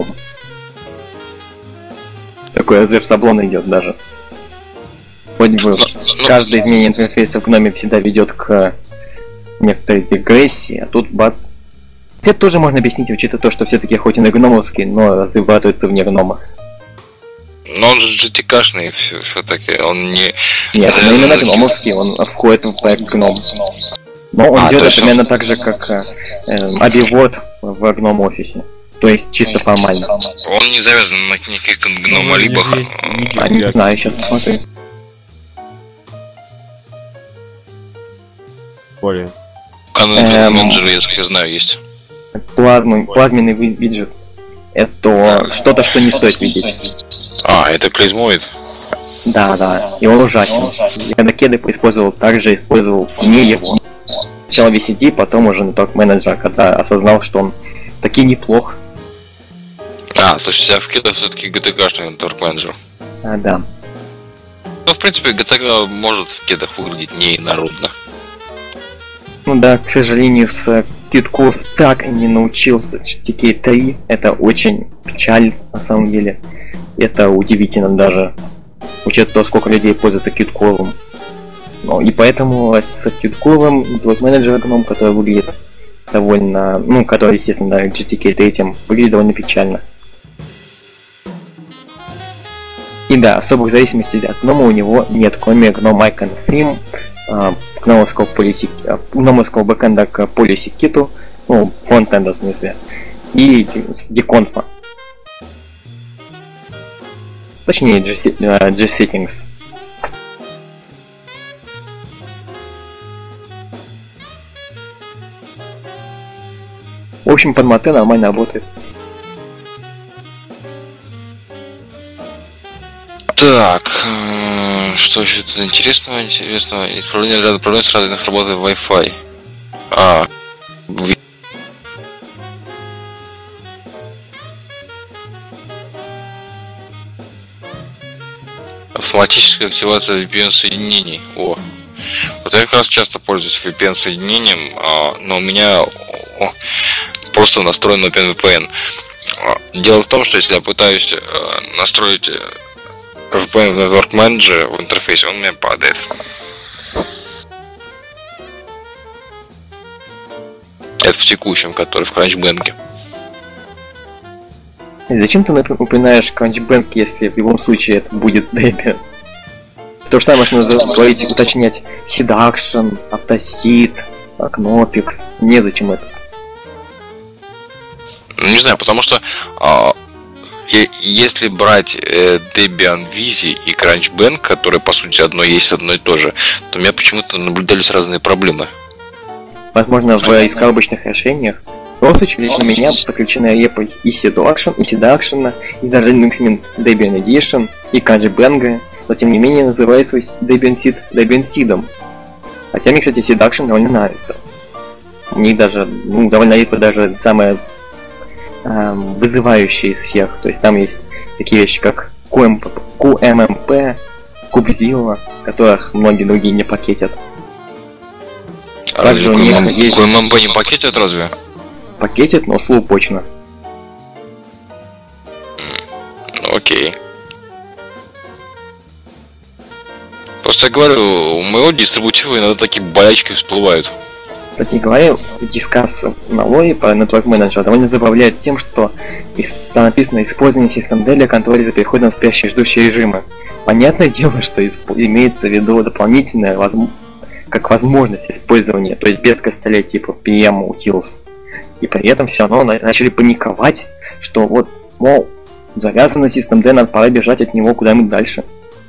Такой разрыв шаблона идет даже. Вроде бы каждое изменение интерфейса в GNOME всегда ведет к некоторой регрессии, а тут бац. Это тоже можно объяснить, учитывая то, что все-таки хоть и на гномовский, но разрабатывается вне гнома. Но он же GTK-шный все-таки, он не... Нет, но именно гномовский, он входит в проект гном. Но он делает примерно так же, как Abiword в GNOME офисе. То есть чисто формально. Он не завязан на никаких гномолибах. Не знаю, сейчас посмотрю. Более. Менеджер, я знаю, есть. Плазменный виджет. Это что-то, что не стоит видеть. Это клизмоид. Да, и он ужасен. Я на кеды использовал, также использовал не его. Сначала VCD, потом уже Network Manager, когда осознал, что он таки неплох. То есть у тебя в кедах все-таки GTK-шный Network Manager. Да. Ну, в принципе, GTK может в кедах выглядеть не инородно. Ну да, к сожалению, с Qt-Core так и не научился GTK 3. Это очень печаль, на самом деле. Это удивительно даже, учитывая то, сколько людей пользуются Qt-Core. Ну, и поэтому с Qt-Core Network Manager GNOME, который выглядит довольно... Ну, который, естественно, на GTK 3 выглядит довольно печально. И да, особых зависимостей от GNOME у него нет, кроме GNOME Icon Theme, гномовского бэкэнда к полисикиту, ну, фронтенда в смысле, и деконфа. Точнее, G-Settings. В общем, под мате нормально работает. Так, что еще тут интересного? Исправление ряда проблем с разных работой Wi-Fi. Автоматическая активация VPN-соединений. Вот я как раз часто пользуюсь VPN-соединением, но у меня просто настроен OpenVPN. Дело в том, что если я пытаюсь настроить VPN в Network Manager в интерфейсе, он у меня падает. Это в текущем, который в CrunchBank. Зачем ты упоминаешь CrunchBank, если в любом случае это будет Debian? То же самое, что надо говорить, уточнять seduction, автосид, Knopix. Незачем это. Ну, не знаю, потому что если брать Debian Vizi и CrunchBank, которые по сути одно есть, одно и то же, то у меня почему-то наблюдались разные проблемы. Возможно, в искалочных решениях. В любом случае, лично у меня подключена репа и seduction, и даже Linux Mint Debian Edition, и CrunchBank, но тем не менее называю свой Debian Seed Debian Seed'ом. Хотя мне, кстати, seduction довольно нравится. Мне даже, довольно репа даже самая вызывающие из всех. То есть там есть такие вещи, как QMMP, Kubezilla, которых многие другие не пакетят. Также у них есть... QMMP не пакетят разве? Пакетят, но слоупочно. Окей. Просто я говорю, у моего дистрибутива иногда такие болячки всплывают. Кстати говоря, дискасс на лоре по Network Manager довольно забавляет тем, что там написано использование систем для контроля за переходом в спящие ждущие режимы. Понятное дело, что имеется в виду дополнительная как возможность использования, то есть без костылей типа PM Utils. И при этом все равно начали паниковать, что вот, мол, завязан на систем надо пора бежать от него куда-нибудь дальше.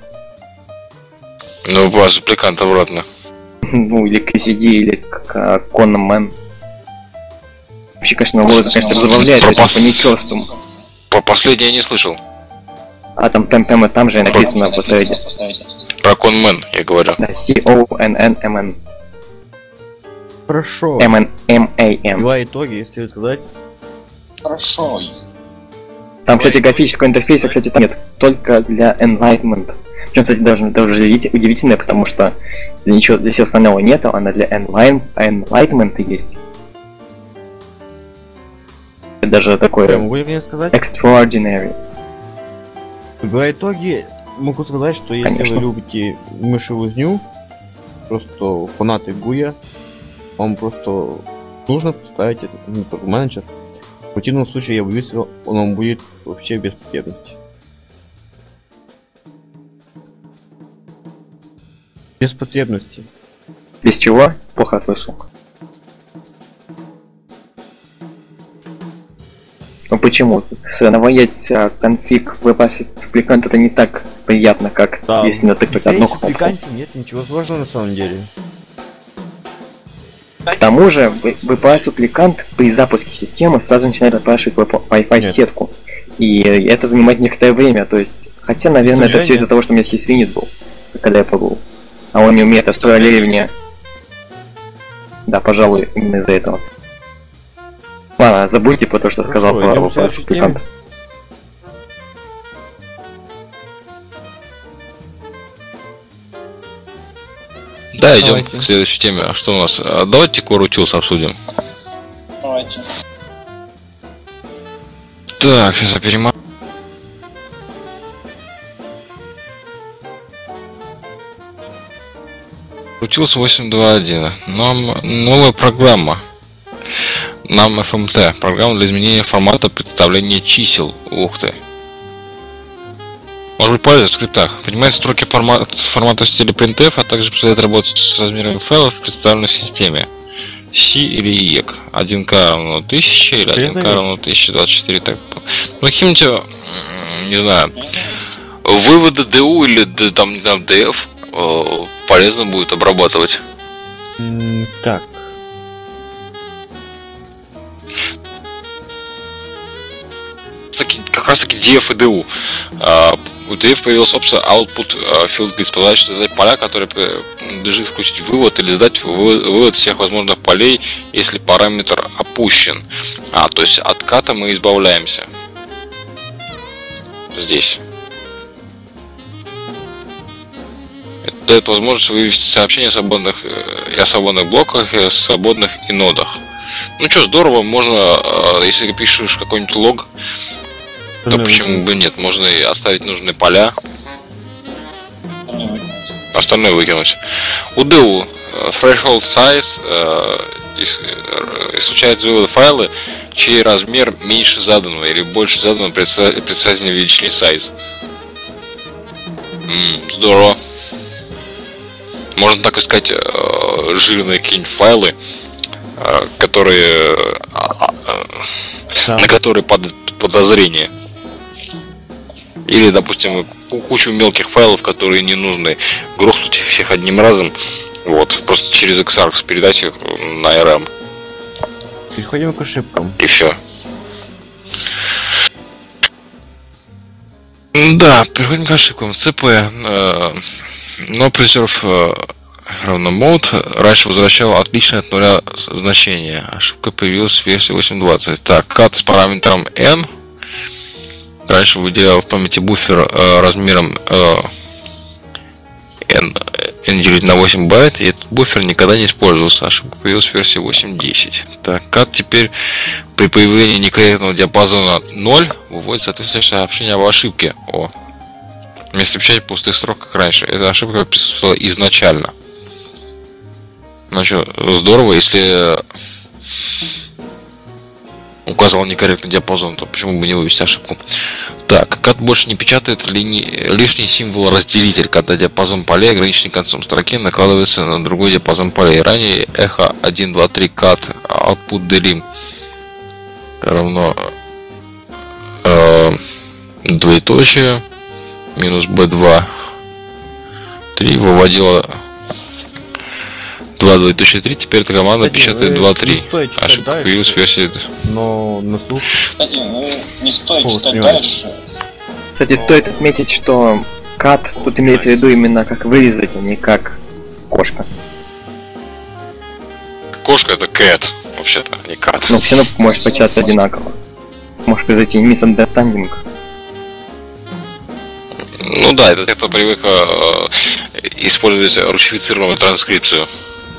Ну, у вас аппликант обратно. Ну, или KCD, или как Conman. Вообще, конечно, вот, конечно, забавляет этим паникерством. По последнее я не слышал. А там прямо там же написано в трейде. Про Conman я говорю. Да, CONNMN. Хорошо. MNMAM. Два итоги, если сказать. Хорошо. Там, кстати, графического интерфейса, кстати, там нет. Только для Enlightenment. Причем, кстати, даже удивительное, потому что для всего остального нету, она для Enlightenment есть. Это даже такое Я могу мне сказать? extraordinary. В итоге могу сказать, что если Конечно. вы любите мышевозню, просто фанаты Гуя, вам просто нужно поставить этот Network Manager. В противном случае, я боюсь, он вам будет вообще без потребности. Без потребности. Без чего? Плохо слышал. Ну почему? Наводить конфиг веб-аппликант это не так приятно, как Да, если натыкнуть одну кнопку. Нет ничего сложного на самом деле. К тому же, веб-аппликант при запуске системы сразу начинает отпрашивать Wi-Fi сетку. И это занимает некоторое время, то есть... Хотя, наверное, это все из-за того, что у меня сисвинит был, когда я пробовал. А он не умеет астролирование. Да, пожалуй, именно из-за этого. Ладно, забудьте про то, что сказал про веб-аппликант. Да, идем к следующей теме. А что у нас? Давайте Core Utils обсудим. Давайте. Так, сейчас я перемотаю. Utils 8.2.1. Нам новая программа. Нам FMT. Программа для изменения формата представления чисел. Ух ты. Может быть полезно в скриптах. Принимает строки формата в стиле printf, а также позволяет работать с размерами файлов, представленных в системе. C или EEC. 1К равно 1000 или 1К равно 1024. Так. Ну, каким-нибудь, не знаю, выводы DU или там, не знаю, DF полезно будет обрабатывать. Так. Как раз таки DF и DU. У DF появилась опция Output Field List, позволяет создать поля, которые надлежит включить вывод или сдать вывод всех возможных полей, если параметр опущен. То есть от ката мы избавляемся. Здесь. Это дает возможность вывести сообщения о свободных блоках, и о свободных инодах. Ну что, здорово, можно, если ты пишешь какой-нибудь лог, то почему бы нет, можно и оставить нужные поля, остальное выкинуть. У DU threshold size исключает из вывода файлы, чей размер меньше заданного или больше заданного предсказательной величины size. Здорово. можно так сказать, жирные какие-нибудь файлы, которые Да. на которые падает подозрение. Или, допустим, кучу мелких файлов, которые не нужны, грохнуть всех одним разом, вот, просто через Xarx передать их на RM. Переходим к ошибкам. И все. Да, переходим к ошибкам. ЦП. Но preserve равно mode раньше возвращал отличное от нуля значение. Ошибка появилась в версии 8.20. Так, cut с параметром n. Раньше выделял в памяти буфер размером n делить на 8 байт, и этот буфер никогда не использовался. Ошибка появилась в версии 8.10. Так, cut теперь при появлении некорректного диапазона 0 выводит соответствующее сообщение об ошибке. Вместо печати пустых строк, как раньше. Эта ошибка присутствовала изначально. Ну что, здорово, если указал некорректный диапазон, то почему бы не вывести ошибку? Так, cut больше не печатает лишний символ разделитель, когда диапазон полей, ограниченный концом строки, накладывается на другой диапазон полей. Ранее эхо 1, 2, 3 cut output delim равно двоеточие минус b2 3 выводила 2.3, теперь эта команда печатает 2.3. Ошибка появилась в версии. Но на слух. Кстати, ну не стоит читать понимаю. дальше. Кстати, стоит отметить, что cut тут имеется в виду именно как вырезать, а не как кошка. Кошка это cat, вообще-то, не cat. Но все равно может почитаться одинаково. Может произойти misunderstanding. Ну да, это те, кто привык использовать русифицированную транскрипцию.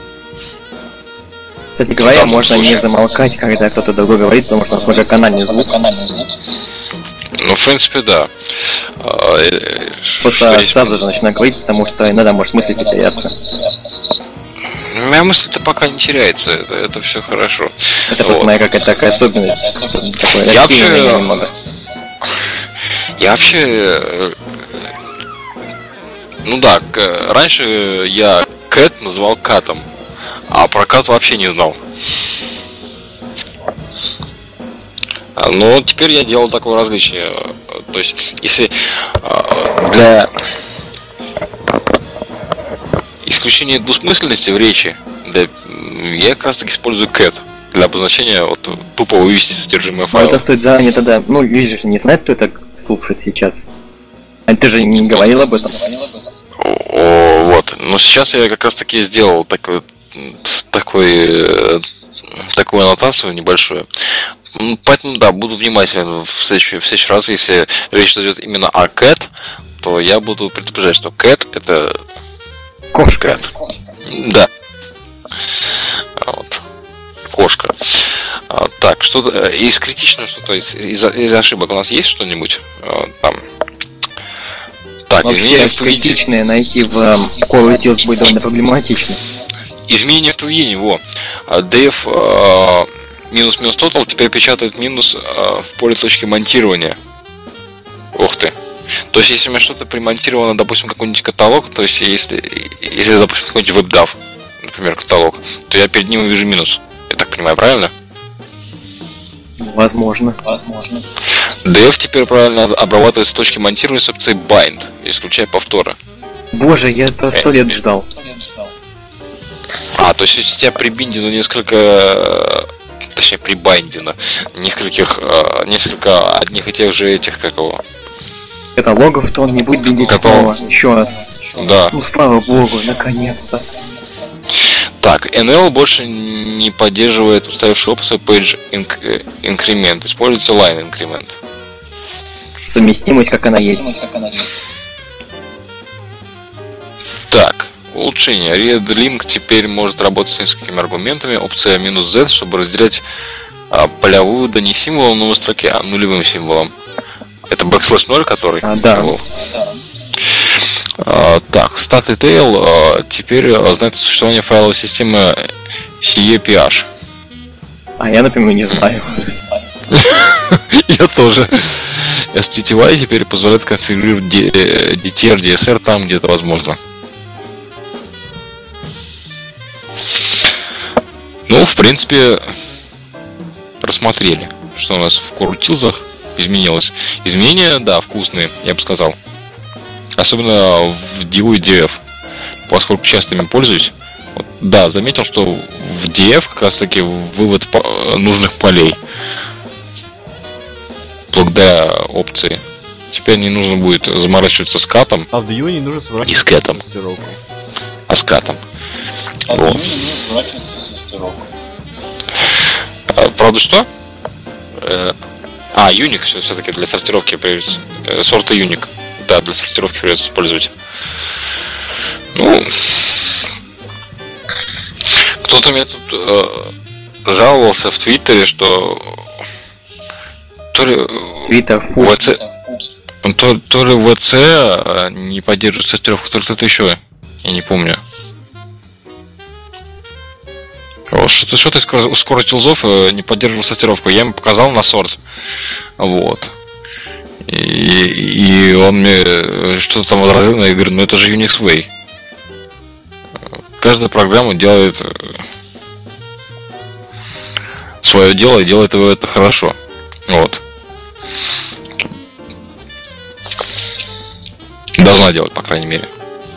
Кстати говоря, В данном можно не случае. замолкать, когда кто-то другой говорит, потому что у нас многоканальный звук. Ну, в принципе, да. Просто сразу же начинаю говорить, потому что иногда может мысль потеряться. Моя мысль-то пока не теряется, это все хорошо. Это Вот. просто моя какая-то такая особенность. Такое Я рассеянное вообще- немного. Я вообще... Ну да, раньше я cat называл катом, а про кат вообще не знал. Но теперь я делал такое различие. То есть, если для исключения двусмысленности в речи, я как раз таки использую cat для обозначения вот, тупо вывести содержимое Но файла. это стоит заранее тогда, ну, видишь, не знает, кто это слушает сейчас. А ты же не говорил об этом. Вот. Но сейчас я как раз таки сделал такую аннотацию небольшую. Поэтому да, буду внимателен в следующий раз, если речь идет именно о cat, то я буду предупреждать, что cat это Кошка. да. Вот. Кошка. Так, что-то из критичного, что-то из ошибок у нас есть что-нибудь там? Так, Вообще, изменения в поведении. критичное найти в Call of Duty будет довольно проблематично. Изменения в поведении, во. Dev минус total теперь печатает минус в поле точки монтирования. Ух ты. То есть, если у меня что-то примонтировано, допустим, какой-нибудь каталог, то есть, если допустим, какой-нибудь WebDAV, например, каталог, то я перед ним увижу минус. Я так понимаю, правильно? Возможно. Dev теперь правильно обрабатывает с точки монтирования с опцией bind, исключая повторы. Боже, я это 100 лет ждал. То есть, если у тебя прибиндено несколько... Точнее, прибайндено несколько одних и тех же этих, как его... Каталогов, то он не будет биндить снова. Еще раз. Да. Ну слава богу, наконец-то. Так, NL больше не поддерживает устаревший опцию Page Increment. Используется Line Increment. Совместимость, как она есть. Так, улучшение. ReadLink теперь может работать с несколькими аргументами. Опция "-z", чтобы разделять полевую вывода не символом новой строки, а нулевым символом. Это \0, который? Да. Символ. Так, StatDetail теперь знает о существовании файловой системы CEPH. А я, например, не знаю. Я тоже. STTY теперь позволяет конфигурировать DTR, DSR там, где это возможно. Ну, в принципе, рассмотрели, что у нас в Core Tools изменилось. Изменения, да, вкусные, я бы сказал. Особенно в DU и DF, поскольку часто ими пользуюсь. Вот, да, заметил, что в DF как раз таки вывод нужных полей благодаря опции. Теперь не нужно будет заморачиваться с катом. А в DU не нужно сворачивать И с кэтом. А с катом. Вот. Правда что? Unix все-таки для сортировки придется. Сорта Unix. Да, для сортировки придется использовать. Ну, кто-то мне тут жаловался в Твиттере, что то ли Твиттер фу. ВЦ, то ли ВЦ не поддерживает сортировку, то ли кто-то еще. Я не помню. Что-то из Core Tools не поддерживал сортировку. Я ему показал на сорт. Вот. И он мне что-то там возразил, и я говорю, ну это же Unix Way. Каждая программа делает свое дело и делает его это хорошо. Вот. Должна делать, по крайней мере.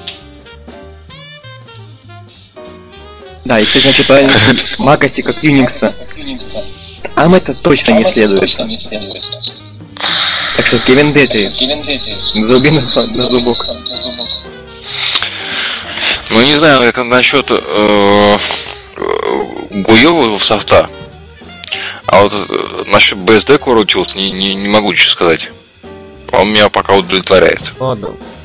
Да, и, кстати, насчет макоси как Unix. Ам это точно не следует. Так что Кевин Дети, зуби на зубок. Ну не знаю, как насчет гуевого софта. А вот насчет BSD Core Tools не могу ничего сказать. Он меня пока удовлетворяет. Ладно.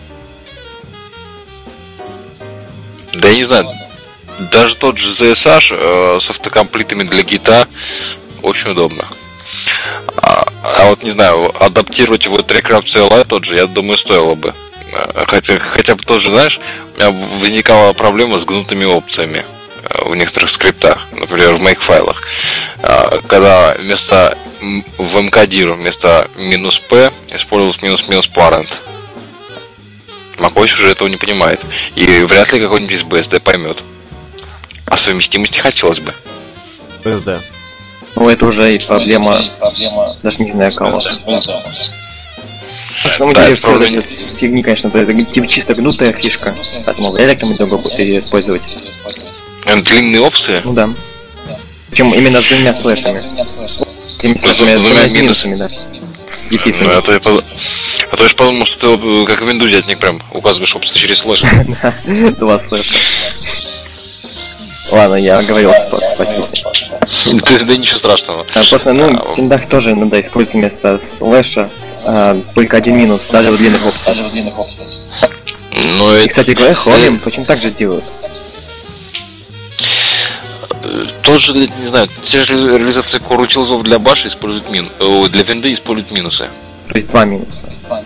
Да я не знаю. Даже тот же ZSH с автокомплитами для гита очень удобно. А вот не знаю, адаптировать его Trackrap CLI тот же, я думаю, стоило бы. Хотя бы тоже, знаешь, у меня возникала проблема с гнутыми опциями в некоторых скриптах, например, в make-файлах. Когда вместо в mkdir вместо "-p" использовалось "-" parent. macOS уже этого не понимает. И вряд ли какой-нибудь из BSD поймет. А совместимости хотелось бы. BSD. Ну это уже и проблема, даже не знаю кого. На самом деле все это фигни, конечно, это типа чисто гнутая фишка. Поэтому вряд ли кому-то будет ее использовать. Длинные опции? Ну да. Причем именно с двумя слэшами. С двумя минусами, да. Ну, а то я же подумал, что ты как в Windows прям указываешь опции через слэш. Два слэша. Ладно, я оговорился просто, простите. Да ничего страшного. Просто, в виндах тоже надо использовать вместо слэша только один минус, даже в длинных опциях. И, кстати говоря, Chromium почему так же делают? Тот же, не знаю, те же реализации Core Tools для Bash используют для винды используют минусы. То есть два минуса.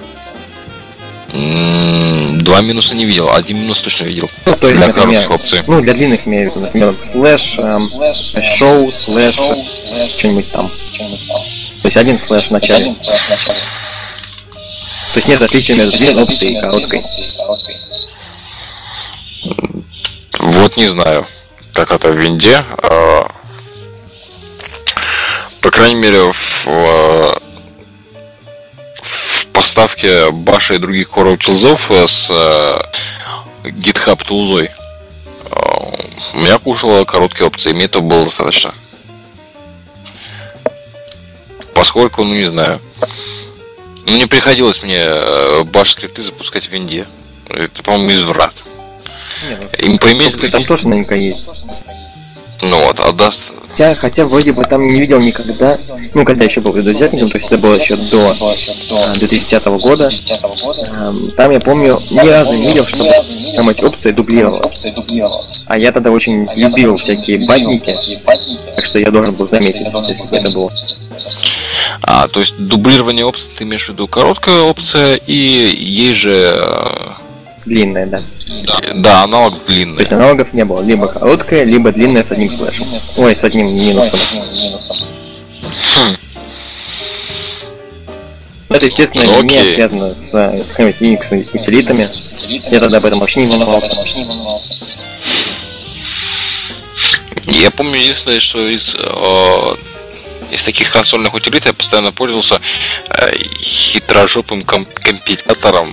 Два минуса не видел, один минус точно видел. Ну, то есть, для например, коротких опций. Ну, для длинных имею в виду, например, слэш, шоу, слэш, что-нибудь там. То есть один слэш в начале. То есть нет отличия между длинной опцией и короткой. Вот не знаю, как это в винде. По крайней мере, в поставке Bash и других Core Tools с GitHub тулзой у меня кушала короткие опции, мне этого было достаточно. Поскольку, не знаю, не приходилось мне Bash скрипты запускать в винде. Это, по-моему, изврат. Им поиметь... Там тоже наверняка есть. Ну вот, отдаст... Хотя вроде бы там не видел никогда, когда еще был видеозятником, то есть это было еще до 2010 года, там я помню, ни разу не видел, чтобы там эти опции дублировалось. А я тогда очень любил всякие батники, так что я должен был заметить, если бы это было. То есть дублирование опций, ты имеешь в виду короткая опция и ей же... Длинная, да. Да, аналог длинный. То есть аналогов не было, либо короткая, либо длинная с одним слэшем. Ой, с одним минусом. Это, естественно, не связано с какими-то Unix утилитами. Я тогда об этом вообще не волновался. Я помню единственное, что из таких консольных утилит я постоянно пользовался хитрожопым компилятором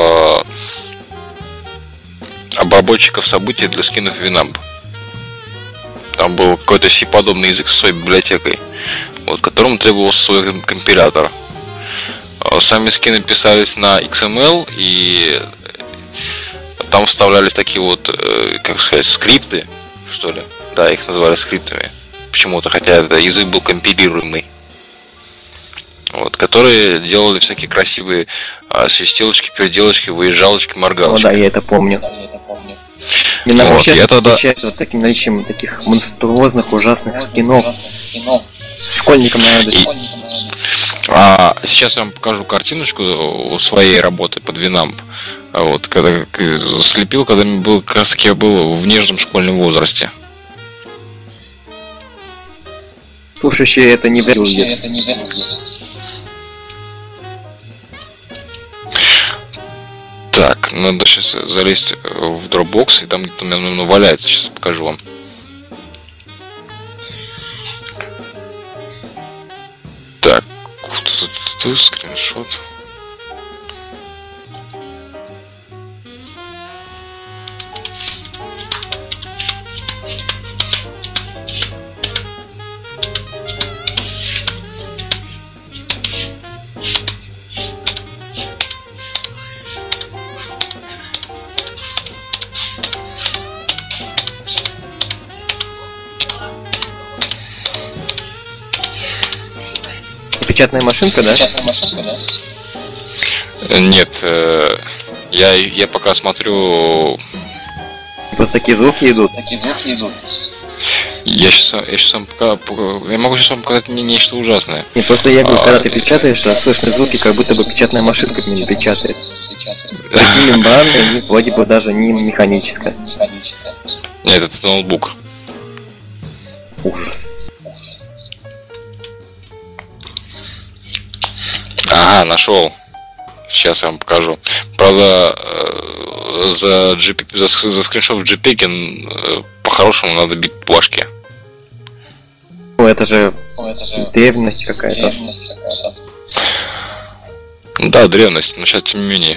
обработчиков событий для скинов Winamp. Там был какой-то C-подобный язык с своей библиотекой, вот, которому требовался свой компилятор. Сами скины писались на XML, и там вставлялись такие вот, как сказать, скрипты, что ли. Да, их называли скриптами. Почему-то, хотя это язык был компилируемый. Вот, которые делали всякие красивые свистелочки, переделочки, выезжалочки, моргалочки. О, да, я это помню. Меня вот, сейчас отличается вот таким наличием таких монструозных, ужасных скинов. Школьникам надо. Сейчас я вам покажу картиночку своей работы под Winamp. Вот, когда слепил, когда был, как раз я был в нежном школьном возрасте. Слушающие это не выглядит. Так, надо сейчас залезть в Dropbox, и там где-то, наверное, валяется. Сейчас покажу вам. Так, тут скриншот. Печатная машинка, да? Нет, я пока смотрю. Просто такие звуки идут. Я сейчас вам я могу сейчас вам показать нечто ужасное. Не, просто я говорю, когда ты печатаешь, слышны звуки, как будто бы печатная машинка не печатает. Такие мембраны, вроде бы даже не механическая. Нет, это ноутбук. Ужас. Ага, нашел. Сейчас я вам покажу. Правда, за скриншот в JPEG по-хорошему надо бить плашки. Ну это же древность какая-то. Да, древность, но сейчас тем не менее.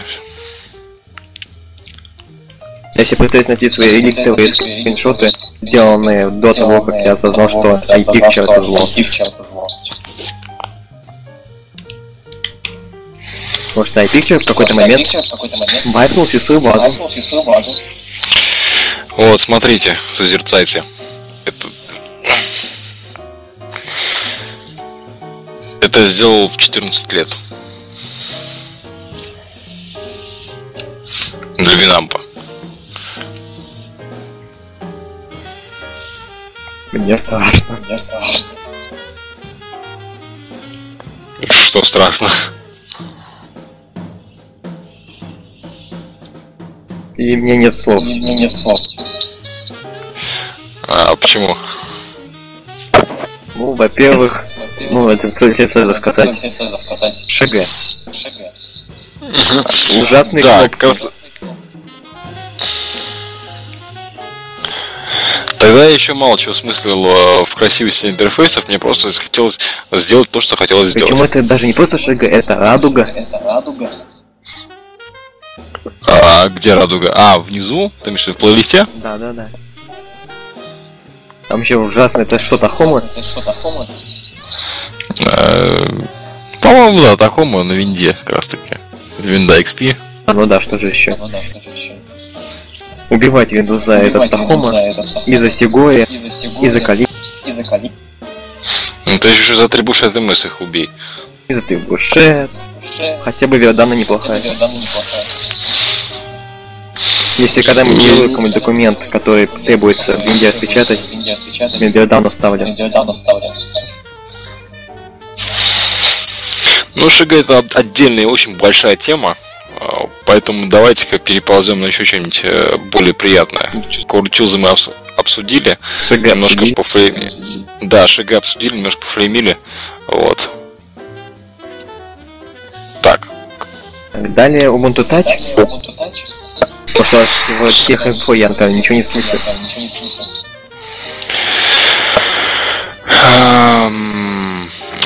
Если пытаюсь найти свои реликтовые скриншоты, сделанные до того, как я осознал, что iPicture это зло. Потому что iPicture в какой-то момент вайпнул всю свою базу. Вот, смотрите, созерцайте. Это сделал в 14 лет. Для Winamp. Мне страшно. Что страшно? И мне нет слов. А почему? Ну, во-первых, это все сложно сказать. ШГ. Ужасный кнопки. Тогда я еще мало чего смыслил в красивости интерфейсов, мне просто хотелось сделать то, что хотелось сделать. Причем это даже не просто ШГ, это радуга. А где радуга? А, внизу? Там еще в плейлисте? Да. Там еще ужасно, это что, Тахома? По-моему, да, Тахома на винде, как раз таки. Винда XP. Ну да, что же еще? Убивать винду за этот Тахома, из-за Сигоя, из-за Кали. Ну ты еще за Трибушет МС их убей. Из-за Трибушет. Хотя бы Вердана неплохая. Если когда мы делаем какой-нибудь документ, который требуется в винде распечатать, Вердану ставлю. Ну, ШГ это отдельная очень большая тема, поэтому давайте-ка переползем на еще что-нибудь более приятное. Куртюзы мы обсудили, ШГ немножко пофлеймили. Да, ШГ обсудили, немножко пофлеймили. Вот. Так. Далее Ubuntu Touch. Потому что всех инфо я ничего не слышу.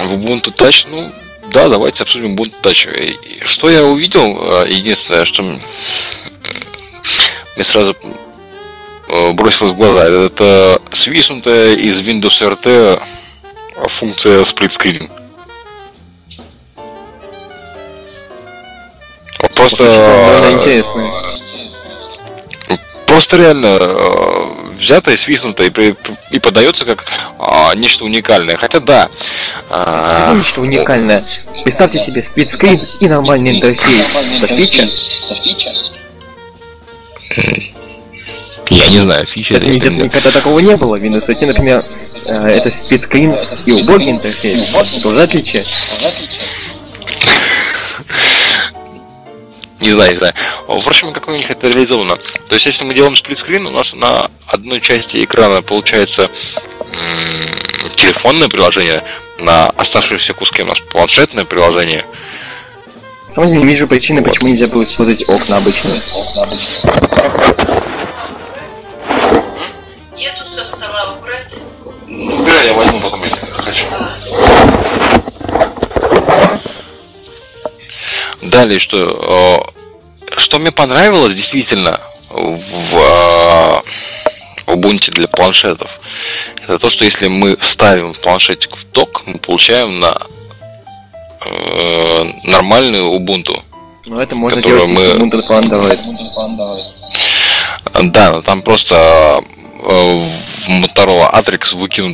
В Ubuntu Touch, ну, да, давайте обсудим Ubuntu Touch. И что я увидел, единственное, что мне сразу бросилось в глаза, это свистнутая из Windows RT функция сплитскрин. Просто интересно. Просто реально взято и свистнуто и подается как нечто уникальное. Хотя да. Нечто уникальное. Представьте себе сплитскрин и нормальный интерфейс. Это фича? Я не знаю, фича это никогда такого не было. В Windows RT, например, это сплитскрин и убогий интерфейс. Тоже отличие. Не знаю. Впрочем, как у них это реализовано. То есть, если мы делаем сплитскрин, у нас на одной части экрана получается телефонное приложение, на оставшиеся куски у нас планшетное приложение. На самом деле, не вижу причины, почему нельзя было использовать окна обычные. Нету со стола убрать? Убирай, я возьму потом, если хочу. Далее, что мне понравилось действительно в Ubuntu для планшетов, это то, что если мы ставим планшетик в док, мы получаем на нормальную Ubuntu. Ну это можно делать, если Ubuntu по Android. Да, но там просто в Motorola Atrix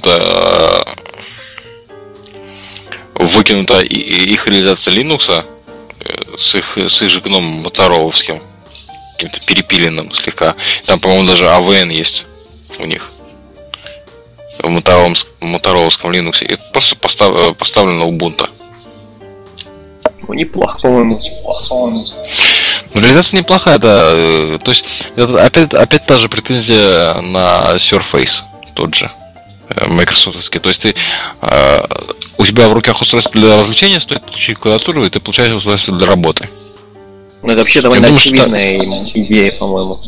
выкинута их реализация Linux с их же гномом мотороловским, каким-то перепиленным слегка. Там, по-моему, даже AVN есть у них в мотороловском Linux. И это просто поставлено Ubuntu. Ну, неплохо, по-моему. Ну, реализация неплохая, да. То есть, это опять та же претензия на Surface, тот же. Microsoftский. То есть ты у тебя в руках устройство для развлечения, стоит получить клавиатуру, и ты получаешь устройство для работы. Ну это вообще довольно очевидная идея, по-моему.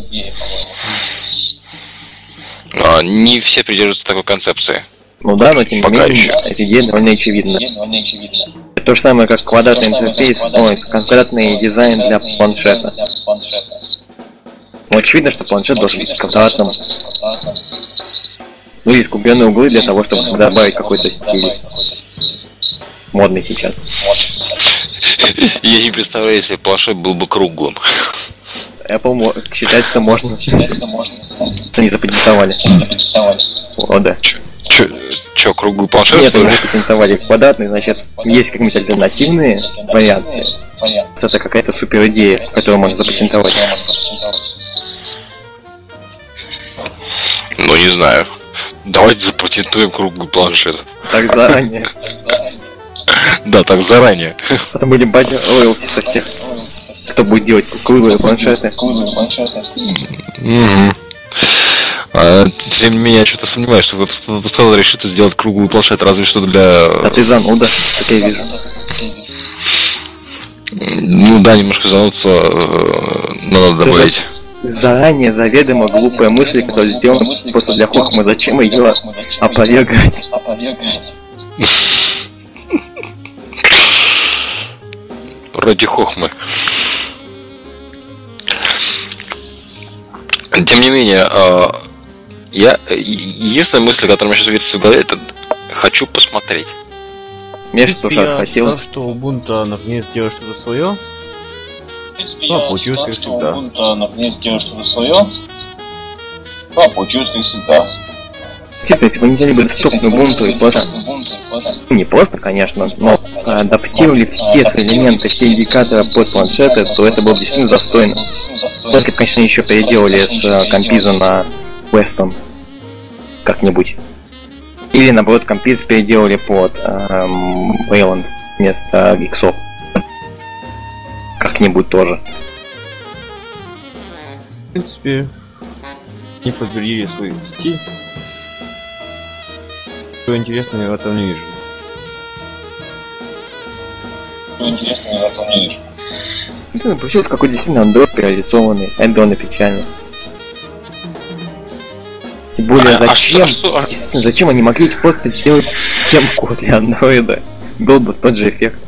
Не все придерживаются такой концепции. Ну да, но тем не менее, эта идея довольно очевидна. Это то же самое, как квадратный интерфейс, квадратный дизайн для планшета. Ну очевидно, что планшет должен быть квадратным. Ну и скругленные углы для того, чтобы добавить какой-то стиль. Модный сейчас. Я не представляю, если планшет был бы круглым. Apple считает, что можно. Они запатентовали. О, да. Чё, круглый планшет? Нет, они запатентовали квадратный, значит, есть какие-нибудь альтернативные вариации. Это какая-то супер идея, которую можно запатентовать. Ну, не знаю. Давайте запатентуем круглый планшет. Так заранее. Да, так заранее. Потом будем бать роялти со всех, кто будет делать круглые планшеты. Тем не менее, я что-то сомневаюсь, что кто-то решит сделать круглый планшет, разве что для... А ты зануда, как я вижу. Ну да, немножко занудство надо добавить. Заранее заведомо глупая мысль, которая сделана просто для хохмы. Зачем ее опровергать? Ради хохмы. Тем не менее, единственная мысль, которая мне сейчас вертится в голове, это хочу посмотреть. Мне тоже хотел. Я что Ubuntu наконец сделает что-то свое. Ну, получилось, как всегда. Ubuntu наконец сделает что-то свое. Ну, получилось, как всегда. Действительно, если бы они взяли бы доступный Ubuntu и просто... Не просто, конечно, но адаптировали все элементы, все индикаторы под планшеты, то это было бы действительно достойно. Если бы, конечно, еще переделали с компиза на Weston как-нибудь. Или, наоборот, компиз переделали под Wayland вместо Gixo. Как-нибудь тоже. В принципе, не подтвердили свой стиль. Что интересного я в этом не вижу. Что интересного я в этом не вижу. Ну, получился какой-то действительно Android реализованный. Эндоны печально. Тем более, зачем? Действительно, зачем они могли просто сделать темку для андроида? был бы тот же эффект.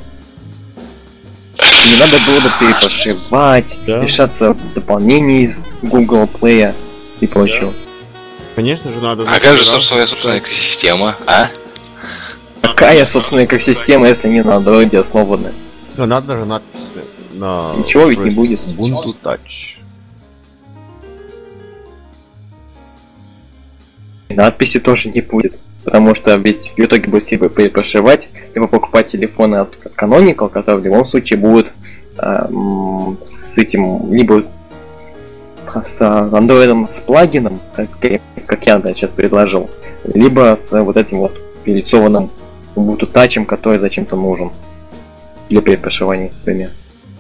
Не надо было бы перепрошивать, Да. решаться дополнений из Google Play и прочего. Конечно же, надо... А как же, собственно, экосистема, а? Какая, собственно, экосистема, если не на Android основана? Ну, надо же надпись на... Ничего ведь не будет. Ubuntu Touch. И надписи тоже не будет. Потому что ведь в итоге будет либо перепрошивать, либо покупать телефоны от Canonical, которые в любом случае будут с этим, либо с андроидом с плагином, как я сейчас предложил, либо с вот этим вот перелицованным Ubuntu Touch, который зачем-то нужен для перепрошивания, например.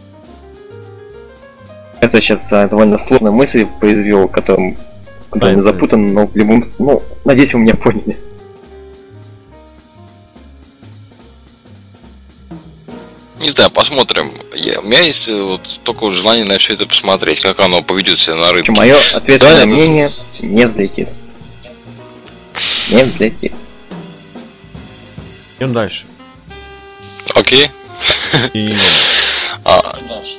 Это сейчас довольно сложная мысль произвел, которым не запутан, но в любом... Ну, надеюсь, вы меня поняли. Не знаю, посмотрим. У меня есть вот только вот желание на все это посмотреть, как оно поведет себя на рынке. Мое ответственное Да, мнение не взлетит. Не взлетит. Идем дальше. Окей. И... Дальше.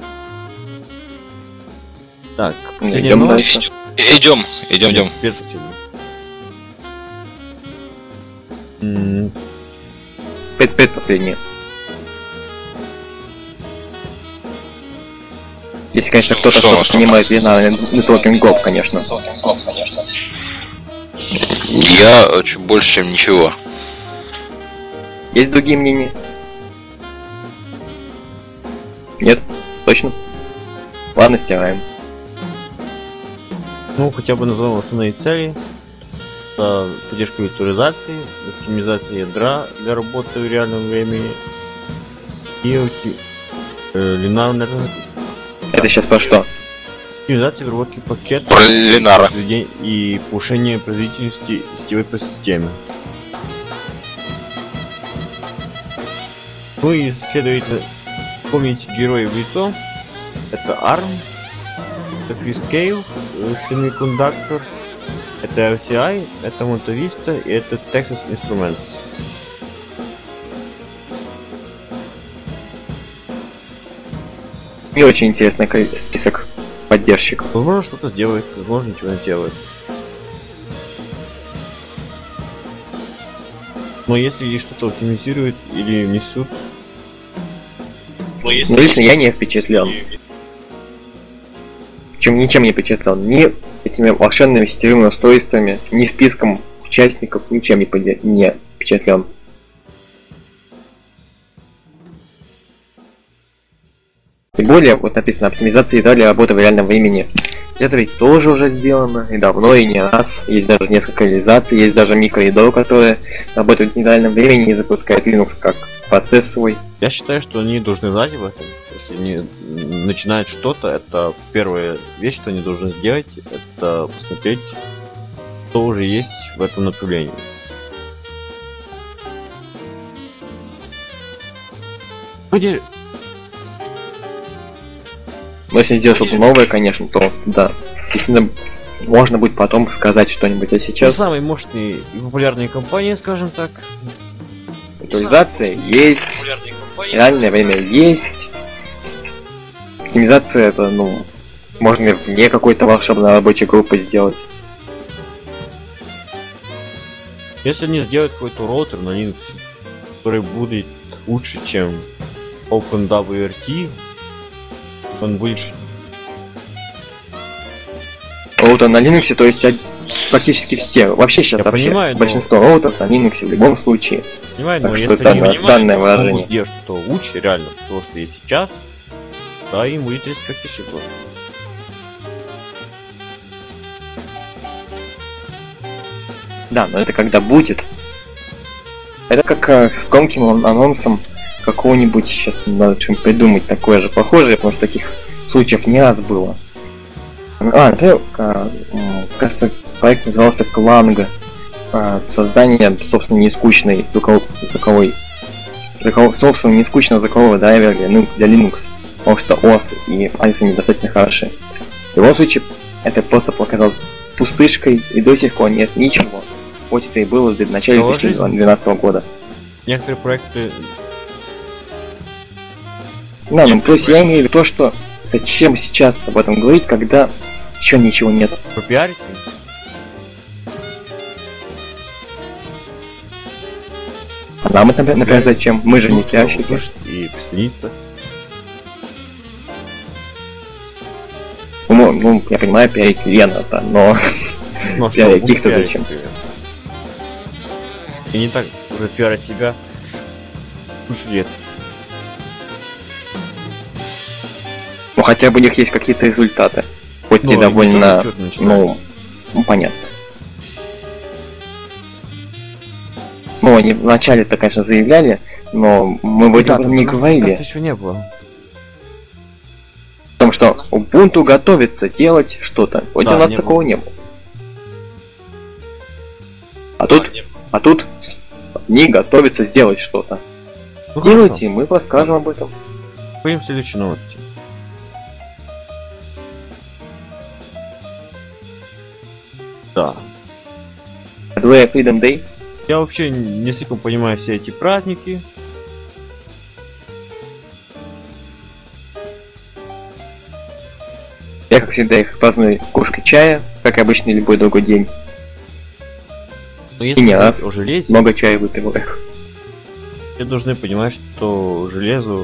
Так, последняя Идем новость. дальше. Идем. Предпоследнее. Если, конечно, кто-то Что у что-то нас там? понимает на Networking Go, конечно. Я чуть больше, чем ничего. Есть другие мнения? Нет? Точно? Ладно, стираем. Ну, хотя бы назовем основные цели. Это поддержка виртуализации, оптимизация ядра для работы в реальном времени и линарная Это сейчас про что? оптимизация обработки пакетов Про Ленара. и повышение производительности сетевой подсистемы. Ну и следовательно, помните герои в лицо. Это ARM, это Freescale, Semiconductor, это RCI, это Montavista и это Texas Instruments. Не очень интересный список поддержщиков. Возможно, что-то сделает, возможно, ничего не делает. Но если здесь что-то оптимизируют или несут, Но лично я не впечатлен. Ничем не впечатлен. Ни этими волшебными сетевыми устройствами, ни списком участников, ничем не впечатлен. Тем более, вот написано, оптимизация ядра для работы в реальном времени. Это ведь тоже уже сделано, и давно, и не раз. Есть даже несколько реализаций, есть даже микроядро, которое работает в реальном времени и запускает Linux как процесс свой. я считаю, что они должны знать об этом. Если они начинают что-то, это первая вещь, что они должны сделать, это посмотреть, что уже есть в этом направлении. Вроде Но если сделать что-то новое, конечно, то да. Если можно будет потом сказать что-нибудь, а сейчас самые мощные и популярные компании, скажем так. виртуализация есть, реальное время есть. Оптимизация это, ну, можно вне какой-то волшебной рабочей группы сделать. Если они сделают какой-то роутер на Linux, который будет лучше, чем OpenWRT, он будет... Роутер на Linux, то есть практически все, вообще сейчас Я вообще понимаю, но- большинство роутеров на Linux в любом случае. Понимаете, Так но что если это они данное выражение. могут сделать что-то лучше, реально, того, что есть сейчас, да, им будет практически просто. Да, но это когда будет. Это как с громким анонсом какого-нибудь, сейчас надо что-нибудь придумать такое же похожее, потому что таких случаев не раз было. Например, кажется, проект назывался Кланга. Создание, собственно, нескучной собственно, нескучного звукового драйвера для Linux. Потому что OS и ALICE недостаточно хороши. В любом случае, это просто показалось пустышкой, и до сих пор нет ничего. Хоть это и было в начале 2012 года. Некоторые проекты... Да, ну плюс я имею в виду то, что зачем сейчас об этом говорить, когда еще ничего нет. Пропиарить? А нам это, например, зачем? Мы же не пиарщики. И присоединиться. Ну, я понимаю, пиарить Лена-то, но Ну, пиарить их-то зачем? И не так уже пиарить тебя. Слушай, лет. Ну, хотя бы у них есть какие-то результаты. Хоть и довольно, ну, понятно. Ну, они вначале-то, конечно, заявляли, но мы об этом не говорили. Еще не было. В том, что Ubuntu готовится делать что-то. Вот Да, у нас не такого было. не было. А тут они готовятся сделать что-то. Ну, Делайте, мы расскажем об этом. Поим следующие новости. Да. Hardware Freedom Day. Я вообще не слишком понимаю все эти праздники. Я, как всегда, их праздную кружкой чая, как обычно, любой другой день. Но И если не говорить раз. о железе, Много чая выпиваю. все должны понимать, что железо...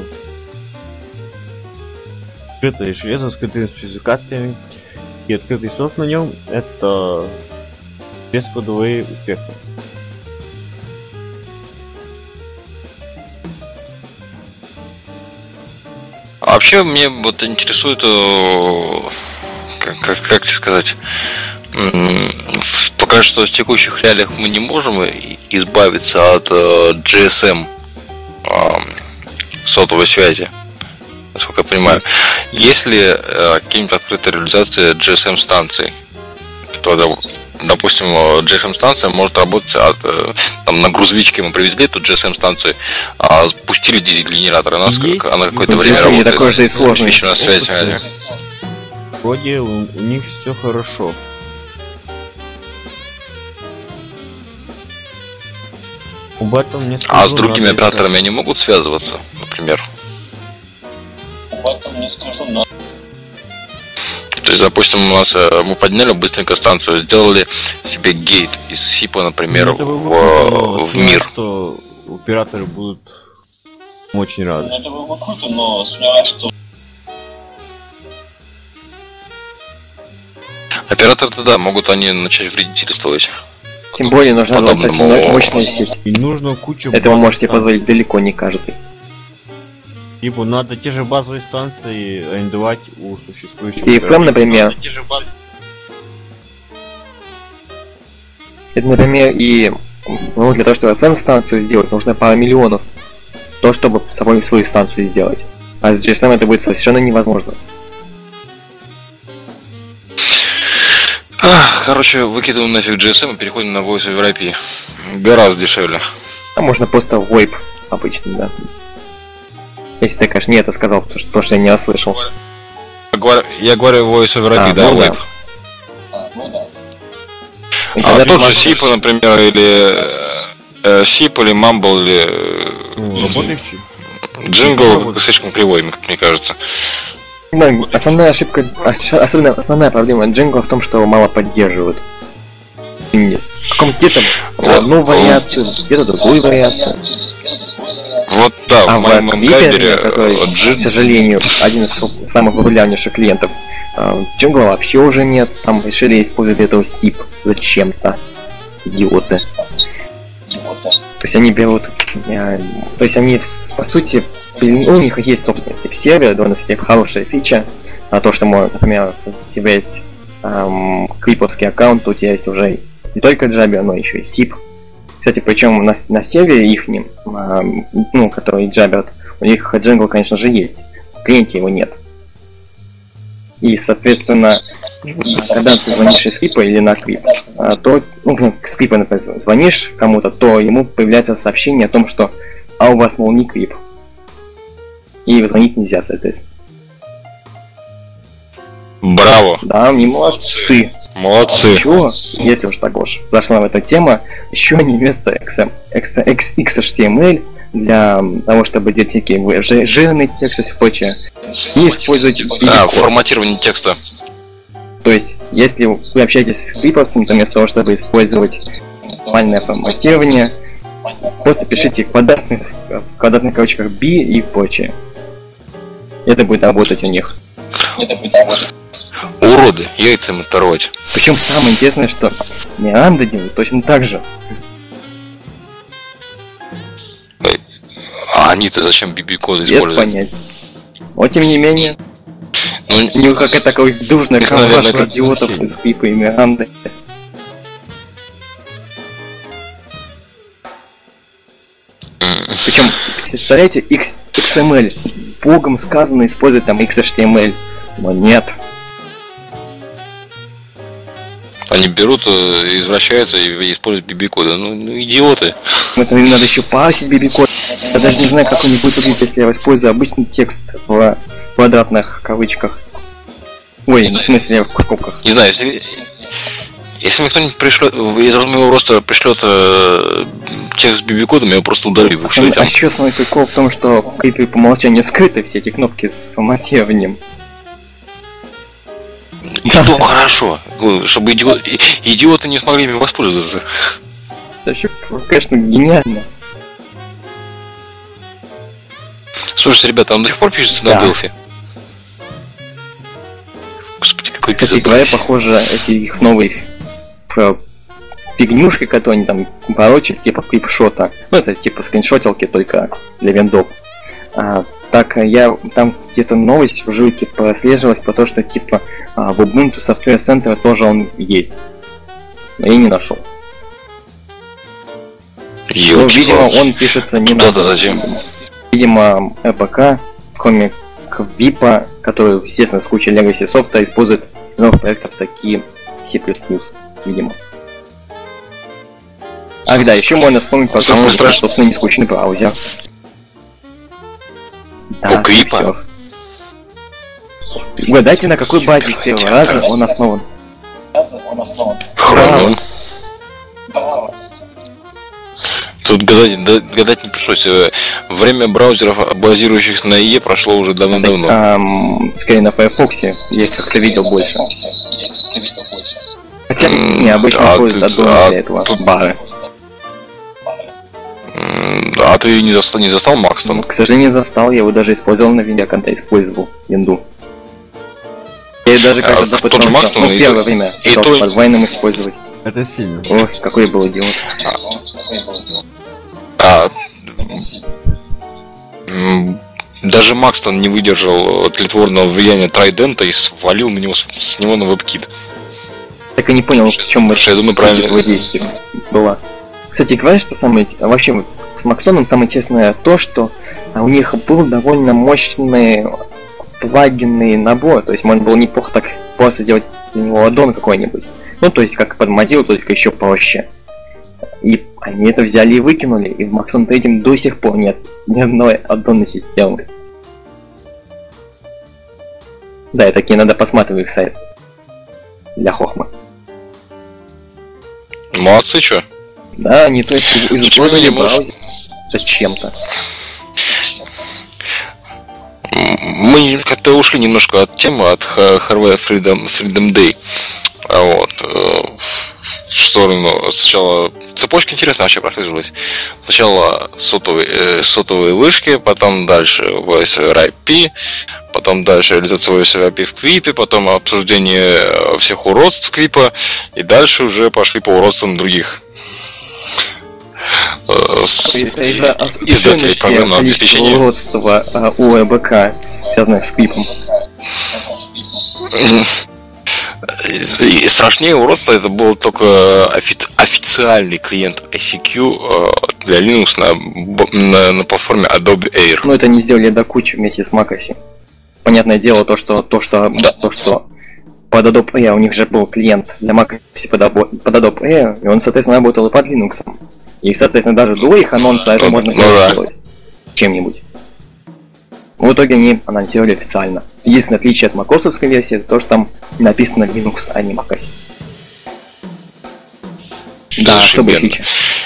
Скрытое железо, скрытыми спецификациями и открытый софт на нем — это бескодовые успехи. А вообще мне вот интересует, как тебе сказать, пока что в текущих реалиях мы не можем избавиться от GSM сотовой связи, насколько я понимаю. Есть ли какие-нибудь открытые реализации GSM станций, которые, допустим, GSM станция может работать там, на грузовичке мы привезли эту GSM станцию, спустили дизель-генератор, она какое-то Ну, время GSM не работает. такой же и сложный. Еще на связь. Вроде у них все хорошо. Об этом не А скажу, с другими надо операторами искать. они могут связываться, например? Об этом не скажу, но То есть, допустим, у нас мы подняли быстренько станцию, сделали себе гейт из СИПа, например, Ну, это было бы круто, но в сомневаюсь, мир. что операторы будут очень рады. это было бы круто, но сомневаюсь, что Операторы-то да, могут они начать вредительствовать. Тем более нужна Подобному- достаточно мощная сеть. И нужно кучу Этого базовых можете станций. позволить далеко не каждый. Либо надо те же базовые станции арендовать у существующих. TFM, например. Это, например, и ну, для того, чтобы FM-станцию сделать, нужно пара миллионов. То, чтобы собой свою станцию сделать. А с GSM это будет совершенно невозможно. Короче, выкидываем нафиг GSM и переходим на Voice over IP. Гораздо дешевле. А можно просто VoIP обычный, да. Если ты, конечно, не это сказал, потому что я не расслышал. Я говорю Voice over IP, да, ну да. VoIP. ну да. И А тогда тот же ты SIP, например, или SIP, или Mumble, или Ну, работающий. Jingle слишком кривой, как мне кажется. ну, основная ошибка, особенно основная проблема Django в том, что его мало поддерживают. И в каком-то где-то одну вариацию, где-то другую вариацию. Вот да, А в в моем Квипере, кабеле который, к сожалению, один из самых популярнейших клиентов, Django вообще уже нет. Там решили использовать этого SIP зачем-то. Идиоты. То есть они берут... то есть они, по сути, у них есть собственный SIP-сервер, довольно, кстати, хорошая фича. А то, что, например, у тебя есть криповский аккаунт, у тебя есть уже не только Jabber, но еще и SIP. Кстати, причем на сервере ихнем, ну, который Jabber, у них Django, конечно же, есть. В клиенте его нет. И, соответственно, когда ты звонишь из скрипа или на крип, то, ну, с крипа, например, звонишь кому-то, то ему появляется сообщение о том, что «а у вас, мол, не крип». И звонить нельзя, соответственно. Браво! Да, они молодцы. Молодцы. Еще, если уж так уж зашла в эту тему, еще они вместо XHTML для того, чтобы делать всякие жирные тексты и прочее, и использовать форматирование текста. То есть, если вы общаетесь с скриптовцем, то вместо того, чтобы использовать нормальное форматирование, просто пишите в квадратных кавычках B и прочее. Это будет работать у них. Уроды, яйцами оторвать. Причем самое интересное, что Миранда делает точно так же. А они-то зачем BB-коды Без используют? понятия. Но тем не менее, Ну, у него какая-то такая дружная их, наверное, команда это- идиотов из Скрипа и Миранды. Причем, представляете, XML. Богом сказано использовать там XHTML. Но нет. они берут, извращаются и используют BB-коды. Ну, идиоты. Это им надо еще парсить BB-код. Я даже не знаю, как он будет выглядеть, если я использую обычный текст в квадратных кавычках. Ой, в смысле, в скобках. Не знаю, если мне кто-нибудь пришлет, из моего роста пришлет текст с BB-кодом, я его просто удалю. А еще самый прикол в том, что в Крипе по умолчанию скрыты все эти кнопки с форматированием. Ну хорошо, чтобы идиоты не смогли ими воспользоваться. Это вообще, конечно, гениально. Слушайте, ребята, он до сих пор пишется на Да. Delphi? Господи, какой Кстати говоря, похоже, эти их новые фигнюшки, которые они там порочат, типа клипшота. Ну, это типа скриншотилки, только для виндов. Так, я там где-то новость в жуйке прослеживалась по то, что типа в Ubuntu Software Center тоже он есть. Но я не нашел. Ну, видимо, он пишется не Куда-то зачем? Видимо, РПК, кроме VIP, который, естественно, с кучей Legacy софта, использует в новых проектах такие C++, видимо. Ах да, еще можно вспомнить про Самое то, страшное. собственно, нескучный браузер. У Крипа? всё. Угадайте, на какой базе с первого раза он основан? Хромиум. Тут гадать не пришлось. Время браузеров, базирующихся на IE, прошло уже давно-давно. Скорее на Firefox, я их как-то видел больше. Хотя необычно используют аддоны для этого, бары. А ты не застал Макстон? К сожалению, застал, я его даже использовал на винде, когда использовал винду. Я даже когда тот же Макстон, ну, первое время и пытался то- под Вайном использовать. Это сильно. Ой, какой я был идиот. Даже Макстон не выдержал тлетворного влияния Трайдента и свалил на него с него на WebKit. Так и не понял, в чем Я думаю, суть правильно. этого действия была. Кстати говоря, что самое... Вообще, вот с Макстоном самое интересное то, что у них был довольно мощный плагинный набор. То есть можно было неплохо так просто сделать для него аддон какой-нибудь. Ну, то есть как под Mozilla, только еще проще. И они это взяли и выкинули. И в Maxon 3 до сих пор нет ни одной аддонной системы. Да, я таки иногда посматриваю их сайт. Для хохмы. Молодцы, чё? Да, они то есть изучили не можешь? браузер зачем-то. Мы как-то ушли немножко от темы, от Hardware Freedom Day. В сторону сначала цепочка интересная вообще прослеживалась. Сначала сотовые вышки, потом дальше Voice over IP, потом дальше реализация Voice over IP в Квипе, потом обсуждение всех уродств Квипа, и дальше уже пошли по уродствам других Из-за издателей программного обеспечения. уродства у ЭБК, связанных с клипом. И страшнее уродство это был только официальный клиент ICQ для Linux на платформе Adobe Air. Но это не сделали до кучи вместе с macOS. Понятное дело, то, что под Adobe Air у них же был клиент для macOS под Adobe Air, и он, соответственно, работал и под Linux. И, соответственно, даже до их анонса это можно было сделать чем-нибудь. В итоге они анонсировали официально. Единственное отличие от macOS-овской версии, это то, что там написано Linux, а не macOS. Да, особые фичи.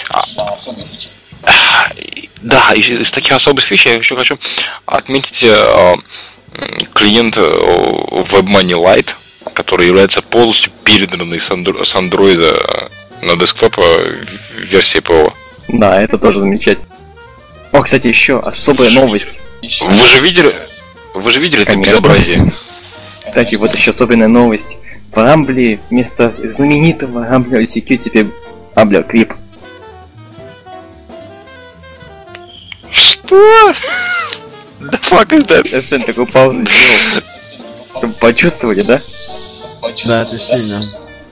Да, из таких особых фич я еще хочу отметить клиент WebMoney Lite, который является полностью переданный с Android на десктоп версии ПО. Да, это тоже замечательно. О, кстати, еще особая новость. Вы же видели это безобразие? Кстати, вот еще особенная новость. В Рамбле вместо знаменитого Рамбля ICQ теперь Рамблер Крип. Что? Да fuck is that? Я специально такую паузу сделал. Чтобы почувствовали, да? Да, это сильно.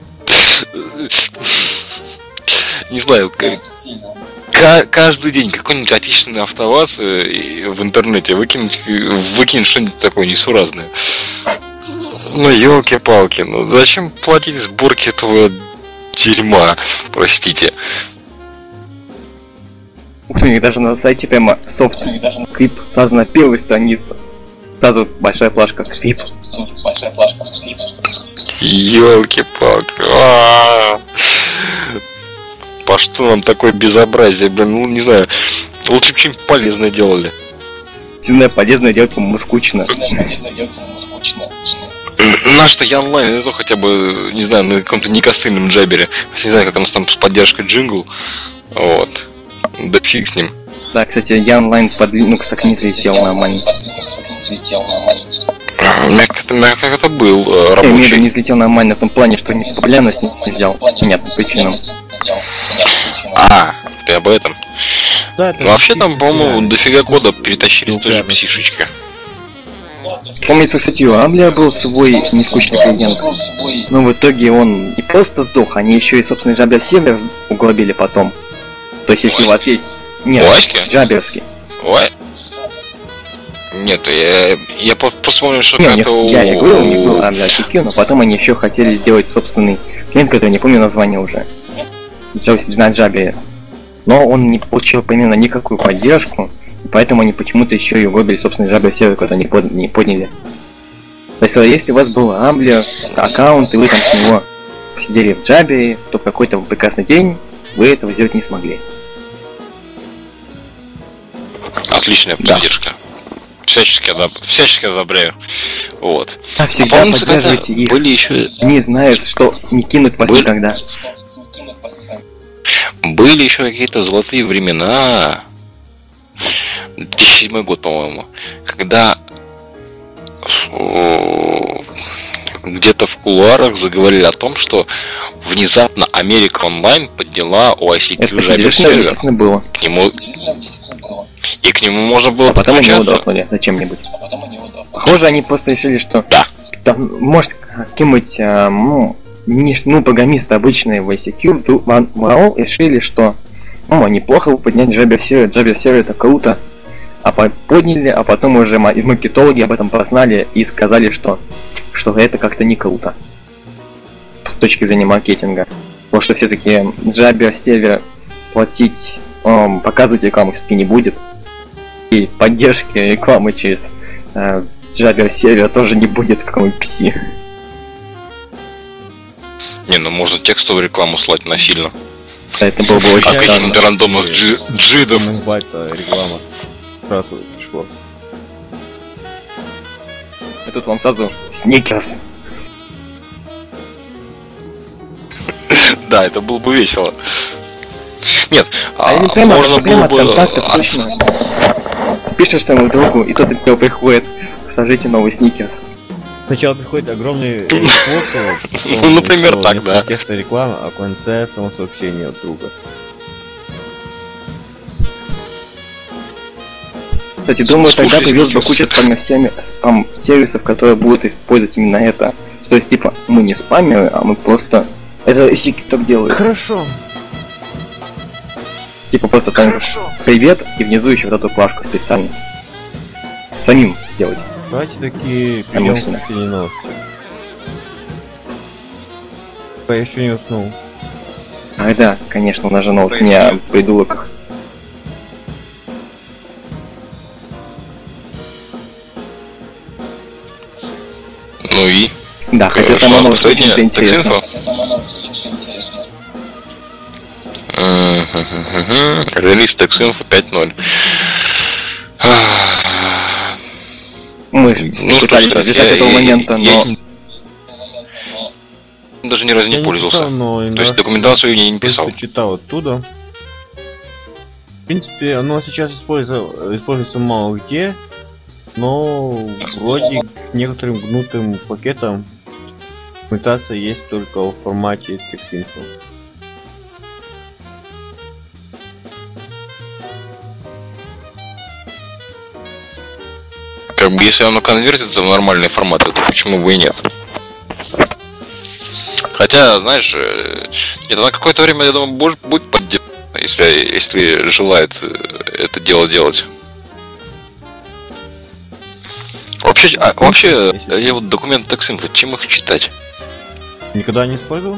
Не знаю, каждый день какой-нибудь отечественный АвтоВАЗ в интернете выкинет что-нибудь такое несуразное. Ну, елки-палки, ну зачем платить сборки этого дерьма, простите. Ух ты, у них даже на сайте прямо софт Крип сразу на первой странице. Сразу большая плашка Крип. Елки-палки. По что нам такое безобразие, блин, ну не знаю. Лучше бы что-нибудь полезное делали. Единственное полезное делать, по-моему, скучно. Наш-то я онлайн, это хотя бы, не знаю, на каком-то некостыльном джабере. Не знаю, как у нас там с поддержкой джингл. Вот. Да фиг с ним. Да, кстати, я онлайн под Linux так не залетел нормально. У меня как это был Я имею в виду, рабочий. не взлетел нормально в том плане, что популярность не взял. Понятным причинам. Ты об этом? Да, это Ну вообще там, действительно по-моему, реально. дофига кода перетащили с той же Популярность. псишечки. Помнится, кстати, у Рамбля был свой нескучный клиент. Но в итоге он не просто сдох, они еще и собственный Jabber сервер угробили потом. То есть, если у вас есть... Нет, Васька? джаберский. Ой. Нет, я просто помню, что Не, как-то я говорил, у них был Рамбля ICQ, но потом они еще хотели сделать собственный клиент, который не помню название уже. На Jabber. Но он не получил примерно никакую поддержку, и поэтому они почему-то еще и угробили собственный Jabber сервер, который не подняли. То есть, если у вас был Рамблер, аккаунт, и вы там с него сидели в Jabber, то в какой-то прекрасный день вы этого сделать не смогли. отличная поддержка. Всячески одобряю. Вот. А всегда помнится, поддерживайте их. были еще Они знают, что не кинут вас никогда. Были еще какие-то золотые времена. 2007 год, по-моему, когда где-то в кулуарах заговорили о том, что внезапно Америка Онлайн подняла у ICQ Это Jabber действительно, сервер. действительно было. К нему можно было А потом они его подключаться. дропнули зачем-нибудь. Похоже, они просто решили, что... Да. Там, может, какие-нибудь, программисты обычные в ICQ решили, что они плохо подняли Jabber сервер это круто. Подняли, а потом уже маркетологи об этом познали и сказали, что это как-то не круто. С точки зрения маркетинга. Потому что все-таки Jabber сервер платить, показывать рекламу все-таки не будет. И поддержки рекламы через Jabber сервер тоже не будет в каком-нибудь PC. Не, ну можно текстовую рекламу слать насильно. Это было бы очень От странно. каких-то рандомных джидов. Реклама. Сразу пришло. И тут вам сразу Сникерс. Да, это было бы весело. Нет, Или прямо можно было от бы... контактов точно. Пишешь своему другу, и тот от него приходит. Сложите новый Сникерс. Сначала приходит огромный Ну, например, так, да. Текстовая реклама, а в конце само сообщение от друга. Кстати, думаю, тогда Слушай, появилась бы Сникерс. куча спам-сервисов, которые будут использовать именно это. То есть, типа, мы не спамеры, а мы просто... Это ICQ так делает. Хорошо. Типа просто там привет, и внизу еще вот эту плашку специально. Самим делать. Давайте такие перейдем Конечно. к последней новости. Я еще не уснул. Ах да, конечно, у нас же новость не о придурках. Ну и? Да, хотя сама новость очень Последняя интересна. инфо? Релиз TextInfo 5.0. Мы пытались избежать этого момента, но... Даже ни разу не пользовался. То есть документацию я не писал. Читал оттуда. В принципе, оно сейчас используется мало где, но вроде к некоторым гнутым пакетам документация есть только в формате TextInfo. Как бы если оно конвертится в нормальный формат, то почему бы и нет? Хотя, знаешь, нет, на какое-то время, я думаю, будет поддержка, если желает это дело делать. Вообще, я вот документы TextInfo, чем их читать? Никогда не использовал?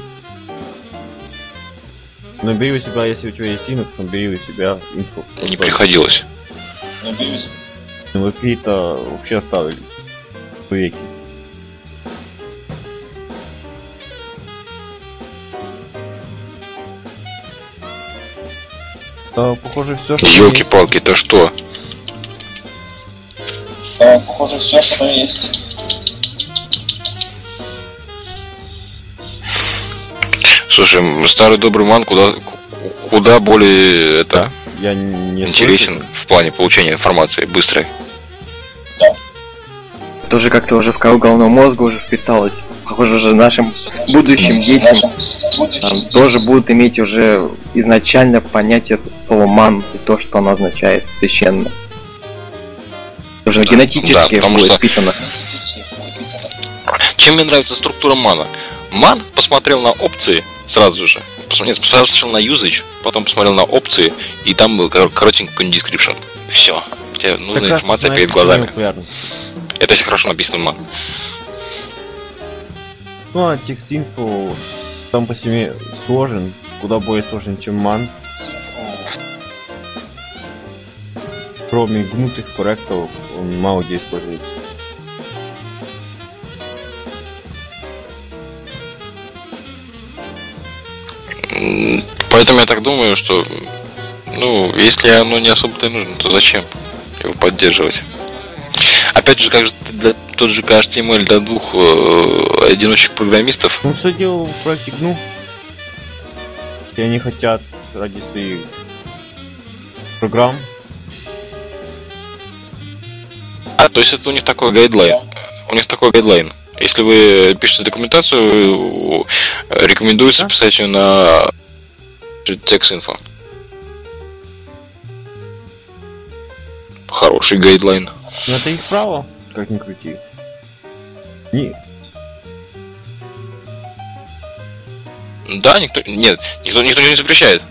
Набери у себя, если у тебя есть Linux, набери у себя инфо. Не приходилось. Ну, какие-то вообще оставили веки. Да, похоже, все, что ёлки-палки, это что? Да, похоже, все, что есть. Слушай, старый добрый ман куда более это я не интересен слышу. В плане получения информации быстрой. Тоже как-то уже в кору головного мозга уже впиталось. Похоже, уже нашим будущим детям тоже будут иметь уже изначально понятие слова ман и то, что оно означает священно. Уже генетически будет впитано. Чем мне нравится структура мана? Ман посмотрел на опции сразу же. Посмотрел на usage, потом посмотрел на опции, и там был коротенький description. Все. Тебе нужна информация перед глазами. Это если хорошо написано ман. Ну а TextInfo сам по себе сложен, куда более сложен, чем ман. Кроме гнутых проектов он мало где используется. Поэтому я так думаю, что если оно не особо-то нужно, то зачем его поддерживать? Опять же, как же тот же HTML для двух одиночек программистов. Ну что делал в проекте GNU? И они хотят ради своих программ. То есть это у них такой гайдлайн. Если вы пишете документацию, рекомендуется писать ее на TextInfo. Хороший гайдлайн. Но это их право, как ни крути. Да, никто не запрещает.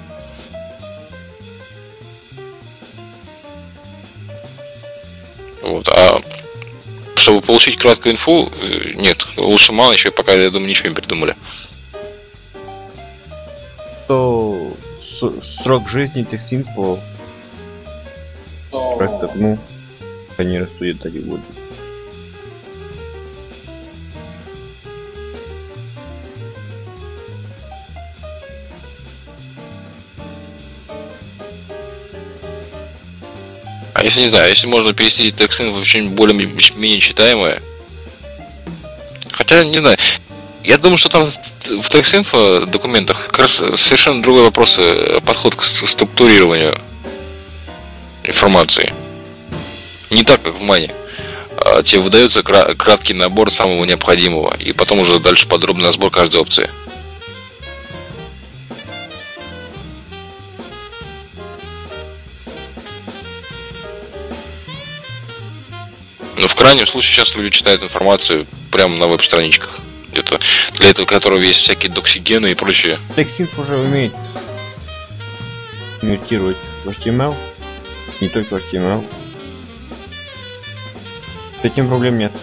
Вот, а чтобы получить краткую инфу, нет, лучше мало, еще пока, я думаю, ничего не придумали. То срок жизни TextInfo проекта GNU, они рассудят так и будут. А если не знаю, если можно перевести TextInfo в что-нибудь более-менее читаемое. Хотя, не знаю, я думаю, что там в TextInfo документах как раз совершенно другой вопрос, подход к структурированию информации. Не так, как в мане. Тебе выдается краткий набор самого необходимого, и потом уже дальше подробный разбор каждой опции. Но в крайнем случае сейчас люди читают информацию прямо на веб-страничках. Где-то для этого которого есть всякие доксигены и прочее. TextInfo уже умеет конвертировать в HTML, не только в HTML. С этим проблем нет.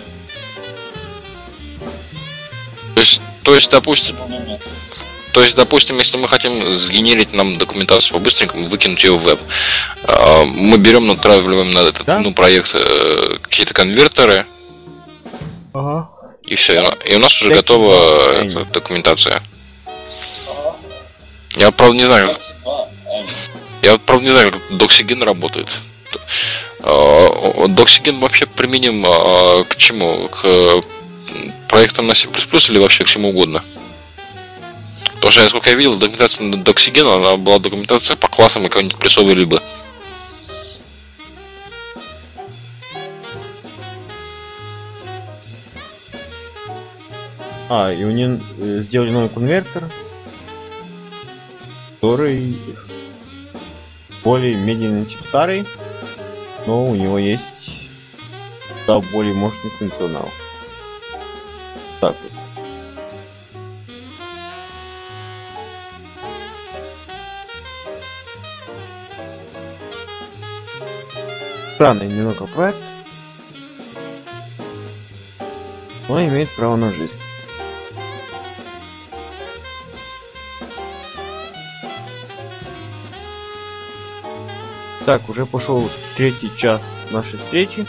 То есть, допустим, если мы хотим сгенерить нам документацию по-быстренькому, выкинуть ее в веб, мы берем, натравливаем на этот проект какие-то конвертеры, и все, и у нас уже готова документация. Я правда не знаю. Я правда не знаю, как Doxygen работает. Doxygen вообще применим к чему? К проектам на C++ или вообще к чему угодно? Потому что, насколько я видел, документация на Doxygen, она была документация по классам и какой-нибудь плюсовой либо. И у них сделали новый конвертер, который более медленный, чем старый, но у него есть более мощный функционал. Так вот. Странный немного проект, но имеет право на жизнь. Так, уже пошел третий час нашей встречи.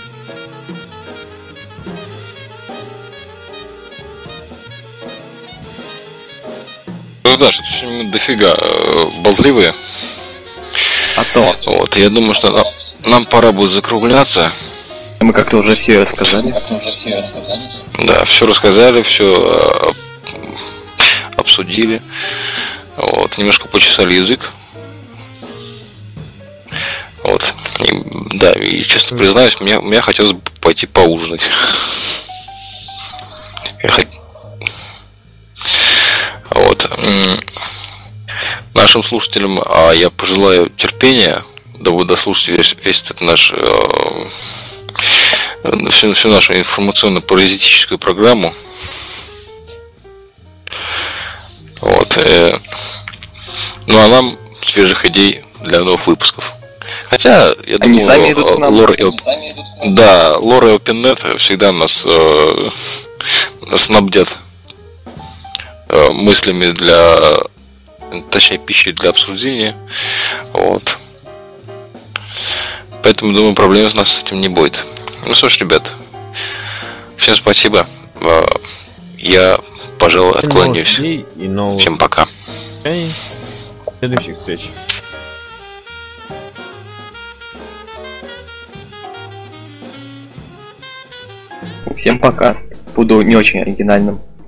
Ну да, что-то мы дофига болтливые. А то. Вот, я думаю, что нам пора будет закругляться. Мы как-то уже все рассказали. Да, все рассказали, все обсудили. Вот, немножко почесали язык. Вот. И, да, и честно признаюсь, мне хотелось бы пойти поужинать. Вот. Нашим слушателям я пожелаю терпения, да вы дослушайте весь этот наш всю нашу информационно-паразитическую программу. Вот. Ну а нам свежих идей для новых выпусков. Хотя, я Они думаю, сами идут к нам. Лора и OpenNet всегда нас снабдят мыслями точнее, пищей для обсуждения. Вот. Поэтому, думаю, проблем у нас с этим не будет. Ну что ж, ребят, всем спасибо. Я, пожалуй, откланяюсь. Всем пока. Следующих встреч. Всем пока. Буду не очень оригинальным.